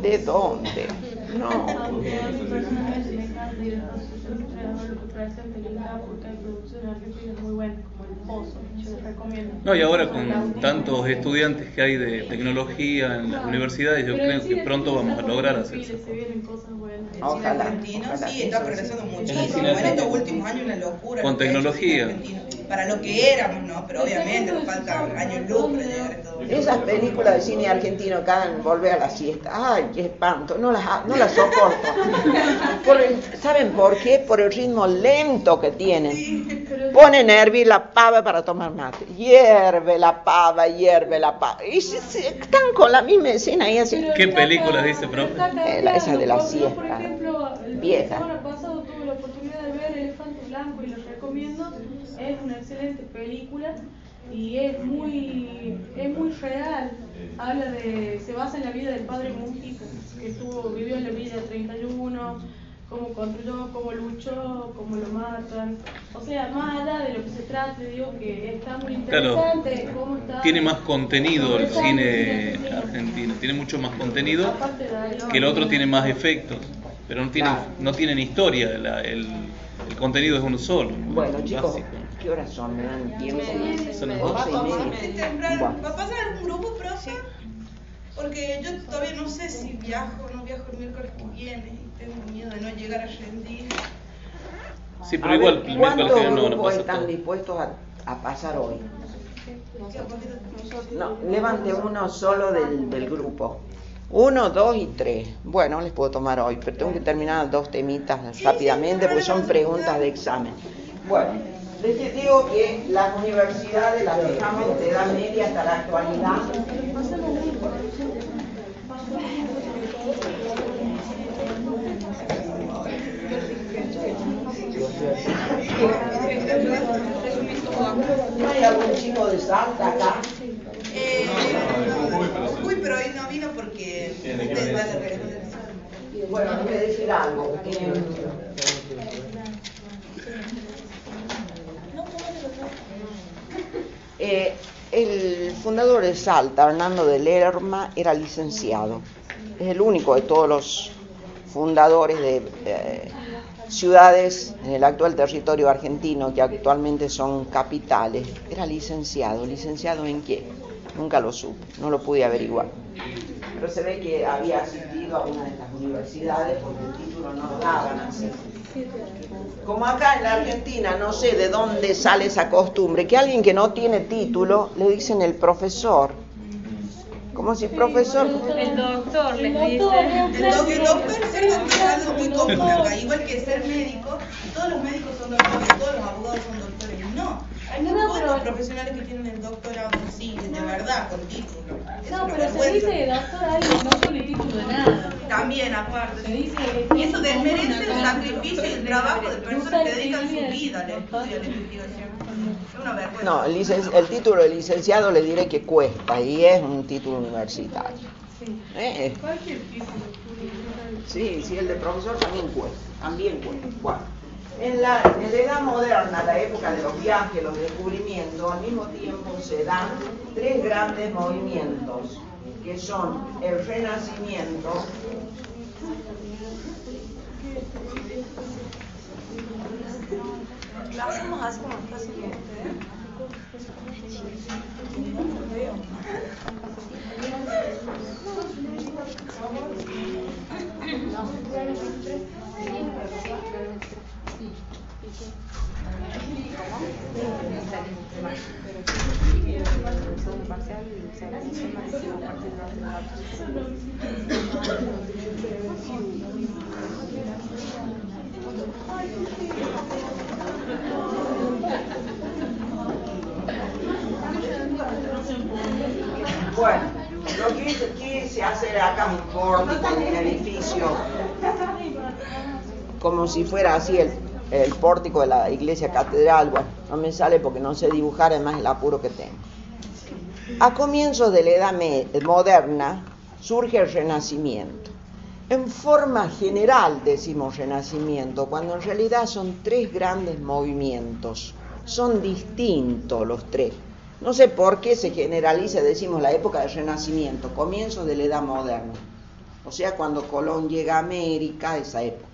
¿De dónde? No. Aunque a mí personalmente me encanta ir a los centros de lo que presenta el INCA porque hay producciones argentinas muy buenas como El Pozo, yo les recomiendo. No, y ahora con tantos estudiantes que hay de tecnología en las universidades, yo creo que pronto vamos a lograr hacer eso. Se vienen cosas buenas. El cine Ojalá, argentino ojalá sí que está eso progresando sí. muchísimo. El cine En estos argentino. últimos años una locura. Con lo que ha hecho el cine tecnología. argentino. Para lo que éramos, ¿no? Pero obviamente nos faltan años luz para llegar a todo. Esas películas de cine argentino que hagan volver a la siesta, ay, qué espanto, no las, no las soporto. Por el- ¿Saben por qué? Por el ritmo lento que tienen. Ponen a hervir la pava para tomar mate. Hierve la pava, hierve la pava. Y se- se- están con la misma escena ahí así. ¿Qué película dice, profe? Eh, la- esa de la Yo, siesta, por ejemplo, el vieja. fin de semana pasado tuve la oportunidad de ver Elefante Blanco y les recomiendo. Es una excelente película y es muy es muy real. Habla de se basa en la vida del padre Mujica, que estuvo vivió en la Villa treinta y uno, cómo construyó, cómo luchó, cómo lo matan. O sea, más allá de lo que se trate, digo que está muy interesante cómo está. Tiene más contenido el Exacto, cine argentino. argentino, tiene mucho más contenido, Aparte de ahí, que el otro tiene más efectos, pero no tienen, Claro. no tienen historia, la- el, el contenido es uno solo. Bueno, chicos, básico. ¿qué horas son? ¿Me dan tiempo? Son las Once y ¿Va media. a temprano? Bueno. ¿Va a pasar algún grupo, profe? Porque yo todavía no sé si viajo o no viajo el miércoles que viene y tengo miedo de no llegar a rendir. Sí, pero A igual ver, el miércoles que ¿cuántos viene no van a grupos pasar están todo. dispuestos a, a pasar hoy? Sí, a poquito nosotros. No, levante uno solo del, del grupo. Uno, dos y tres. Bueno, les puedo tomar hoy, pero tengo que terminar dos temitas rápidamente porque son preguntas de examen. Bueno, les digo que las universidades las dejamos de edad media hasta la actualidad. ¿No hay algún chico de Salta acá? Eh, uy, pero hoy no vino porque ustedes van a regresar. Bueno, les voy a decir algo. Eh, eh, el fundador de Salta, Hernando de Lerma, era licenciado. Es el único de todos los fundadores de eh, ciudades en el actual territorio argentino, que actualmente son capitales. Era licenciado. ¿Licenciado en qué? Nunca lo supe, no lo pude averiguar. Pero se ve que había asistido a una de estas universidades porque el título no lo daban así. Como acá en la Argentina, no sé de dónde sale esa costumbre, que alguien que no tiene título le dicen el profesor. Como si profesor... El doctor les El dice. doctor, El doctor, el doctor, ser doctor es algo muy común acá, igual que ser médico. Todos los médicos son doctores, todos los abogados son doctores. No, hay muy No, pocos pero- profesionales que tienen el doctorado sí, de verdad, con título. Es No, una pero se vergüenza. dice doctor a alguien que no tiene título de nada. También, aparte. Se dice Y eso desmerece el sacrificio y el trabajo de personas que dedican su vida al estudio y a la investigación. Es una vergüenza. No, el, licen- el título de licenciado le diré que cuesta y es un título universitario. Sí. ¿Eh? Cualquier título. Sí, sí, el de profesor también cuesta, también cuesta. Bueno, en la, en la edad moderna, la época de los viajes, los descubrimientos, al mismo tiempo se dan tres grandes movimientos, que son el Renacimiento, bueno, lo que hice- quise hacer acá un pórtico en un edificio, como si fuera así el, el pórtico de la iglesia catedral. Bueno, no me sale porque no sé dibujar, además el apuro que tengo. A comienzos de la edad me- moderna surge el Renacimiento. En forma general decimos Renacimiento, cuando en realidad son tres grandes movimientos. Son distintos los tres. No sé por qué se generaliza, decimos la época del Renacimiento, comienzos de la edad moderna. o sea, cuando Colón llega a América, esa época.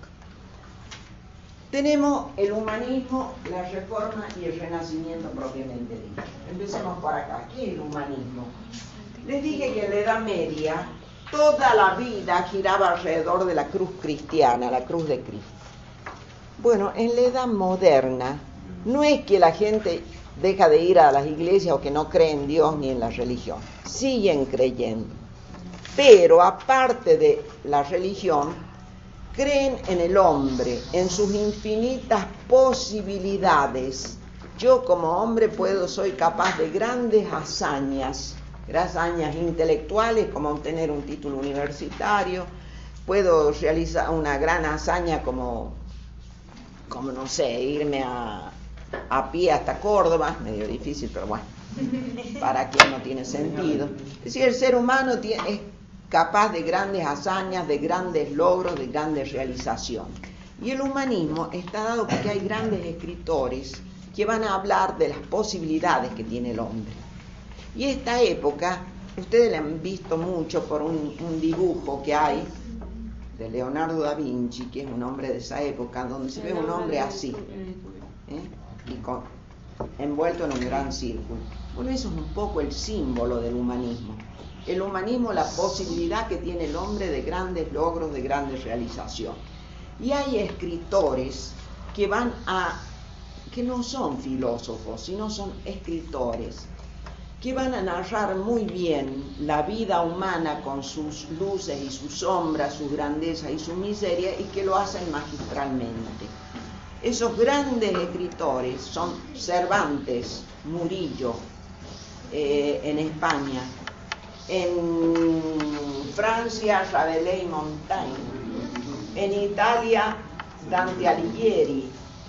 Tenemos el humanismo, la reforma y el renacimiento propiamente dicho. Empecemos por acá. ¿Qué es el humanismo? Les dije que en la Edad Media toda la vida giraba alrededor de la cruz cristiana, la cruz de Cristo. Bueno, en la Edad Moderna no es que la gente deja de ir a las iglesias o que no cree en Dios ni en la religión. Siguen creyendo. Pero aparte de la religión, creen en el hombre, en sus infinitas posibilidades. Yo como hombre puedo, soy capaz de grandes hazañas, hazañas intelectuales como obtener un título universitario, puedo realizar una gran hazaña como, como no sé, irme a, a pie hasta Córdoba, medio difícil, pero bueno, para quien no tiene sentido. Es decir, el ser humano tiene, es capaz de grandes hazañas, de grandes logros, de grandes realizaciones. Y el humanismo está dado porque hay grandes escritores que van a hablar de las posibilidades que tiene el hombre. Y esta época, ustedes la han visto mucho por un, un dibujo que hay de Leonardo da Vinci, que es un hombre de esa época, donde se ve un hombre así, ¿eh? y con, envuelto en un gran círculo. Bueno, eso es un poco el símbolo del humanismo. El humanismo, la posibilidad que tiene el hombre de grandes logros, de grandes realizaciones. Y hay escritores que van a, que no son filósofos, sino son escritores, que van a narrar muy bien la vida humana con sus luces y sus sombras, sus grandezas y su miseria, y que lo hacen magistralmente. Esos grandes escritores son Cervantes, Murillo, eh, en España, en Francia, Rabelais y Montaigne, en Italia, Dante Alighieri,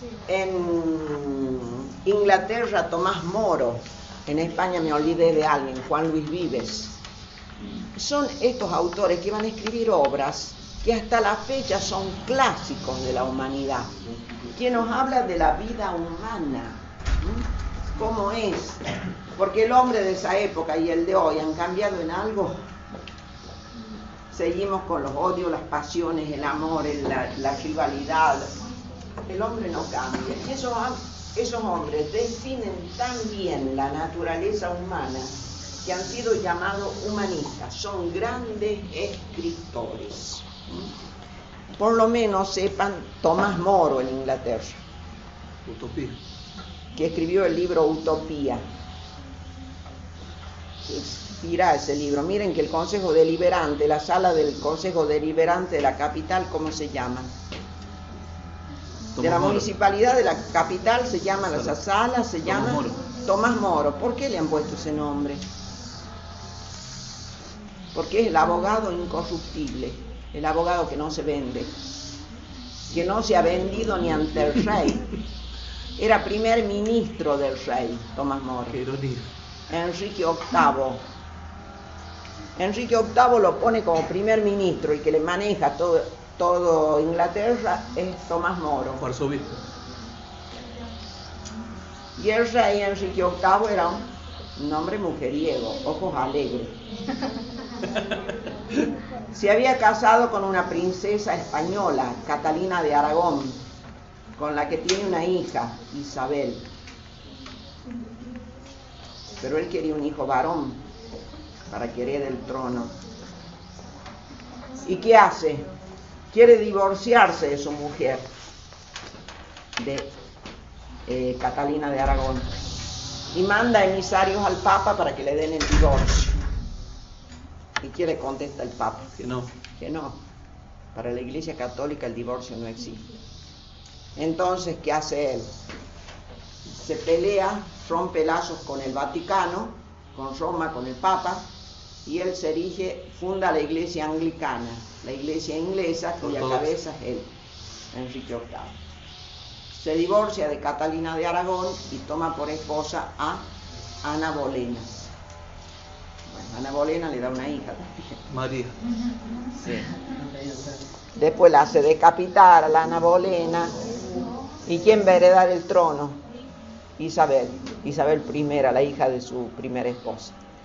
en Inglaterra, Tomás Moro, en España me olvidé de alguien, Juan Luis Vives. Son estos autores que van a escribir obras que hasta la fecha son clásicos de la humanidad, que nos habla de la vida humana, ¿sí? ¿Cómo es? Porque el hombre de esa época y el de hoy han cambiado en algo. Seguimos con los odios, las pasiones, el amor, la, la rivalidad. El hombre no cambia. Y esos, esos hombres definen tan bien la naturaleza humana que han sido llamados humanistas. Son grandes escritores. Por lo menos sepan Tomás Moro en Inglaterra. Utopía. Que escribió el libro Utopía. Inspira ese libro. Miren que el Consejo Deliberante, la sala del Consejo Deliberante de la capital, ¿cómo se llama? De la municipalidad de la capital se llama, la sala se llama Tomás Moro. Tomás Moro. ¿Por qué le han puesto ese nombre? Porque es el abogado incorruptible, el abogado que no se vende, que no se ha vendido ni ante el rey. Era primer ministro del rey, Tomás Moro. Qué ironía. Enrique octavo. Enrique octavo lo pone como primer ministro, y que le maneja todo, todo Inglaterra es Tomás Moro. Arzobispo. Y el rey Enrique octavo era un hombre mujeriego, ojos alegres. Se había casado con una princesa española, Catalina de Aragón, con la que tiene una hija, Isabel. Pero él quería un hijo varón para que herede el trono. ¿Y qué hace? Quiere divorciarse de su mujer, de eh, Catalina de Aragón, y manda emisarios al Papa para que le den el divorcio. ¿Y qué le contesta el Papa? Que no. Que no. Para la Iglesia Católica el divorcio no existe. Entonces, ¿qué hace él? Se pelea, rompe lazos con el Vaticano, con Roma, con el Papa, y él se erige, funda la Iglesia Anglicana, la Iglesia inglesa, cuya cabeza es él, Enrique octavo. Se divorcia de Catalina de Aragón y toma por esposa a Ana Bolena. Bueno, Ana Bolena le da una hija también. María. Sí. Después la hace decapitar a la Ana Bolena. ¿Y quién va a heredar el trono? Isabel, Isabel primera, la hija de su primera esposa.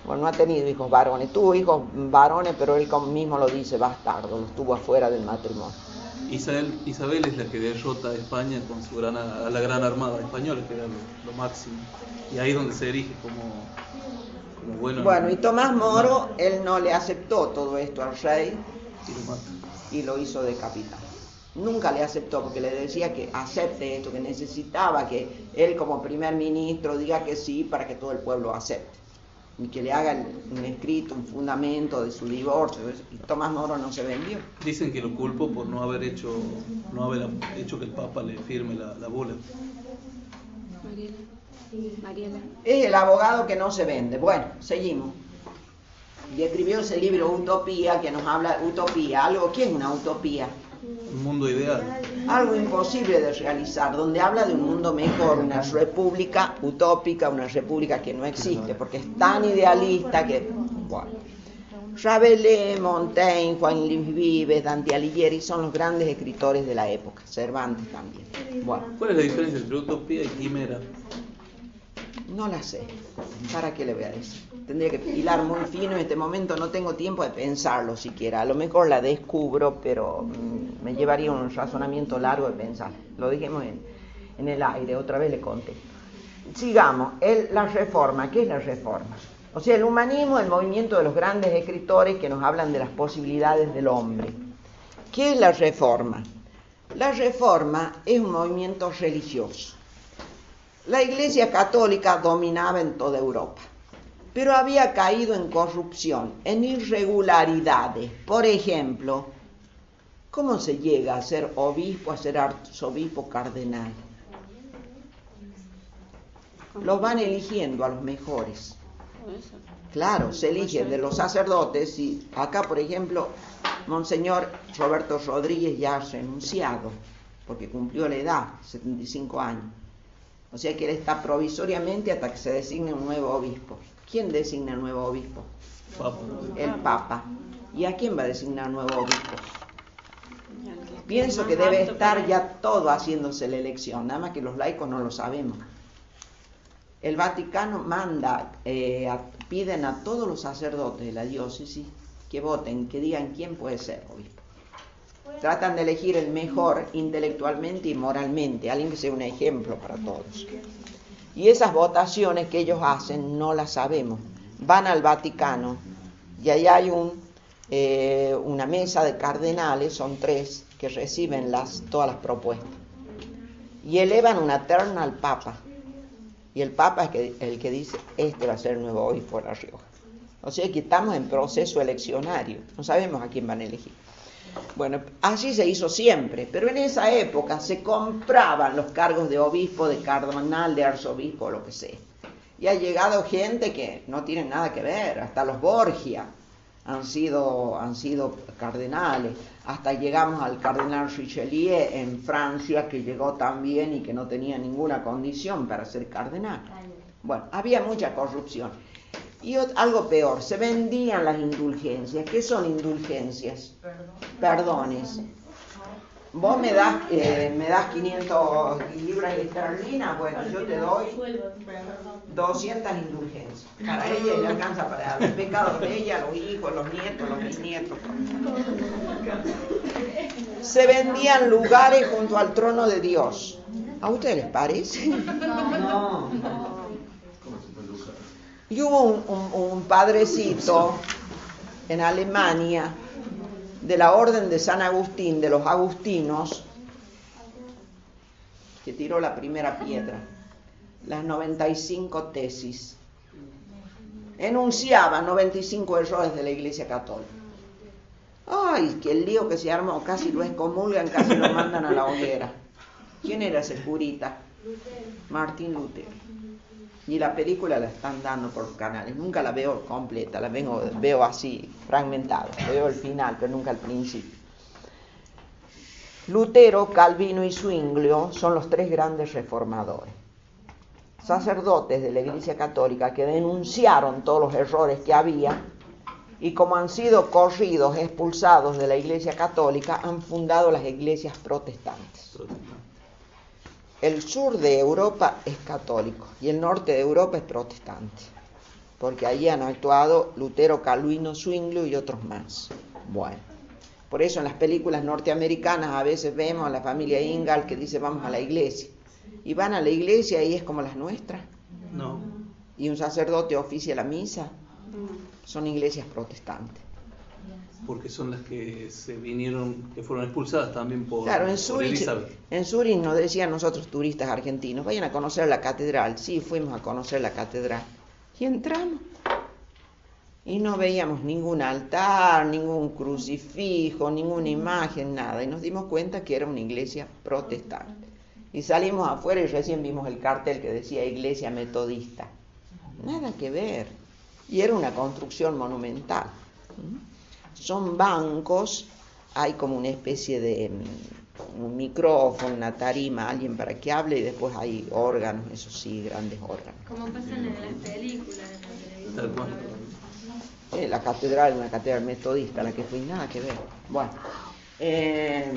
Bueno, no ha tenido hijos varones, tuvo hijos varones, pero él mismo lo dice, bastardo, los tuvo afuera del matrimonio. Isabel, Isabel es la que derrota a España con su gran, a la gran armada española, que era lo, lo máximo. Y ahí es donde se erige como, como bueno. Bueno, y Tomás Moro, él no le aceptó todo esto al rey Y lo mata. y lo hizo decapitar. Nunca le aceptó porque le decía que acepte esto, que necesitaba que él como primer ministro diga que sí para que todo el pueblo acepte. Y que le haga un escrito, un fundamento de su divorcio. Y Tomás Moro no se vendió. Dicen que lo culpo por no haber hecho, no haber hecho que el Papa le firme la, la bula. Mariela. Mariela. Es el abogado que no se vende. Bueno, seguimos. Y escribió ese libro Utopía, que nos habla de utopía. Algo, ¿qué es una utopía? Un mundo ideal. Algo imposible de realizar, donde habla de un mundo mejor, una república utópica, una república que no existe, porque es tan idealista que... Bueno. Rabelais, Montaigne, Juan Luis Vives, Dante Alighieri son los grandes escritores de la época, Cervantes también. Bueno, ¿Cuál es la diferencia entre utopía y quimera? no la sé, ¿para qué le voy a decir? Tendría que hilar muy fino, en este momento no tengo tiempo de pensarlo siquiera, a lo mejor la descubro, pero mmm, me llevaría un razonamiento largo de pensar. Lo dejemos en, en el aire, otra vez le conté. Sigamos, el, la reforma, ¿qué es la reforma? O sea, el humanismo, el movimiento de los grandes escritores que nos hablan de las posibilidades del hombre. ¿Qué es la reforma? La reforma es un movimiento religioso. La Iglesia Católica dominaba en toda Europa, pero había caído en corrupción, en irregularidades. Por ejemplo, ¿cómo se llega a ser obispo, a ser arzobispo cardenal? Los van eligiendo a los mejores. Claro, se eligen de los sacerdotes y acá, por ejemplo, Monseñor Roberto Rodríguez ya ha renunciado porque cumplió la edad, setenta y cinco años. O sea que él está provisoriamente hasta que se designe un nuevo obispo. ¿Quién designa el nuevo obispo? Papa. El Papa. ¿Y a quién va a designar nuevo obispo? Pienso que debe estar ya todo haciéndose la elección, nada más que los laicos no lo sabemos. El Vaticano manda, eh, a, piden a todos los sacerdotes de la diócesis que voten, que digan quién puede ser obispo. Tratan de elegir el mejor intelectualmente y moralmente, alguien que sea un ejemplo para todos. Y esas votaciones que ellos hacen no las sabemos. Van al Vaticano y ahí hay un, eh, una mesa de cardenales, son tres, que reciben las, todas las propuestas. Y elevan una terna al Papa. Y el Papa es que, el que dice, este va a ser el nuevo obispo de La Rioja. O sea que estamos en proceso eleccionario, no sabemos a quién van a elegir. Bueno, así se hizo siempre, pero en esa época se compraban los cargos de obispo, de cardenal, de arzobispo, lo que sea. Y ha llegado gente que no tiene nada que ver, hasta los Borgia han sido, han sido cardenales, hasta llegamos al cardenal Richelieu en Francia, que llegó también y que no tenía ninguna condición para ser cardenal. Bueno, había mucha corrupción. Y algo peor, se vendían las indulgencias. ¿Qué son indulgencias? Perdones. Vos me das, eh, me das quinientas libras esterlinas, bueno, yo te doy doscientas indulgencias. Para ella le alcanza para los pecados de ella, los hijos, los nietos, los bisnietos. Se vendían lugares junto al trono de Dios. ¿A ustedes les parece? No. Y hubo un, un, un padrecito en Alemania de la orden de San Agustín, de los agustinos, que tiró la primera piedra, las noventa y cinco tesis. Enunciaba noventa y cinco errores de la Iglesia Católica. Ay, que el lío que se armó, casi lo excomulgan, casi lo mandan a la hoguera. ¿Quién era ese curita? Martín Lutero. Y la película la están dando por canales. Nunca la veo completa, la vengo, veo así, fragmentada. Veo el final, pero nunca el principio. Lutero, Calvino y Zwinglio son los tres grandes reformadores. Sacerdotes de la Iglesia Católica que denunciaron todos los errores que había y como han sido corridos, expulsados de la Iglesia Católica, han fundado las iglesias protestantes. El sur de Europa es católico y el norte de Europa es protestante. porque allí han actuado Lutero, Calvino, Zwinglio y otros más. Bueno, por eso en las películas norteamericanas a veces vemos a la familia Ingalls que dice vamos a la iglesia, y van a la iglesia y es como las nuestras. No. Y un sacerdote oficia la misa. Son iglesias protestantes. Porque son las que se vinieron, que fueron expulsadas también por, claro, en por Zurich, Elizabeth. en Zurich nos decían nosotros turistas argentinos, vayan a conocer la catedral. Sí, fuimos a conocer la catedral. Y entramos. Y no veíamos ningún altar, ningún crucifijo, ninguna imagen, nada. Y nos dimos cuenta que era una iglesia protestante. Y salimos afuera y recién vimos el cartel que decía iglesia metodista. Nada que ver. Y era una construcción monumental. Son bancos, hay como una especie de un micrófono, una tarima, alguien para que hable, y después hay órganos, eso sí, grandes órganos. Como pasan en las películas, en la televisión. Eh, la catedral, una catedral metodista, la que fui, nada que ver. Bueno, eh,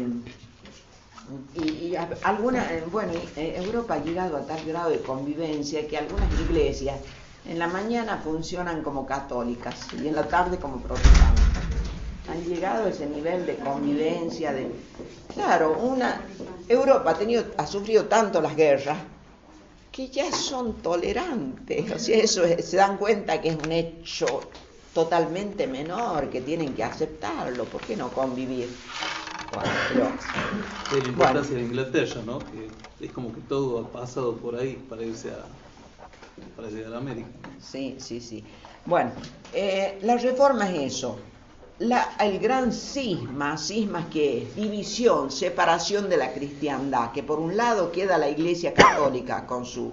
y, y alguna, eh, bueno, eh, Europa ha llegado a tal grado de convivencia que algunas iglesias en la mañana funcionan como católicas y en la tarde como protestantes. Han llegado a ese nivel de convivencia, de claro, una Europa ha tenido, ha sufrido tanto las guerras que ya son tolerantes, o sea, eso es, se dan cuenta que es un hecho totalmente menor, que tienen que aceptarlo, ¿por qué no convivir? Bueno, pero, Es la importancia bueno. de Inglaterra, ¿no? Que es como que todo ha pasado por ahí para irse a para llegar a América. Sí, sí, sí. Bueno, eh, la reforma es eso. La, el gran cisma, cisma que es división, separación de la cristiandad, que por un lado queda la Iglesia Católica con su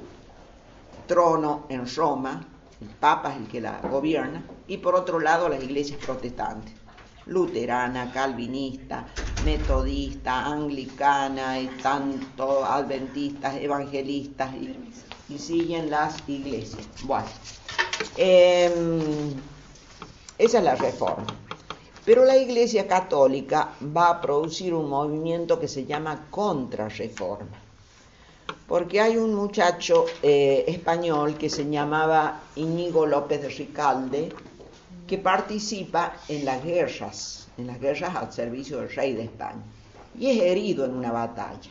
trono en Roma, el Papa es el que la gobierna, y por otro lado las iglesias protestantes, luterana, calvinista, metodista, anglicana, y tanto adventistas, evangelistas, y, y siguen las iglesias. Bueno, eh, esa es la reforma. Pero la Iglesia Católica va a producir un movimiento que se llama Contrarreforma. Porque hay un muchacho eh, español que se llamaba Íñigo López de Ricalde, que participa en las guerras, en las guerras al servicio del rey de España. Y es herido en una batalla.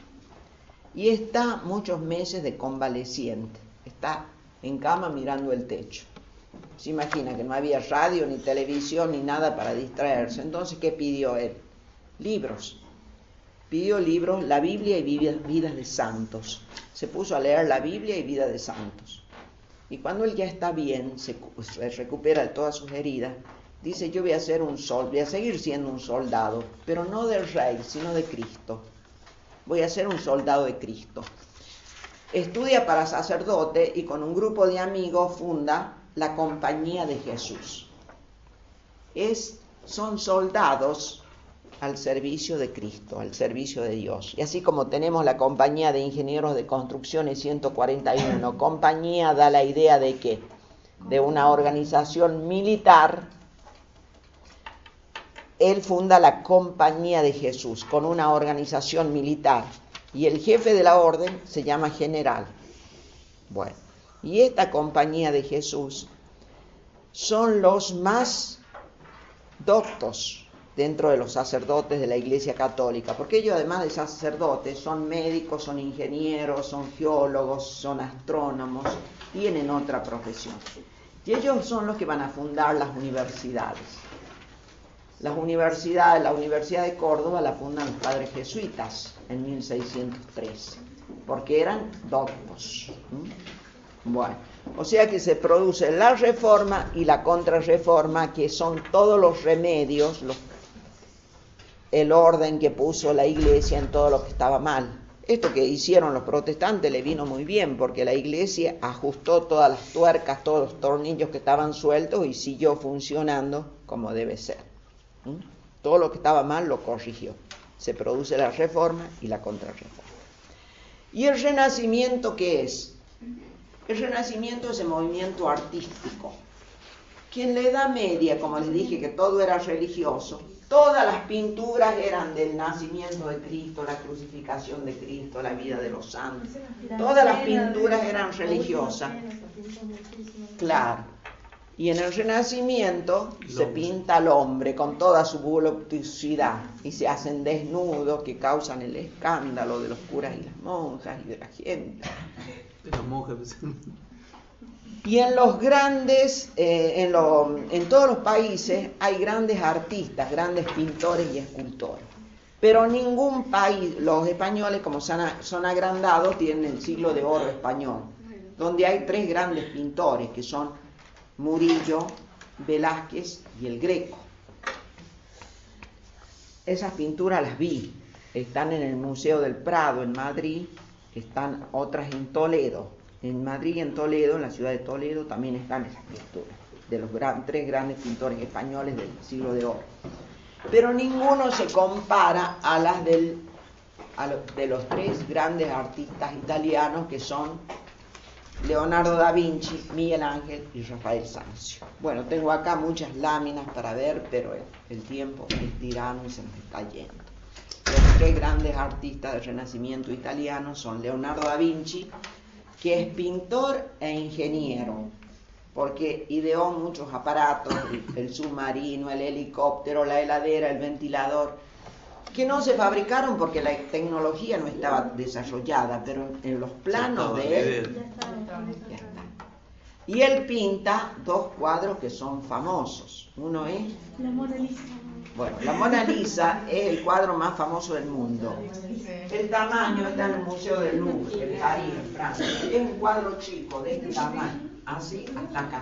Y está muchos meses de convaleciente. Está en cama mirando el techo. Se imagina que no había radio, ni televisión, ni nada para distraerse. Entonces, ¿qué pidió él? Libros. Pidió libros, la Biblia y vidas de santos. Se puso a leer la Biblia y vida de santos. Y cuando él ya está bien, se, se recupera de todas sus heridas, dice, yo voy a ser un sol, voy a seguir siendo un soldado, pero no del rey, sino de Cristo. Voy a ser un soldado de Cristo. Estudia para sacerdote y con un grupo de amigos funda la Compañía de Jesús. Es, son soldados al servicio de Cristo, al servicio de Dios. Y así como tenemos la Compañía de Ingenieros de Construcciones ciento cuarenta y uno, compañía da la idea de que de una organización militar, él funda la Compañía de Jesús con una organización militar y el jefe de la orden se llama general. Bueno, y esta Compañía de Jesús son los más doctos dentro de los sacerdotes de la Iglesia Católica, porque ellos además de sacerdotes son médicos, son ingenieros, son geólogos, son astrónomos, tienen otra profesión. Y ellos son los que van a fundar las universidades. Las universidades, la Universidad de Córdoba la fundan los padres jesuitas en mil seiscientos tres, porque eran doctos. ¿Mm? Bueno, o sea que se produce la reforma y la contrarreforma, que son todos los remedios, los el orden que puso la Iglesia en todo lo que estaba mal. Esto que hicieron los protestantes le vino muy bien, porque la Iglesia ajustó todas las tuercas, todos los tornillos que estaban sueltos y siguió funcionando como debe ser. ¿Mm? Todo lo que estaba mal lo corrigió. Se produce la reforma y la contrarreforma. ¿Y el Renacimiento qué es? El Renacimiento es el movimiento artístico, que en la Edad Media, como les dije, que todo era religioso, todas las pinturas eran del nacimiento de Cristo, la crucificación de Cristo, la vida de los santos. Todas las pinturas eran religiosas. Claro. Y en el Renacimiento se pinta al hombre con toda su voluptuosidad y se hacen desnudos que causan el escándalo de los curas y las monjas y de la gente. De las monjas. Y en los grandes, eh, en, lo, en todos los países hay grandes artistas, grandes pintores y escultores. Pero ningún país, los españoles como son, son agrandados, tienen el siglo de oro español, donde hay tres grandes pintores que son Murillo, Velázquez y el Greco. Esas pinturas las vi, están en el Museo del Prado en Madrid, están otras en Toledo. En Madrid y en Toledo, en la ciudad de Toledo, también están esas pinturas de los gran, tres grandes pintores españoles del siglo de oro. Pero ninguno se compara a las del, a lo, de los tres grandes artistas italianos que son Leonardo da Vinci, Miguel Ángel y Rafael Sanzio. Bueno, tengo acá muchas láminas para ver, pero el, el tiempo es tirano y se nos está yendo. Los tres grandes artistas del Renacimiento italiano son Leonardo da Vinci, que es pintor e ingeniero, porque ideó muchos aparatos, el submarino, el helicóptero, la heladera, el ventilador, que no se fabricaron porque la tecnología no estaba desarrollada, pero en los planos de él ya está. Y él pinta dos cuadros que son famosos. Uno es La Mona Lisa. Bueno, la Mona Lisa es el cuadro más famoso del mundo. El tamaño está en el Museo del Louvre, en París, en Francia. Es un cuadro chico, de este tamaño, así hasta acá.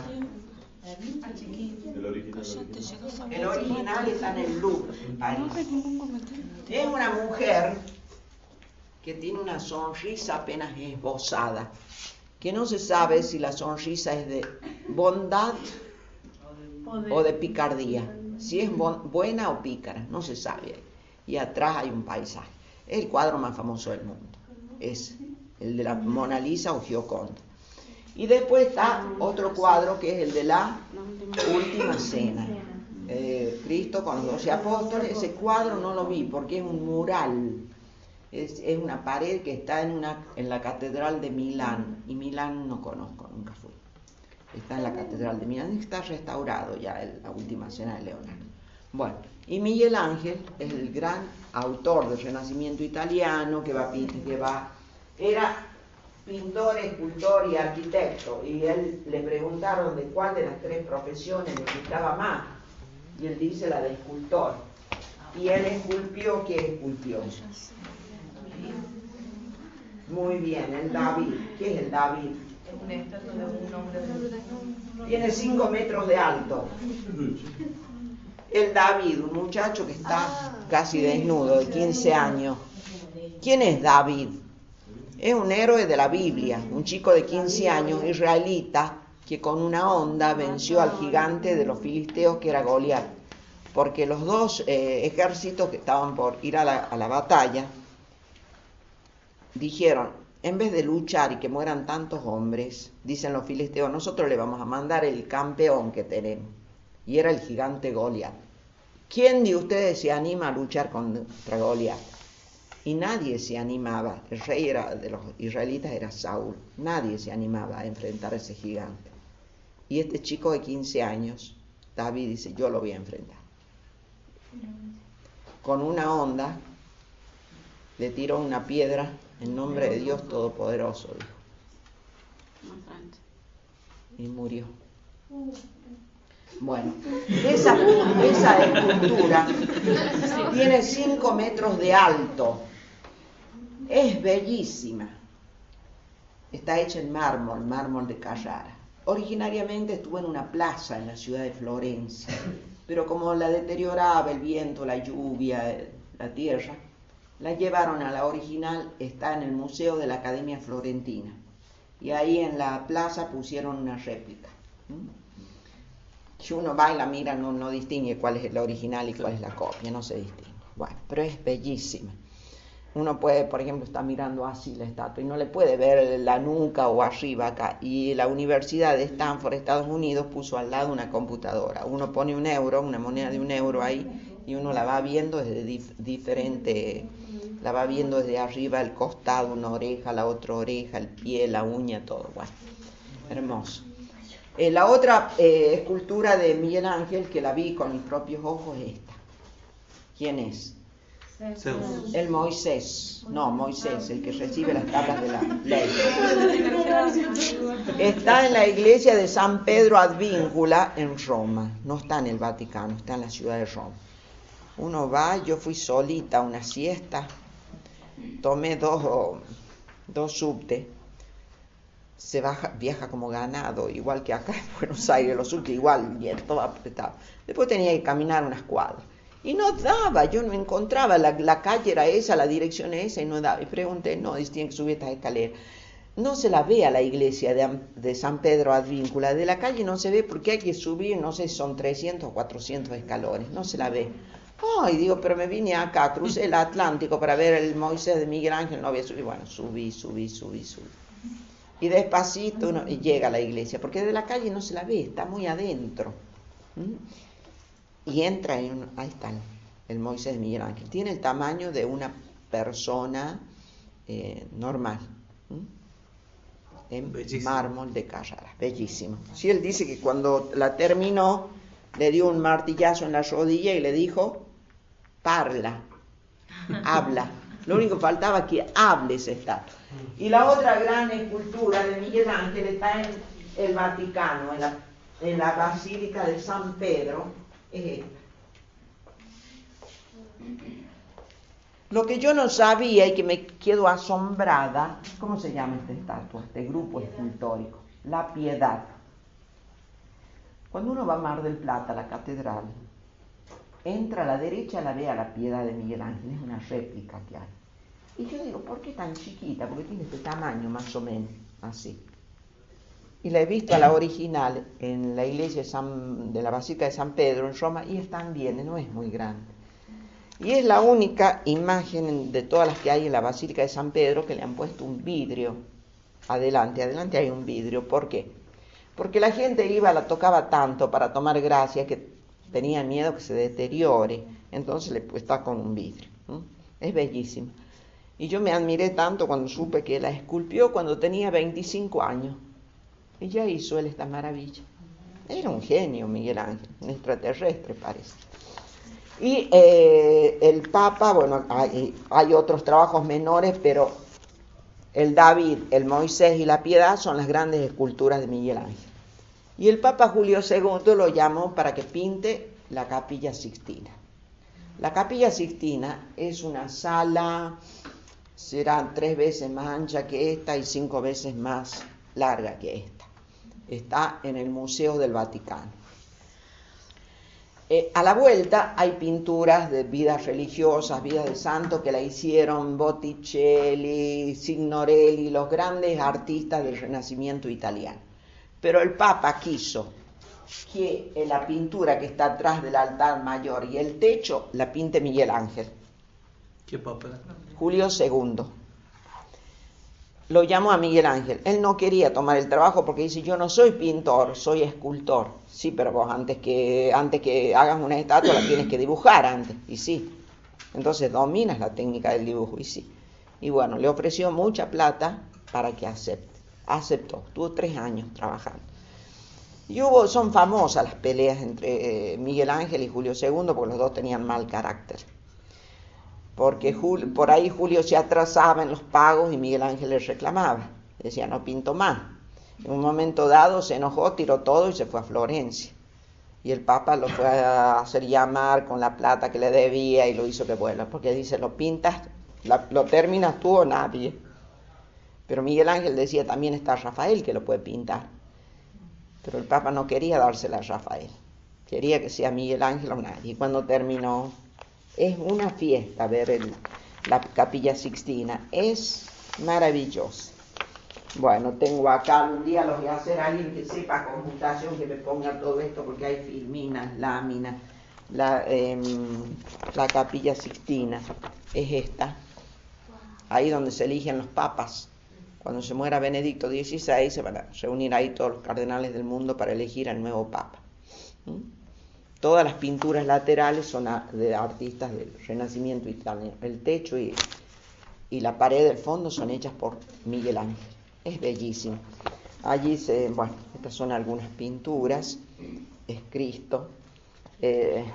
El original. El original está en el Louvre, en París. Es una mujer que tiene una sonrisa apenas esbozada, que no se sabe si la sonrisa es de bondad o de picardía. Si es buena o pícara, no se sabe. Y atrás hay un paisaje. Es el cuadro más famoso del mundo. Es el de la Mona Lisa o Gioconda. Y después está otro cuadro que es el de la Última Cena. Eh, Cristo con los doce apóstoles. Ese cuadro no lo vi porque es un mural. Es, es una pared que está en, una, en la Catedral de Milán. Y Milán no conozco, nunca fui. Está en la Catedral de Milán, está restaurado ya el, la Última Cena de Leonardo. Bueno, y Miguel Ángel es el gran autor del Renacimiento italiano, que va, que va era pintor, escultor y arquitecto, y él le preguntaron de cuál de las tres profesiones le gustaba más, y él dice la de escultor. Y él esculpió, ¿qué esculpió? Muy bien, el David. ¿Qué es el David? Un estatua de un hombre. Tiene cinco metros de alto. El David, un muchacho que está casi desnudo, de quince años. ¿Quién es David? Es un héroe de la Biblia, un chico de quince años, israelita, que con una honda venció al gigante de los filisteos que era Goliat. Porque los dos eh, ejércitos que estaban por ir a la, a la batalla dijeron: en vez de luchar y que mueran tantos hombres, dicen los filisteos, nosotros le vamos a mandar el campeón que tenemos. Y era el gigante Goliat. ¿Quién de ustedes se anima a luchar contra Goliat? Y nadie se animaba. El rey era, de los israelitas era Saúl. Nadie se animaba a enfrentar a ese gigante. Y este chico de quince años, David, dice, yo lo voy a enfrentar. Con una honda le tiró una piedra en nombre de Dios Todopoderoso, dijo. Y murió. Bueno, esa, esa escultura tiene cinco metros de alto. Es bellísima. Está hecha en mármol, mármol de Carrara. Originariamente estuvo en una plaza en la ciudad de Florencia, pero como la deterioraba el viento, la lluvia, la tierra, la llevaron a la original, está en el Museo de la Academia Florentina. Y ahí en la plaza pusieron una réplica. Si uno va y la mira, no, no distingue cuál es la original y cuál es la copia, no se distingue. Bueno, pero es bellísima. Uno puede, por ejemplo, estar mirando así la estatua y no le puede ver la nuca o arriba acá. Y la Universidad de Stanford, Estados Unidos, puso al lado una computadora. Uno pone un euro, una moneda de un euro ahí, y uno la va viendo desde dif- diferente, la va viendo desde arriba, el costado, una oreja, la otra oreja, el pie, la uña, todo. Bueno, hermoso. Eh, la otra eh, escultura de Miguel Ángel, que la vi con mis propios ojos, es esta. ¿Quién es? Zeus. El Moisés. No, Moisés, el que recibe las tablas de la ley. Está en la iglesia de San Pedro Advíncula en Roma. No está en el Vaticano, está en la ciudad de Roma. Uno va, yo fui solita a una siesta, tomé dos, dos subtes. Se baja, viaja como ganado, igual que acá en Buenos Aires, los subtes igual, y todo apretado. Después tenía que caminar unas cuadras. Y no daba, yo no encontraba, la, la calle era esa, la dirección es esa, y no daba. Y pregunté, no, dice, tienen que subir estas escaleras. No se la ve a la iglesia de, de San Pedro Advíncula, de la calle no se ve porque hay que subir, no sé si son trescientos o cuatrocientos escalones, no se la ve. Ay, digo, pero me vine acá, crucé el Atlántico para ver el Moisés de Miguel Ángel, no había subido. Bueno, subí, subí, subí, subí. Y despacito uno llega a la iglesia, porque de la calle no se la ve, está muy adentro. ¿Mm? Y entra en un, ahí está el Moisés de Miguel Ángel. Tiene el tamaño de una persona eh, normal. ¿Mm? En bellísimo. Mármol de Carrara, bellísimo. Sí, él dice que cuando la terminó, le dio un martillazo en la rodilla y le dijo, parla, habla. Lo único que faltaba que hable esa estatua. Y la otra gran escultura de Miguel Ángel está en el Vaticano, en la, en la Basílica de San Pedro. Es esta. Lo que yo no sabía y que me quedo asombrada, ¿cómo se llama esta estatua, este grupo escultórico? La Piedad. Cuando uno va a Mar del Plata, a la catedral, entra a la derecha, la ve a la Piedad de Miguel Ángel, es una réplica que hay. Y yo digo, ¿por qué tan chiquita? Porque tiene este tamaño más o menos, así. Y la he visto a la original en la iglesia de, San, de la Basílica de San Pedro en Roma y es también, no es muy grande. Y es la única imagen de todas las que hay en la Basílica de San Pedro que le han puesto un vidrio adelante. Adelante hay un vidrio. ¿Por qué? Porque la gente iba, la tocaba tanto para tomar gracia que tenía miedo que se deteriore. Entonces le está con un vidrio. ¿Mm? Es bellísima. Y yo me admiré tanto cuando supe que la esculpió cuando tenía veinticinco años. Y ya hizo él esta maravilla. Era un genio Miguel Ángel, un extraterrestre parece. Y eh, el Papa, bueno, hay, hay otros trabajos menores, pero el David, el Moisés y la Piedad son las grandes esculturas de Miguel Ángel. Y el Papa Julio segundo lo llamó para que pinte la Capilla Sixtina. La Capilla Sixtina es una sala, será tres veces más ancha que esta y cinco veces más larga que esta. Está en el Museo del Vaticano. Eh, a la vuelta hay pinturas de vidas religiosas, vidas de santos que la hicieron Botticelli, Signorelli, los grandes artistas del Renacimiento italiano. Pero el Papa quiso que la pintura que está atrás del altar mayor y el techo la pinte Miguel Ángel. ¿Qué Papa? Julio segundo. Lo llamó a Miguel Ángel. Él no quería tomar el trabajo porque dice, yo no soy pintor, soy escultor. Sí, pero vos antes que, antes que hagas una estatua la tienes que dibujar antes. Y sí. Entonces dominas la técnica del dibujo. Y sí. Y bueno, le ofreció mucha plata para que acepte. Aceptó. Tuvo tres años trabajando. Y hubo, son famosas las peleas entre Miguel Ángel y Julio segundo porque los dos tenían mal carácter. Porque Julio, por ahí Julio se atrasaba en los pagos y Miguel Ángel le reclamaba. Decía, no pinto más. En un momento dado se enojó, tiró todo y se fue a Florencia. Y el Papa lo fue a hacer llamar con la plata que le debía y lo hizo que vuelva. Porque dice, lo pintas, la, lo terminas tú o nadie. Pero Miguel Ángel decía, también está Rafael que lo puede pintar. Pero el Papa no quería dársela a Rafael. Quería que sea Miguel Ángel o nadie. Y cuando terminó... Es una fiesta ver el, la Capilla Sixtina, es maravillosa. Bueno, tengo acá, un día los voy a hacer a alguien que sepa computación, que me ponga todo esto, porque hay filminas, láminas. La, eh, la Capilla Sixtina es esta, ahí donde se eligen los papas. Cuando se muera Benedicto dieciséis, se van a reunir ahí todos los cardenales del mundo para elegir al nuevo papa. ¿Mm? Todas las pinturas laterales son de artistas del Renacimiento italiano. El techo y, y la pared del fondo son hechas por Miguel Ángel. Es bellísimo. Allí se, bueno, Estas son algunas pinturas. Es Cristo. Eh,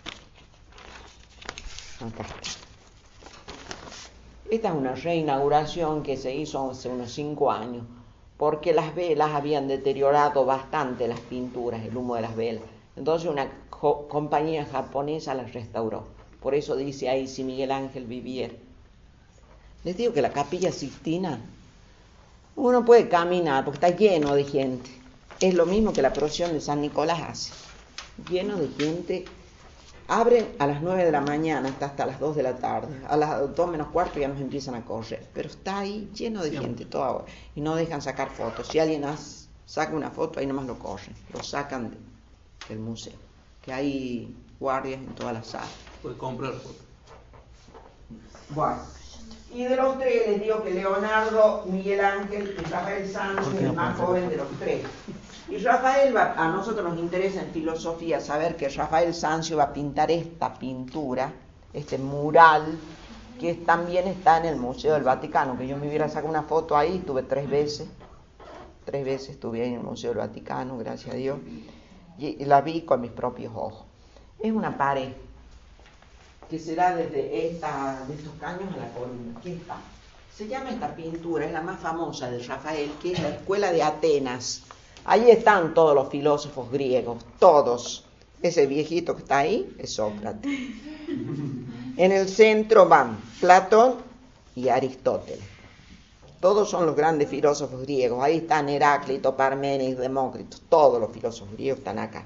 acá está. Esta es una reinauguración que se hizo hace unos cinco años, porque las velas habían deteriorado bastante las pinturas, el humo de las velas. Entonces una co- compañía japonesa las restauró. Por eso dice ahí, si Miguel Ángel viviera. Les digo que la Capilla Sixtina, uno puede caminar porque está lleno de gente. Es lo mismo que la procesión de San Nicolás hace. Lleno de gente. Abren a las nueve de la mañana hasta, hasta las dos de la tarde. A las dos menos cuarto ya nos empiezan a correr. Pero está ahí lleno de gente toda hora. Y no dejan sacar fotos. Si alguien hace, saca una foto, ahí nomás lo corren. Lo sacan de, del museo. Que hay guardias en todas las salas. Puede comprar fotos. Bueno. Y de los tres les digo que Leonardo, Miguel Ángel y Rafael Sanzio es el más joven de los tres. Y Rafael, va, a nosotros nos interesa en filosofía saber que Rafael Sanzio va a pintar esta pintura, este mural, que también está en el Museo del Vaticano, que yo me hubiera sacado una foto ahí, estuve tres veces, tres veces estuve ahí en el Museo del Vaticano, gracias a Dios, y, y la vi con mis propios ojos. Es una pared que será desde esta, de estos caños a la columna. ¿Qué está? Se llama esta pintura, es la más famosa de Rafael, que es la Escuela de Atenas. Ahí están todos los filósofos griegos, todos. Ese viejito que está ahí es Sócrates. En el centro van Platón y Aristóteles. Todos son los grandes filósofos griegos. Ahí están Heráclito, Parménides, Demócrito. Todos los filósofos griegos están acá.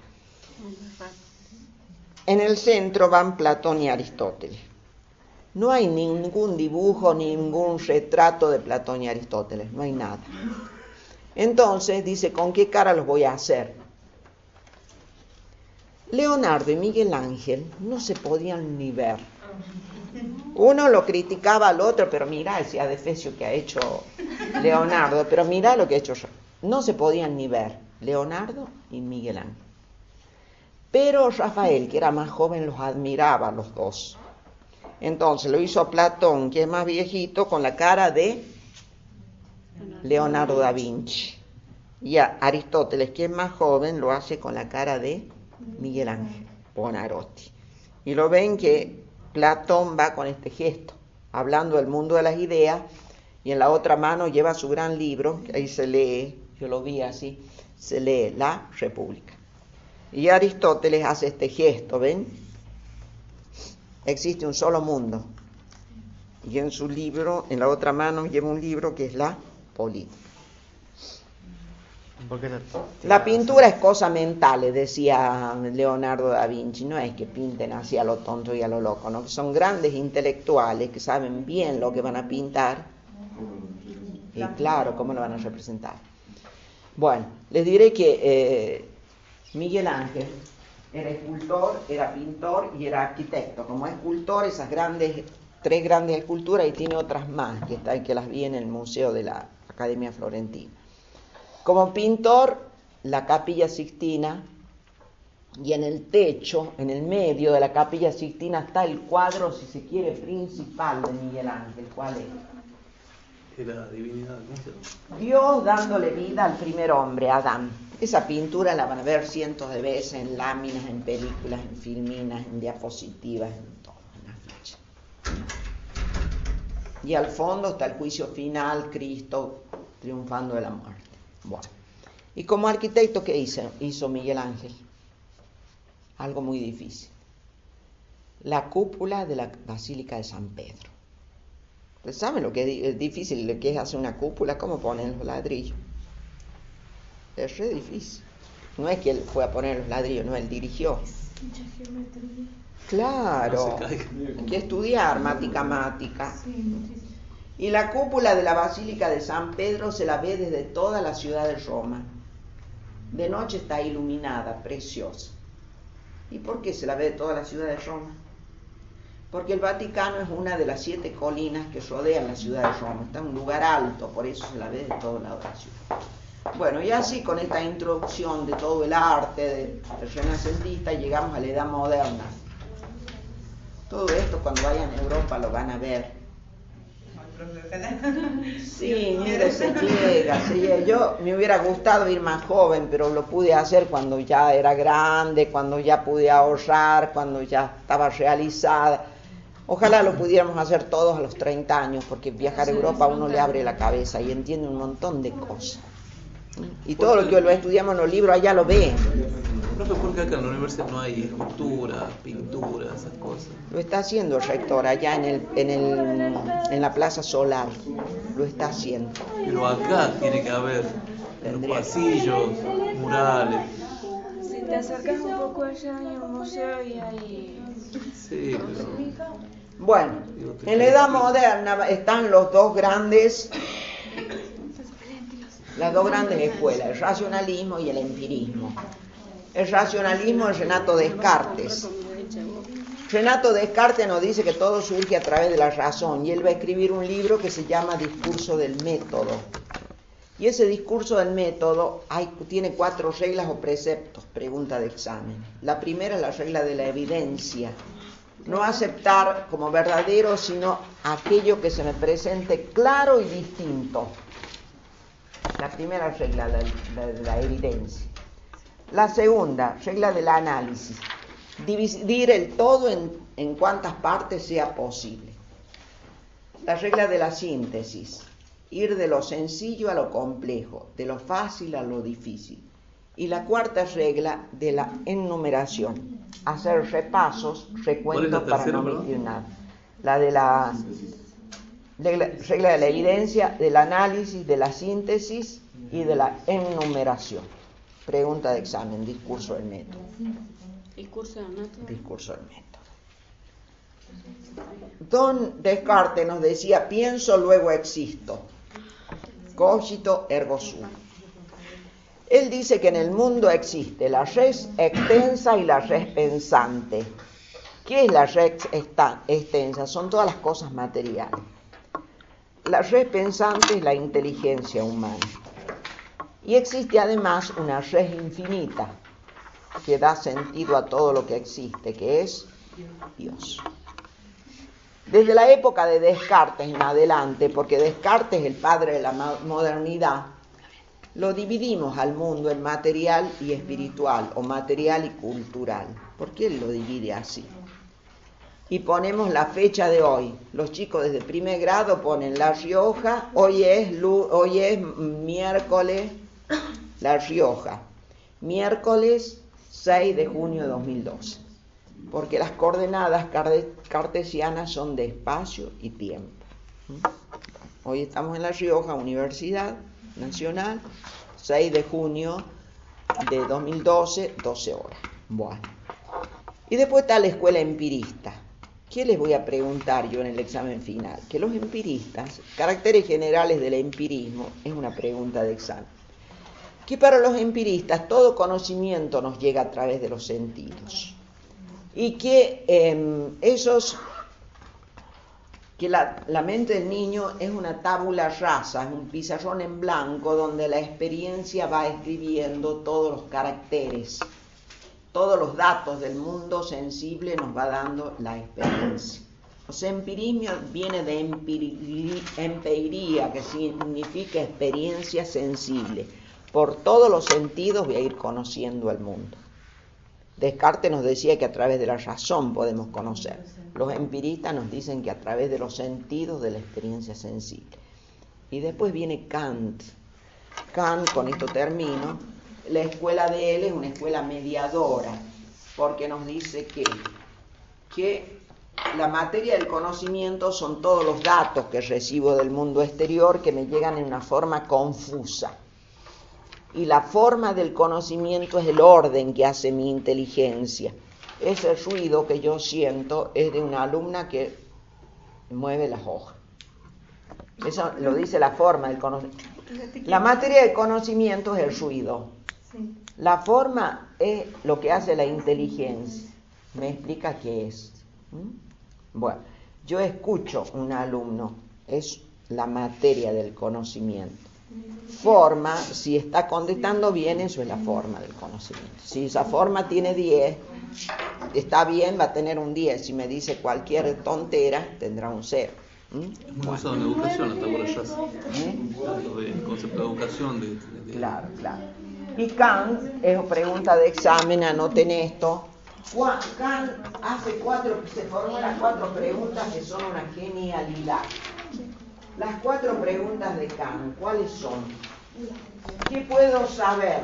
En el centro van Platón y Aristóteles. No hay ningún dibujo, ningún retrato de Platón y Aristóteles, no hay nada. Entonces dice, ¿con qué cara los voy a hacer? Leonardo y Miguel Ángel no se podían ni ver. Uno lo criticaba al otro, pero mira ese adefesio que ha hecho Leonardo, pero mira lo que ha hecho yo. No se podían ni ver, Leonardo y Miguel Ángel. Pero Rafael, que era más joven, los admiraba a los dos. Entonces lo hizo Platón, que es más viejito, con la cara de Leonardo da Vinci. Y a Aristóteles, que es más joven, lo hace con la cara de Miguel Ángel Buonarroti. Y lo ven que Platón va con este gesto, hablando del mundo de las ideas, y en la otra mano lleva su gran libro, que ahí se lee, yo lo vi así, se lee La República. Y Aristóteles hace este gesto, ¿ven? Existe un solo mundo. Y en su libro, en la otra mano, lleva un libro que es La Política. La pintura es cosa mental, decía Leonardo da Vinci. No es que pinten así a lo tonto y a lo loco, ¿no? Son grandes intelectuales que saben bien lo que van a pintar. Y claro, cómo lo van a representar. Bueno, les diré que... Eh, Miguel Ángel era escultor, era pintor y era arquitecto. Como escultor, esas grandes, tres grandes esculturas, y tiene otras más que, está, que las vi en el Museo de la Academia Florentina. Como pintor, la Capilla Sixtina, y en el techo, en el medio de la Capilla Sixtina, está el cuadro, si se quiere, principal de Miguel Ángel. ¿Cuál es? La divinidad, ¿cómo se llama? Dios dándole vida al primer hombre, Adán. Esa pintura la van a ver cientos de veces en láminas, en películas, en filminas, en diapositivas, en todo, en afiches. Y al fondo está el juicio final, Cristo triunfando de la muerte. Bueno, y como arquitecto, ¿qué hizo, hizo Miguel Ángel? Algo muy difícil. La cúpula de la Basílica de San Pedro. ¿Ustedes saben lo que es difícil, lo que es hacer una cúpula? ¿Cómo ponen los ladrillos? Es re difícil. No es que él fue a poner los ladrillos, no, él dirigió. Mucha geometría. Claro, No se caiga. hay que estudiar matemática. Sí, muchísimo. Y la cúpula de la Basílica de San Pedro se la ve desde toda la ciudad de Roma. De noche está iluminada, preciosa. ¿Y por qué se la ve de toda la ciudad de Roma? Porque el Vaticano es una de las siete colinas que rodean la ciudad de Roma. Está en un lugar alto, por eso se la ve de todos lados de la ciudad. Bueno, y así con esta introducción de todo el arte del renacentista llegamos a la Edad Moderna. Todo esto cuando vayan a Europa lo van a ver. profe, ojalá. Sí, mire, se llega, se llega. Yo me hubiera gustado ir más joven, pero lo pude hacer cuando ya era grande, cuando ya pude ahorrar, cuando ya estaba realizada. Ojalá lo pudiéramos hacer todos a los treinta años, porque viajar a Europa a uno le abre la cabeza y entiende un montón de cosas. Y todo lo que lo estudiamos en los libros allá lo ve. Profe, ¿por qué acá en la universidad no hay escultura, pintura, esas cosas? Lo está haciendo el rector allá en, el, en, el, en la Plaza Solar. Lo está haciendo. Pero acá tiene que haber los pasillos, murales. Si te acercas un poco allá hay un museo y hay... Sí, pero... Bueno, en la Edad Moderna están los dos grandes, las dos grandes escuelas, el racionalismo y el empirismo. El racionalismo es Renato Descartes. Renato Descartes nos dice que todo surge a través de la razón y él va a escribir un libro que se llama Discurso del Método. Y ese discurso del método hay, tiene cuatro reglas o preceptos, pregunta de examen. La primera es la regla de la evidencia. No aceptar como verdadero, sino aquello que se me presente claro y distinto. La primera regla, la, la, la evidencia. La segunda, regla del análisis. Dividir el todo en, en cuantas partes sea posible. La regla de la síntesis. Ir de lo sencillo a lo complejo, de lo fácil a lo difícil. Y la cuarta regla de la enumeración. Hacer repasos, recuentos para no omitir nada. La de la regla, regla de la evidencia, del análisis, de la síntesis y de la enumeración. Pregunta de examen, discurso del método. Discurso del método. Discurso del método. Don Descartes nos decía, pienso, luego existo. Cogito ergo sum. Él dice que en el mundo existe la res extensa y la res pensante. ¿Qué es la res extensa? Son todas las cosas materiales. La res pensante es la inteligencia humana. Y existe además una res infinita que da sentido a todo lo que existe, que es Dios. Desde la época de Descartes en adelante, porque Descartes es el padre de la modernidad, lo dividimos al mundo en material y espiritual, o material y cultural. ¿Por qué él lo divide así? Y ponemos la fecha de hoy. Los chicos desde primer grado ponen La Rioja, hoy es, hoy es miércoles, La Rioja, miércoles seis de junio de dos mil doce. Porque las coordenadas cartesianas son de espacio y tiempo. Hoy estamos en La Rioja, Universidad Nacional, seis de junio de dos mil doce, doce horas. Bueno. Y después está la escuela empirista. ¿Qué les voy a preguntar yo en el examen final? Que los empiristas, caracteres generales del empirismo, es una pregunta de examen. Que para los empiristas todo conocimiento nos llega a través de los sentidos. Y que eh, esos, que la, la mente del niño es una tabula rasa, es un pizarrón en blanco donde la experiencia va escribiendo todos los caracteres, todos los datos del mundo sensible nos va dando la experiencia. O sea, empirismo viene de empiri, empiría, que significa experiencia sensible. Por todos los sentidos voy a ir conociendo el mundo. Descartes nos decía que a través de la razón podemos conocer. Los empiristas nos dicen que a través de los sentidos de la experiencia sensible. Y después viene Kant. Kant, con esto termino, la escuela de él es una escuela mediadora, porque nos dice que, que la materia del conocimiento son todos los datos que recibo del mundo exterior que me llegan en una forma confusa. Y la forma del conocimiento es el orden que hace mi inteligencia. Ese ruido que yo siento es de una alumna que mueve las hojas. Eso lo dice la forma del conocimiento. La materia del conocimiento es el ruido. La forma es lo que hace la inteligencia. ¿Me explica qué es? Bueno, yo escucho un alumno, es la materia del conocimiento. Forma, si está contestando bien, eso es la forma del conocimiento. Si esa forma tiene diez, está bien, va a tener un diez. Si me dice cualquier tontera, tendrá un cero. Es muy usado en educación la tabla rasa. El concepto de educación. De, de... Claro, claro. Y Kant, es pregunta de examen, anoten esto. Kant hace cuatro, se formulan cuatro preguntas que son una genialidad. Las cuatro preguntas de Kant, ¿cuáles son? ¿Qué puedo saber?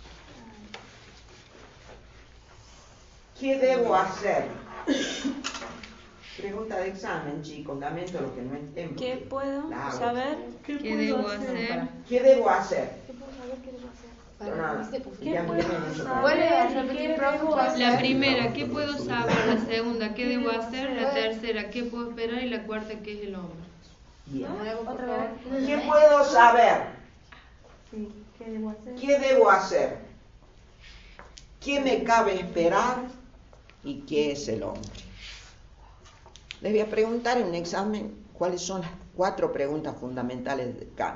¿Qué debo hacer? Pregunta de examen, chicos, lamento lo que no estén. ¿Qué puedo Claro. saber? ¿Qué, ¿Qué puedo debo hacer? hacer? ¿Qué debo hacer? ¿Qué puedo saber qué debo hacer? Pero nada, ¿Qué ya puedo vienen eso. saber? ¿Puede ¿Qué repetir, debo profe? hacer? La primera, ¿qué puedo saber? La segunda, ¿qué debo hacer? La tercera, ¿qué puedo esperar? Y la cuarta, ¿qué es el hombre? Bien. Otra vez. ¿Qué puedo saber? Sí, ¿qué debo hacer? ¿Qué debo hacer? ¿Qué me cabe esperar? ¿Y qué es el hombre? Les voy a preguntar en un examen cuáles son las cuatro preguntas fundamentales de Kant.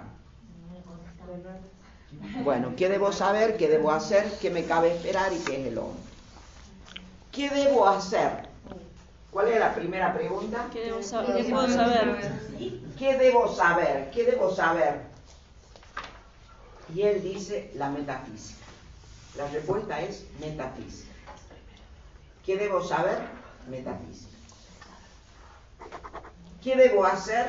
Bueno, ¿qué debo saber? ¿Qué debo hacer? ¿Qué me cabe esperar? ¿Y qué es el hombre? ¿Qué debo hacer? ¿Cuál es la primera pregunta? ¿Qué debo saber? ¿Qué puedo saber? ¿Qué debo saber? ¿Qué debo saber? Y él dice la metafísica. La respuesta es metafísica. ¿Qué debo saber? Metafísica. ¿Qué debo hacer?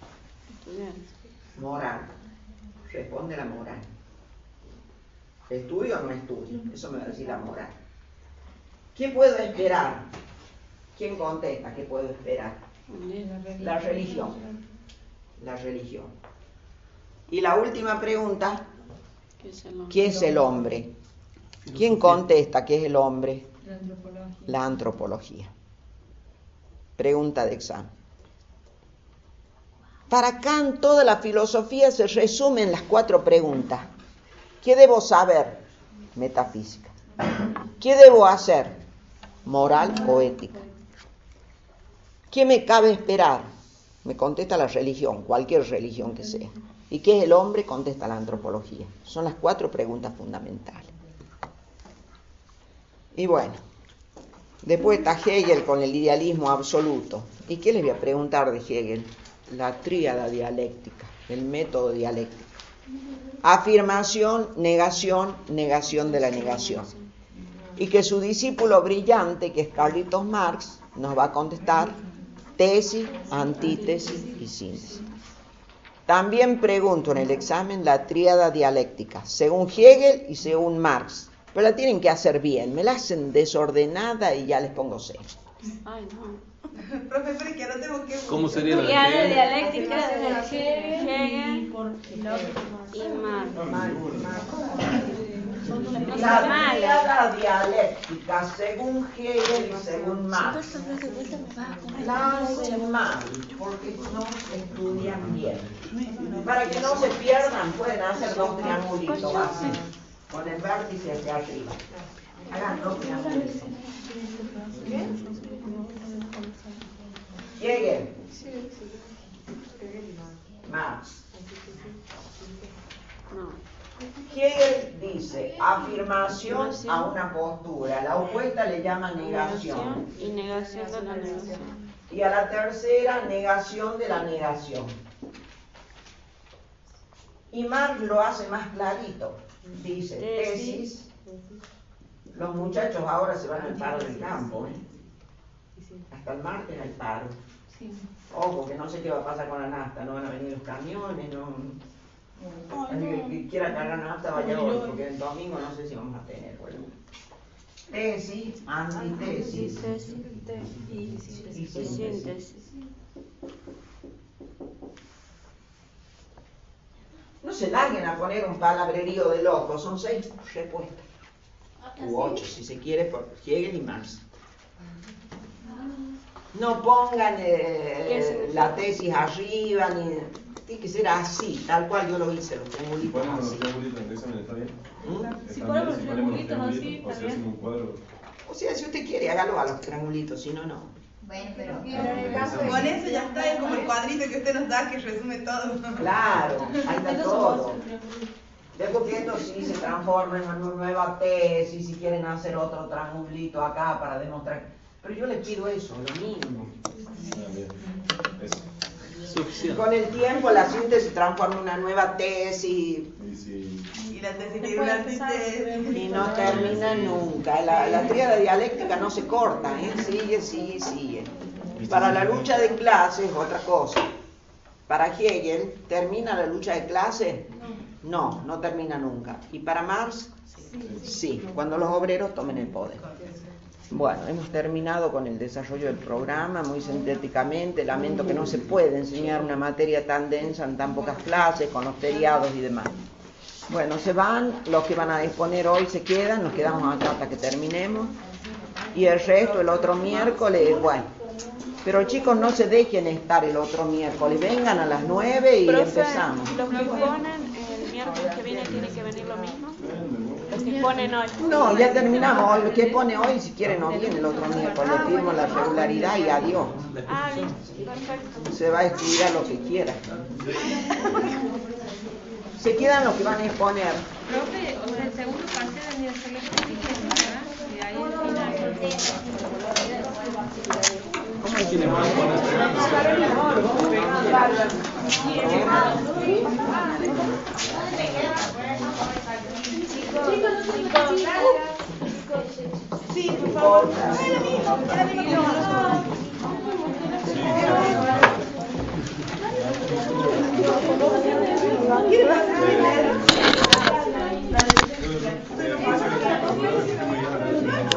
Moral. Responde la moral. ¿Estudio o no estudio? Eso me va a decir la moral. ¿Qué puedo esperar? ¿Quién contesta? ¿Qué puedo esperar? La religión. La religión. Y la última pregunta, ¿qué es el hombre? ¿Quién contesta qué es el hombre? La antropología. La antropología. Pregunta de examen. Para Kant toda la filosofía se resume en las cuatro preguntas. ¿Qué debo saber? Metafísica. ¿Qué debo hacer? Moral o ética. ¿Qué me cabe esperar? Me contesta la religión, cualquier religión que sea. ¿Y qué es el hombre? Contesta la antropología. Son las cuatro preguntas fundamentales. Y bueno, después está Hegel con el idealismo absoluto. ¿Y qué les voy a preguntar de Hegel? La tríada dialéctica, el método dialéctico. Afirmación, negación, negación de la negación. Y que su discípulo brillante, que es Carlitos Marx, nos va a contestar tesis, antítesis y síntesis. También pregunto en el examen la tríada dialéctica, según Hegel y según Marx. Pero la tienen que hacer bien, me la hacen desordenada y ya les pongo cero. Ay, no. Profe, pero es que ahora tengo que... ¿Cómo sería la de Tríada Hegel? dialéctica de Hegel Hegel y por y Marx. La tríada dialéctica, según Hegel y según Marx, la hacen mal porque no estudian bien. Para que no se pierdan, pueden hacer dos triangulitos así, con el vértice hacia arriba. Hagan dos triangulitos. Hegel, Marx. Hegel dice afirmación a una postura, la opuesta le llama negación. Y negación de la negación. Y a la tercera, negación de la negación. Y Marx lo hace más clarito. Dice tesis. Los muchachos ahora se van al paro del campo, ¿eh? Hasta el martes hay paro. Ojo, que no sé qué va a pasar con la nafta, no van a venir los camiones, no. Así que el que quiera cargar nafta vaya hoy, porque el domingo no sé si vamos a tener. Bueno. Tesis, antitesis y síntesis. No se larguen a poner un palabrerío de locos, son seis respuestas. U ocho, si se quiere, por Hegel y Marx. No pongan eh, la tesis arriba, ni tiene que ser así, tal cual yo lo hice, los triangulitos ¿Ponemos los así. triangulitos en el examen, está bien? ¿Mm? Si Está ponemos bien, los triangulitos así, o está sea, hacemos bien. un cuadro. O sea, si usted quiere, hágalo a los triangulitos, si no, no. Bueno, pero Con eso ya está, es como el cuadrito que usted nos da que resume todo. Claro, ahí está todo. Después que esto sí se transforma en una nueva tesis, si quieren hacer otro triangulito acá para demostrar. Pero yo les pido eso, lo mínimo. Ah, bien. Eso. Suficiente. Con el tiempo la síntesis se transforma en una nueva tesis Y la tesis tiene una antitesis. y no termina nunca. La, la tríada dialéctica no se corta, ¿eh? Sigue, sigue, sigue. Para la lucha de clases, otra cosa. Para Hegel, ¿termina la lucha de clases? No, no termina nunca. ¿Y para Marx? Sí, cuando los obreros tomen el poder. Bueno, hemos terminado con el desarrollo del programa, muy sintéticamente. Lamento que no se puede enseñar una materia tan densa en tan pocas clases, con los feriados y demás. Bueno, se van, los que van a exponer hoy se quedan, nos quedamos acá hasta que terminemos. Y el resto, el otro miércoles, bueno. Pero chicos, no se dejen estar el otro miércoles, vengan a las nueve y Profe, empezamos. los que ponen el miércoles que viene tiene que venir lo mismo. Los que ponen hoy. No, ya terminamos hoy. Lo que pone hoy, si quieren, no viene el otro miércoles. Le pedimos la regularidad y adiós. Ah, bien, perfecto. Se va a estudiar lo que quiera. Se quedan los que van a exponer. Profe, o sea, el segundo parcial del miércoles siguiente, ¿verdad? Y ahí al final. ¿Cómo es que le van a poner? Sí, por favor. Es lo mismo, es lo mismo que nosotros. ¿Quiere pasar a leer?